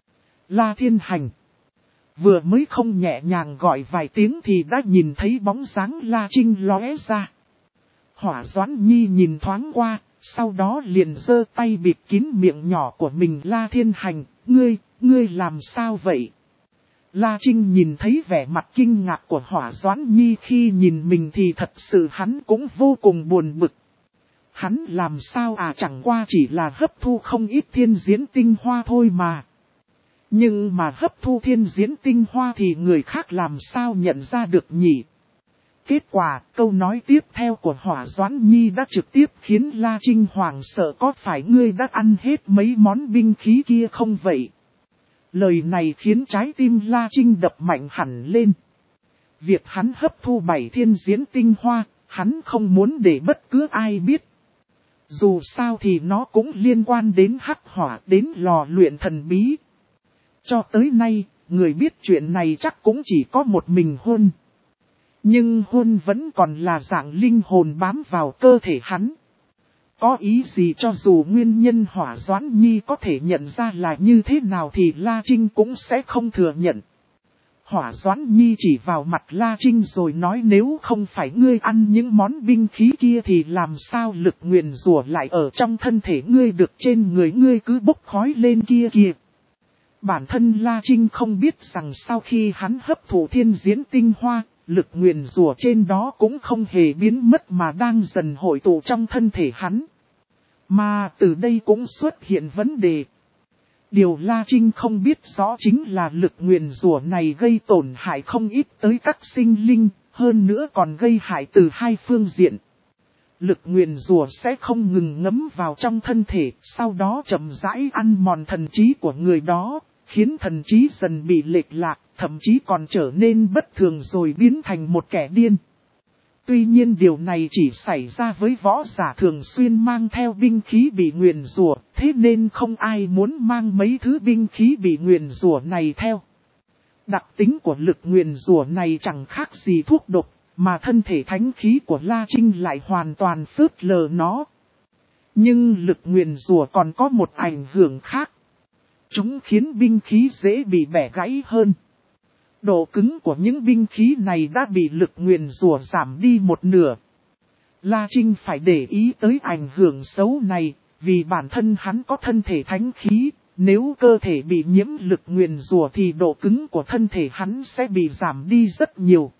La Thiên Hành. Vừa mới không nhẹ nhàng gọi vài tiếng thì đã nhìn thấy bóng dáng La Trinh lóe ra. Hỏa Doãn Nhi nhìn thoáng qua, sau đó liền giơ tay bịt kín miệng nhỏ của mình. La Thiên Hành, ngươi, ngươi làm sao vậy? La Trinh nhìn thấy vẻ mặt kinh ngạc của Hỏa Doãn Nhi khi nhìn mình thì thật sự hắn cũng vô cùng buồn bực. Hắn làm sao à, chẳng qua chỉ là hấp thu không ít thiên diễn tinh hoa thôi mà. Nhưng mà hấp thu thiên diễn tinh hoa thì người khác làm sao nhận ra được nhỉ? Kết quả, câu nói tiếp theo của Hỏa Doãn Nhi đã trực tiếp khiến La Trinh hoảng sợ. Có phải ngươi đã ăn hết mấy món binh khí kia không vậy? Lời này khiến trái tim La Trinh đập mạnh hẳn lên. Việc hắn hấp thu bảy thiên diễn tinh hoa, hắn không muốn để bất cứ ai biết. Dù sao thì nó cũng liên quan đến hắc hỏa, đến lò luyện thần bí. Cho tới nay, người biết chuyện này chắc cũng chỉ có một mình Hôn. Nhưng Hôn vẫn còn là dạng linh hồn bám vào cơ thể hắn. Có ý gì cho dù nguyên nhân Hỏa Doãn Nhi có thể nhận ra là như thế nào thì La Trinh cũng sẽ không thừa nhận. Hỏa Doãn Nhi chỉ vào mặt La Trinh rồi nói, nếu không phải ngươi ăn những món binh khí kia thì làm sao lực nguyền rủa lại ở trong thân thể ngươi được, trên người ngươi cứ bốc khói lên kia kìa. Bản thân La Trinh không biết rằng sau khi hắn hấp thụ thiên diễn tinh hoa, lực nguyền rủa trên đó cũng không hề biến mất mà đang dần hội tụ trong thân thể hắn. Mà từ đây cũng xuất hiện vấn đề. Điều La Trinh không biết rõ chính là lực nguyền rủa này gây tổn hại không ít tới các sinh linh, hơn nữa còn gây hại từ hai phương diện. Lực nguyền rủa sẽ không ngừng ngấm vào trong thân thể, sau đó chậm rãi ăn mòn thần trí của người đó, khiến thần trí dần bị lệch lạc, thậm chí còn trở nên bất thường rồi biến thành một kẻ điên. Tuy nhiên điều này chỉ xảy ra với võ giả thường xuyên mang theo binh khí bị nguyền rủa, thế nên không ai muốn mang mấy thứ binh khí bị nguyền rủa này theo. Đặc tính của lực nguyền rủa này chẳng khác gì thuốc độc, mà thân thể thánh khí của La Trinh lại hoàn toàn phớt lờ nó. Nhưng lực nguyền rủa còn có một ảnh hưởng khác. Chúng khiến binh khí dễ bị bẻ gãy hơn. Độ cứng của những binh khí này đã bị lực nguyền rủa giảm đi một nửa. La Trinh phải để ý tới ảnh hưởng xấu này, vì bản thân hắn có thân thể thánh khí, nếu cơ thể bị nhiễm lực nguyền rủa thì độ cứng của thân thể hắn sẽ bị giảm đi rất nhiều.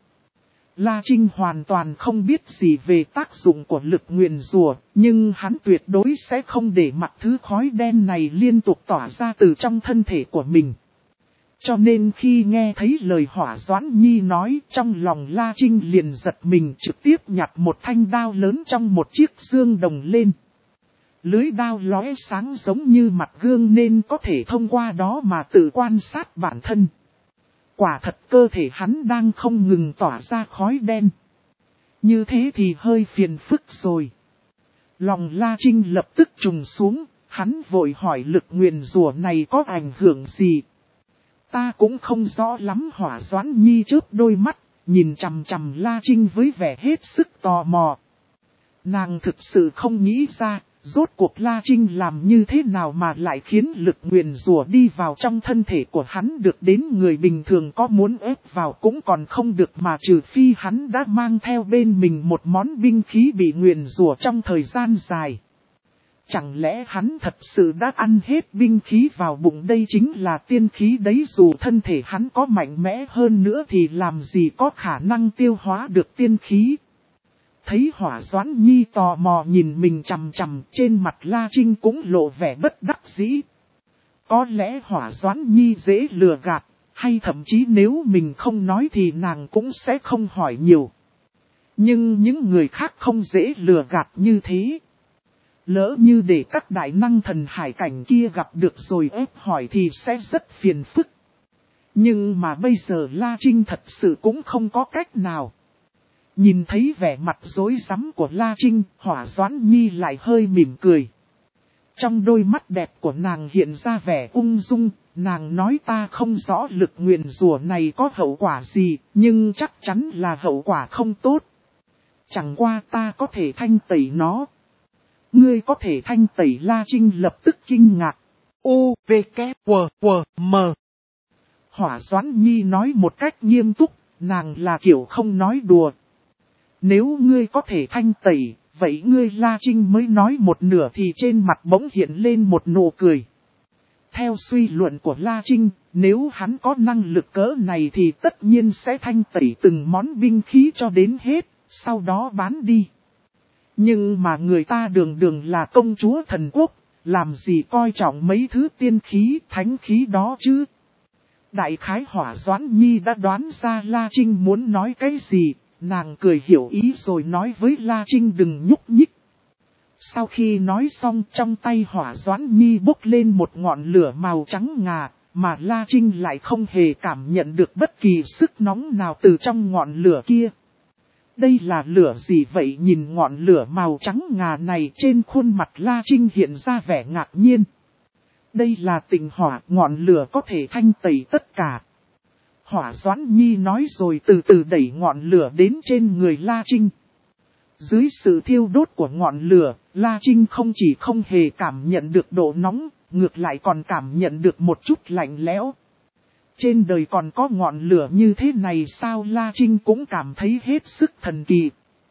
La Trinh hoàn toàn không biết gì về tác dụng của lực nguyền rủa, nhưng hắn tuyệt đối sẽ không để mặc thứ khói đen này liên tục tỏa ra từ trong thân thể của mình. Cho nên khi nghe thấy lời Hỏa Doãn Nhi nói, trong lòng La Trinh liền giật mình, trực tiếp nhặt một thanh đao lớn trong một chiếc xương đồng lên. Lưới đao lóe sáng giống như mặt gương nên có thể thông qua đó mà tự quan sát bản thân. Quả thật cơ thể hắn đang không ngừng tỏa ra khói đen. Như thế thì hơi phiền phức rồi. Lòng La Trinh lập tức trùng xuống, hắn vội hỏi lực nguyền rủa này có ảnh hưởng gì. Ta cũng không rõ lắm. Hỏa Doãn Nhi chớp đôi mắt, nhìn chằm chằm La Trinh với vẻ hết sức tò mò. Nàng thực sự không nghĩ ra, rốt cuộc La Trinh làm như thế nào mà lại khiến lực nguyền rủa đi vào trong thân thể của hắn được đến người bình thường có muốn ép vào cũng còn không được mà trừ phi hắn đã mang theo bên mình một món binh khí bị nguyền rủa trong thời gian dài. Chẳng lẽ hắn thật sự đã ăn hết binh khí vào bụng, đây chính là tiên khí đấy, dù thân thể hắn có mạnh mẽ hơn nữa thì làm gì có khả năng tiêu hóa được tiên khí. Thấy Hỏa Doãn Nhi tò mò nhìn mình chằm chằm, trên mặt La Trinh cũng lộ vẻ bất đắc dĩ. Có lẽ Hỏa Doãn Nhi dễ lừa gạt, hay thậm chí nếu mình không nói thì nàng cũng sẽ không hỏi nhiều. Nhưng những người khác không dễ lừa gạt như thế. Lỡ như để các đại năng thần hải cảnh kia gặp được rồi ép hỏi thì sẽ rất phiền phức. Nhưng mà bây giờ La Trinh thật sự cũng không có cách nào. Nhìn thấy vẻ mặt rối rắm của La Trinh, Hỏa Doãn Nhi lại hơi mỉm cười. Trong đôi mắt đẹp của nàng hiện ra vẻ ung dung, nàng nói ta không rõ lực nguyền rủa này có hậu quả gì, nhưng chắc chắn là hậu quả không tốt. Chẳng qua ta có thể thanh tẩy nó. Ngươi có thể thanh tẩy, La Trinh lập tức kinh ngạc. U, V, K, W, W, M. Hỏa Doãn Nhi nói một cách nghiêm túc, nàng là kiểu không nói đùa. Nếu ngươi có thể thanh tẩy, vậy ngươi La Trinh mới nói một nửa thì trên mặt bỗng hiện lên một nụ cười. Theo suy luận của La Trinh, nếu hắn có năng lực cỡ này thì tất nhiên sẽ thanh tẩy từng món binh khí cho đến hết, sau đó bán đi. Nhưng mà người ta đường đường là công chúa thần quốc, làm gì coi trọng mấy thứ tiên khí, thánh khí đó chứ. Đại khái Hỏa Doãn Nhi đã đoán ra La Trinh muốn nói cái gì, nàng cười hiểu ý rồi nói với La Trinh đừng nhúc nhích. Sau khi nói xong, trong tay Hỏa Doãn Nhi bốc lên một ngọn lửa màu trắng ngà, mà La Trinh lại không hề cảm nhận được bất kỳ sức nóng nào từ trong ngọn lửa kia. Đây là lửa gì vậy? Nhìn ngọn lửa màu trắng ngà này, trên khuôn mặt La Trinh hiện ra vẻ ngạc nhiên. Đây là tình hỏa, ngọn lửa có thể thanh tẩy tất cả. Hỏa Doãn Nhi nói rồi từ từ đẩy ngọn lửa đến trên người La Trinh. Dưới sự thiêu đốt của ngọn lửa, La Trinh không chỉ không hề cảm nhận được độ nóng, ngược lại còn cảm nhận được một chút lạnh lẽo. Trên đời còn có ngọn lửa như thế này sao? La Trinh cũng cảm thấy hết sức thần kỳ.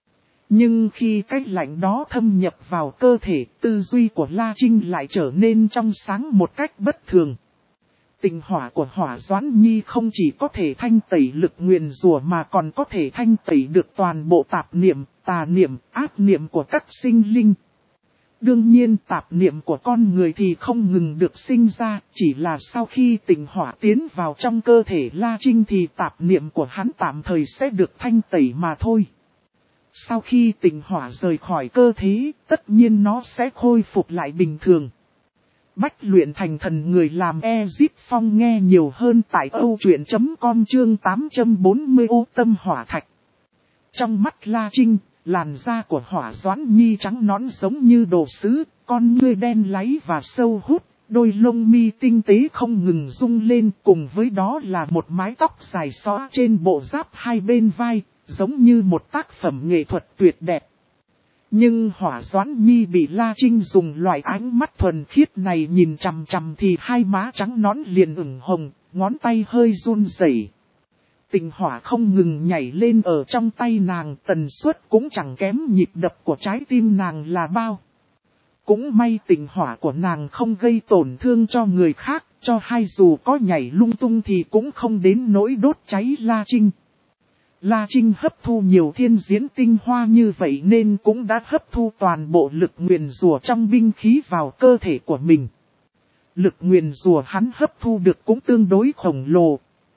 Nhưng khi cái lạnh đó thâm nhập vào cơ thể, tư duy của La Trinh lại trở nên trong sáng một cách bất thường. Tình hỏa của Hỏa Doãn Nhi không chỉ có thể thanh tẩy lực nguyền rủa mà còn có thể thanh tẩy được toàn bộ tạp niệm, tà niệm, ác niệm của các sinh linh. Đương nhiên tạp niệm của con người thì không ngừng được sinh ra, chỉ là sau khi tình hỏa tiến vào trong cơ thể La Trinh thì tạp niệm của hắn tạm thời sẽ được thanh tẩy mà thôi. Sau khi tình hỏa rời khỏi cơ thể, tất nhiên nó sẽ khôi phục lại bình thường. Bách luyện thành thần người làm Ezip Phong nghe nhiều hơn tại âu truyện chấm com chương tám trăm bốn mươi ô tâm hỏa thạch. Trong mắt La Trinh, làn da của Hỏa Doãn Nhi trắng nõn giống như đồ sứ, con ngươi đen láy và sâu hút, đôi lông mi tinh tế không ngừng rung lên, cùng với đó là một mái tóc dài xõa trên bộ giáp hai bên vai, giống như một tác phẩm nghệ thuật tuyệt đẹp. Nhưng Hỏa Doãn Nhi bị La Trinh dùng loại ánh mắt thuần khiết này nhìn chằm chằm thì hai má trắng nõn liền ửng hồng, ngón tay hơi run rẩy. Tình hỏa không ngừng nhảy lên ở trong tay nàng, tần suất cũng chẳng kém nhịp đập của trái tim nàng là bao. Cũng may tình hỏa của nàng không gây tổn thương cho người khác, cho hay dù có nhảy lung tung thì cũng không đến nỗi đốt cháy La Trinh. La Trinh hấp thu nhiều thiên diễn tinh hoa như vậy nên cũng đã hấp thu toàn bộ lực nguyền rủa trong binh khí vào cơ thể của mình. Lực nguyền rủa hắn hấp thu được cũng tương đối khổng lồ.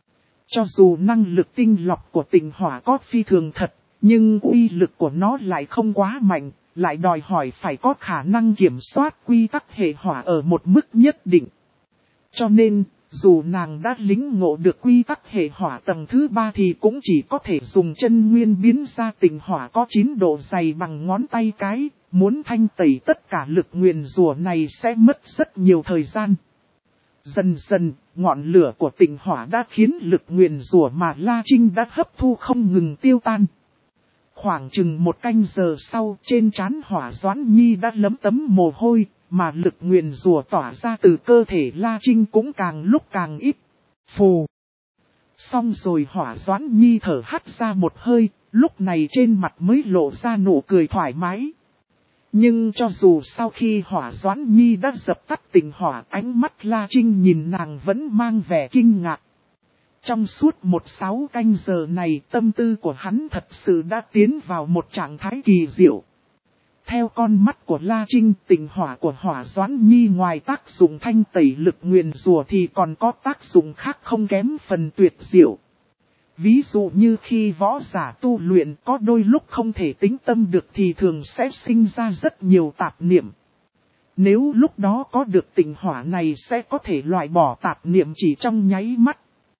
Cho dù năng lực tinh lọc của tình hỏa có phi thường thật, nhưng uy lực của nó lại không quá mạnh, lại đòi hỏi phải có khả năng kiểm soát quy tắc hệ hỏa ở một mức nhất định. Cho nên, dù nàng đã lính ngộ được quy tắc hệ hỏa tầng thứ ba thì cũng chỉ có thể dùng chân nguyên biến ra tình hỏa có chín độ dày bằng ngón tay cái, muốn thanh tẩy tất cả lực nguyền rủa này sẽ mất rất nhiều thời gian. Dần dần, ngọn lửa của tình hỏa đã khiến lực nguyền rủa mà La Trinh đã hấp thu không ngừng tiêu tan. Khoảng chừng một canh giờ sau, trên trán Hỏa Doãn Nhi đã lấm tấm mồ hôi, mà lực nguyền rủa tỏa ra từ cơ thể La Trinh cũng càng lúc càng ít. Phù! Xong rồi Hỏa Doãn Nhi thở hắt ra một hơi, lúc này trên mặt mới lộ ra nụ cười thoải mái. Nhưng cho dù sau khi Hỏa Doãn Nhi đã dập tắt tình hỏa, ánh mắt La Trinh nhìn nàng vẫn mang vẻ kinh ngạc. Trong suốt một sáu canh giờ này, tâm tư của hắn thật sự đã tiến vào một trạng thái kỳ diệu. Theo con mắt của La Trinh, tình hỏa của Hỏa Doãn Nhi ngoài tác dụng thanh tẩy lực nguyền rủa thì còn có tác dụng khác không kém phần tuyệt diệu. Ví dụ như khi võ giả tu luyện có đôi lúc không thể tĩnh tâm được thì thường sẽ sinh ra rất nhiều tạp niệm. Nếu lúc đó có được tình hỏa này sẽ có thể loại bỏ tạp niệm chỉ trong nháy mắt.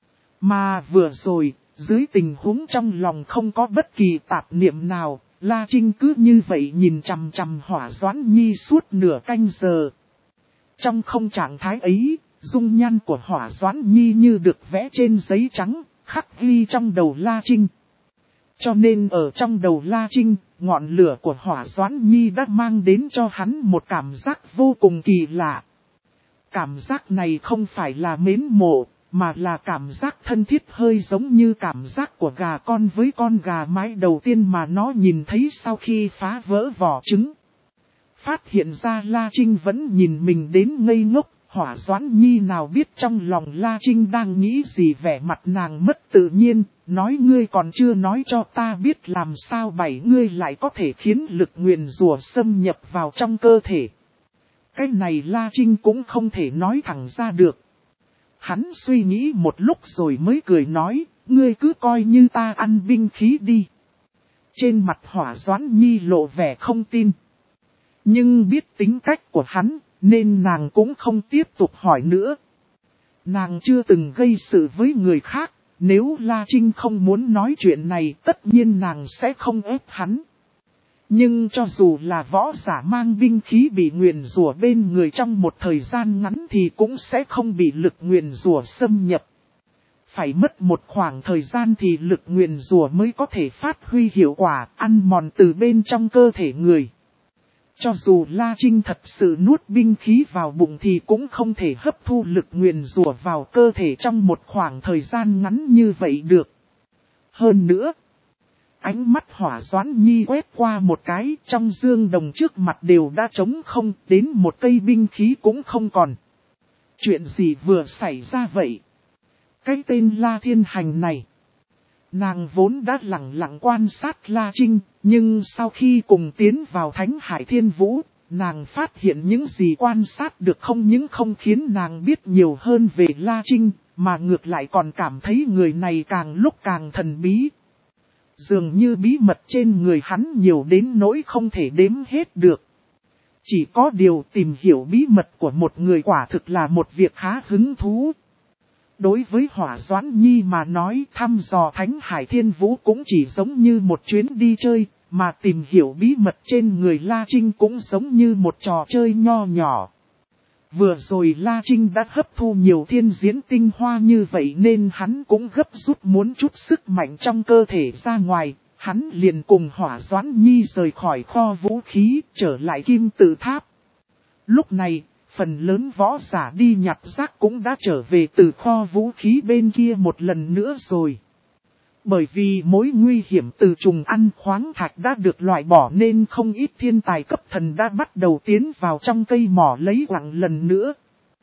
Mà vừa rồi, dưới tình huống trong lòng không có bất kỳ tạp niệm nào, La Trinh cứ như vậy nhìn chằm chằm Hỏa Doãn Nhi suốt nửa canh giờ. Trong không trạng thái ấy, dung nhan của Hỏa Doãn Nhi như được vẽ trên giấy trắng, khắc ghi trong đầu La Trinh. Cho nên ở trong đầu La Trinh, ngọn lửa của Hỏa Doãn Nhi đã mang đến cho hắn một cảm giác vô cùng kỳ lạ. Cảm giác này không phải là mến mộ, mà là cảm giác thân thiết, hơi giống như cảm giác của gà con với con gà mái đầu tiên mà nó nhìn thấy sau khi phá vỡ vỏ trứng. Phát hiện ra La Trinh vẫn nhìn mình đến ngây ngốc, Hỏa Doãn Nhi nào biết trong lòng La Trinh đang nghĩ gì, vẻ mặt nàng mất tự nhiên, nói ngươi còn chưa nói cho ta biết làm sao bảy ngươi lại có thể khiến lực nguyền rủa xâm nhập vào trong cơ thể. Cái này La Trinh cũng không thể nói thẳng ra được. Hắn suy nghĩ một lúc rồi mới cười nói, ngươi cứ coi như ta ăn binh khí đi. Trên mặt Hỏa Doãn Nhi lộ vẻ không tin. Nhưng biết tính cách của hắn, nên nàng cũng không tiếp tục hỏi nữa. Nàng chưa từng gây sự với người khác, nếu La Trinh không muốn nói chuyện này tất nhiên nàng sẽ không ép hắn. Nhưng cho dù là võ giả mang binh khí bị nguyền rủa bên người trong một thời gian ngắn thì cũng sẽ không bị lực nguyền rủa xâm nhập. Phải mất một khoảng thời gian thì lực nguyền rủa mới có thể phát huy hiệu quả, ăn mòn từ bên trong cơ thể người. Cho dù La Trinh thật sự nuốt binh khí vào bụng thì cũng không thể hấp thu lực nguyền rủa vào cơ thể trong một khoảng thời gian ngắn như vậy được. Hơn nữa, ánh mắt Hỏa Doãn Nhi quét qua một cái, trong dương đồng trước mặt đều đã trống không, đến một cây binh khí cũng không còn. Chuyện gì vừa xảy ra vậy? Cái tên La Thiên Hành này. Nàng vốn đã lặng lặng quan sát La Trinh, nhưng sau khi cùng tiến vào Thánh Hải Thiên Vũ, nàng phát hiện những gì quan sát được không những không khiến nàng biết nhiều hơn về La Trinh, mà ngược lại còn cảm thấy người này càng lúc càng thần bí. Dường như bí mật trên người hắn nhiều đến nỗi không thể đếm hết được. Chỉ có điều tìm hiểu bí mật của một người quả thực là một việc khá hứng thú. Đối với Hỏa Doãn Nhi mà nói, thăm dò Thánh Hải Thiên Vũ cũng chỉ giống như một chuyến đi chơi, mà tìm hiểu bí mật trên người La Trinh cũng giống như một trò chơi nho nhỏ. Vừa rồi La Trinh đã hấp thu nhiều thiên diễn tinh hoa như vậy nên hắn cũng gấp rút muốn chút sức mạnh trong cơ thể ra ngoài, hắn liền cùng Hỏa Doãn Nhi rời khỏi kho vũ khí, trở lại Kim Tự Tháp. Lúc này, phần lớn võ giả đi nhặt rác cũng đã trở về từ kho vũ khí bên kia một lần nữa rồi. Bởi vì mối nguy hiểm từ trùng ăn khoáng thạch đã được loại bỏ nên không ít thiên tài cấp thần đã bắt đầu tiến vào trong cây mỏ lấy quặng lần nữa.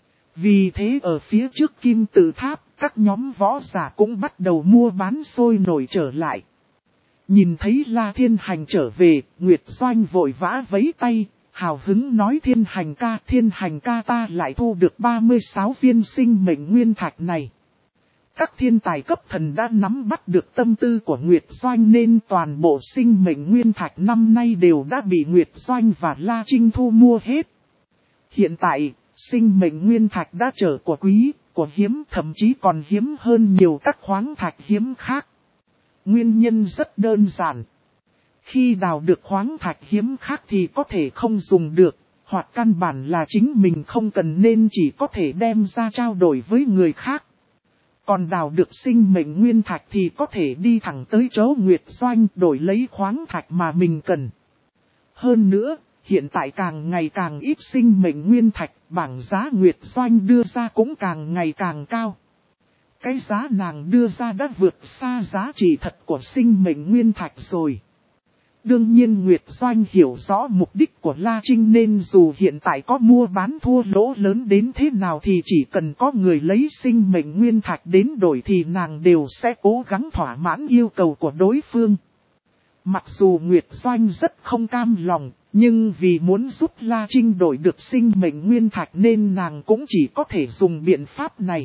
Vì thế ở phía trước Kim Tự Tháp, các nhóm võ giả cũng bắt đầu mua bán sôi nổi trở lại. Nhìn thấy La Thiên Hành trở về, Nguyệt Doanh vội vã vẫy tay, hào hứng nói Thiên Hành ca, Thiên Hành ca ta lại thu được ba mươi sáu viên sinh mệnh nguyên thạch này. Các thiên tài cấp thần đã nắm bắt được tâm tư của Nguyệt Doanh nên toàn bộ sinh mệnh nguyên thạch năm nay đều đã bị Nguyệt Doanh và La Trinh thu mua hết. Hiện tại, sinh mệnh nguyên thạch đã trở của quý, của hiếm, thậm chí còn hiếm hơn nhiều các khoáng thạch hiếm khác. Nguyên nhân rất đơn giản. Khi đào được khoáng thạch hiếm khác thì có thể không dùng được, hoặc căn bản là chính mình không cần nên chỉ có thể đem ra trao đổi với người khác. Còn đào được sinh mệnh nguyên thạch thì có thể đi thẳng tới chỗ Nguyệt Doanh đổi lấy khoáng thạch mà mình cần. Hơn nữa, hiện tại càng ngày càng ít sinh mệnh nguyên thạch, bảng giá Nguyệt Doanh đưa ra cũng càng ngày càng cao. Cái giá nàng đưa ra đã vượt xa giá trị thật của sinh mệnh nguyên thạch rồi. Đương nhiên Nguyệt Doanh hiểu rõ mục đích của La Trinh nên dù hiện tại có mua bán thua lỗ lớn đến thế nào thì chỉ cần có người lấy sinh mệnh nguyên thạch đến đổi thì nàng đều sẽ cố gắng thỏa mãn yêu cầu của đối phương. Mặc dù Nguyệt Doanh rất không cam lòng, nhưng vì muốn giúp La Trinh đổi được sinh mệnh nguyên thạch nên nàng cũng chỉ có thể dùng biện pháp này.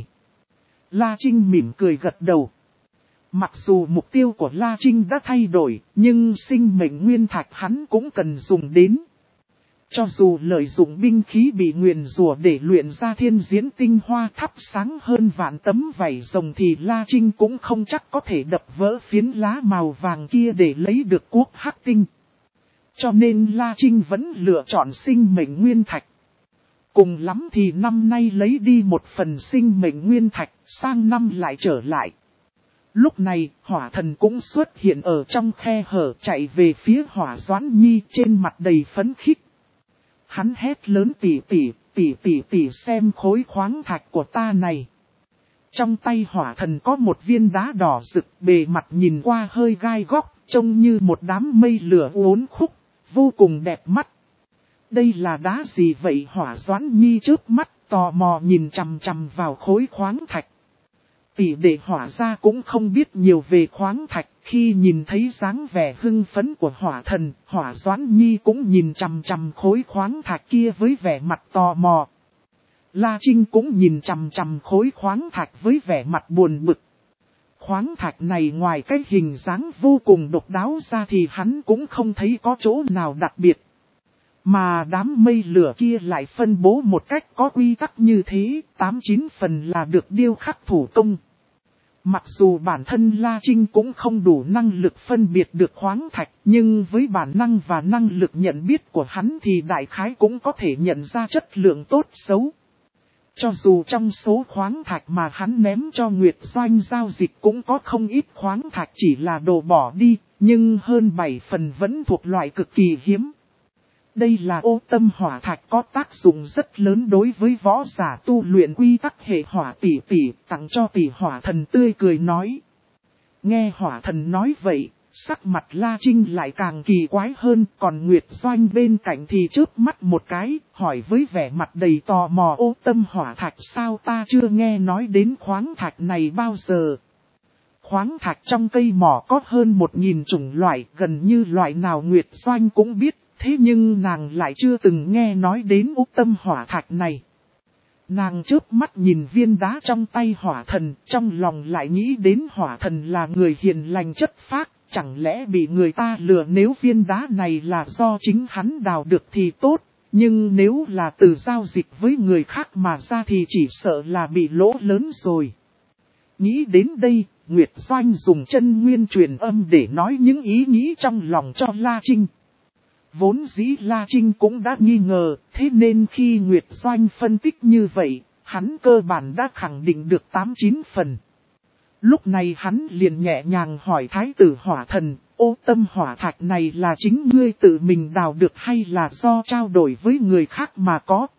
La Trinh mỉm cười gật đầu. Mặc dù mục tiêu của La Trinh đã thay đổi, nhưng sinh mệnh nguyên thạch hắn cũng cần dùng đến. Cho dù lợi dụng binh khí bị nguyền rủa để luyện ra thiên diễn tinh hoa thắp sáng hơn vạn tấm vảy rồng thì La Trinh cũng không chắc có thể đập vỡ phiến lá màu vàng kia để lấy được cuốc hắc tinh. Cho nên La Trinh vẫn lựa chọn sinh mệnh nguyên thạch. Cùng lắm thì năm nay lấy đi một phần sinh mệnh nguyên thạch, sang năm lại trở lại. Lúc này, hỏa thần cũng xuất hiện ở trong khe hở chạy về phía Hỏa Doãn Nhi trên mặt đầy phấn khích. Hắn hét lớn tỉ tỉ, tỉ tỉ tỉ xem khối khoáng thạch của ta này. Trong tay hỏa thần có một viên đá đỏ rực bề mặt nhìn qua hơi gai góc, trông như một đám mây lửa uốn khúc, vô cùng đẹp mắt. Đây là đá gì vậy? Hỏa Doãn Nhi chớp mắt tò mò nhìn chằm chằm vào khối khoáng thạch. Tỷ đệ Hỏa gia cũng không biết nhiều về khoáng thạch, khi nhìn thấy dáng vẻ hưng phấn của hỏa thần, Hỏa Doãn Nhi cũng nhìn chằm chằm khối khoáng thạch kia với vẻ mặt tò mò. La Trinh cũng nhìn chằm chằm khối khoáng thạch với vẻ mặt buồn bực. Khoáng thạch này ngoài cái hình dáng vô cùng độc đáo ra thì hắn cũng không thấy có chỗ nào đặc biệt. Mà đám mây lửa kia lại phân bố một cách có quy tắc như thế, tám chín phần là được điêu khắc thủ công. Mặc dù bản thân La Trinh cũng không đủ năng lực phân biệt được khoáng thạch, nhưng với bản năng và năng lực nhận biết của hắn thì đại khái cũng có thể nhận ra chất lượng tốt xấu. Cho dù trong số khoáng thạch mà hắn ném cho Nguyệt Doanh giao dịch cũng có không ít khoáng thạch chỉ là đồ bỏ đi, nhưng hơn bảy phần vẫn thuộc loại cực kỳ hiếm. Đây là ô tâm hỏa thạch có tác dụng rất lớn đối với võ giả tu luyện quy tắc hệ hỏa tỷ tỷ, tặng cho tỷ hỏa thần tươi cười nói. Nghe hỏa thần nói vậy, sắc mặt La Trinh lại càng kỳ quái hơn, còn Nguyệt Doanh bên cạnh thì chớp mắt một cái, hỏi với vẻ mặt đầy tò mò ô tâm hỏa thạch sao ta chưa nghe nói đến khoáng thạch này bao giờ. Khoáng thạch trong cây mỏ có hơn một nghìn chủng loại, gần như loại nào Nguyệt Doanh cũng biết. Thế nhưng nàng lại chưa từng nghe nói đến ô tâm hỏa thạch này. Nàng chớp mắt nhìn viên đá trong tay hỏa thần, trong lòng lại nghĩ đến hỏa thần là người hiền lành chất phác, chẳng lẽ bị người ta lừa. Nếu viên đá này là do chính hắn đào được thì tốt, nhưng nếu là từ giao dịch với người khác mà ra thì chỉ sợ là bị lỗ lớn rồi. Nghĩ đến đây, Nguyệt Doanh dùng chân nguyên truyền âm để nói những ý nghĩ trong lòng cho La Trinh. Vốn dĩ La Trinh cũng đã nghi ngờ, thế nên khi Nguyệt Doanh phân tích như vậy, hắn cơ bản đã khẳng định được tám chín phần. Lúc này hắn liền nhẹ nhàng hỏi Thái tử Hỏa Thần, ô tâm hỏa thạch này là chính ngươi tự mình đào được hay là do trao đổi với người khác mà có?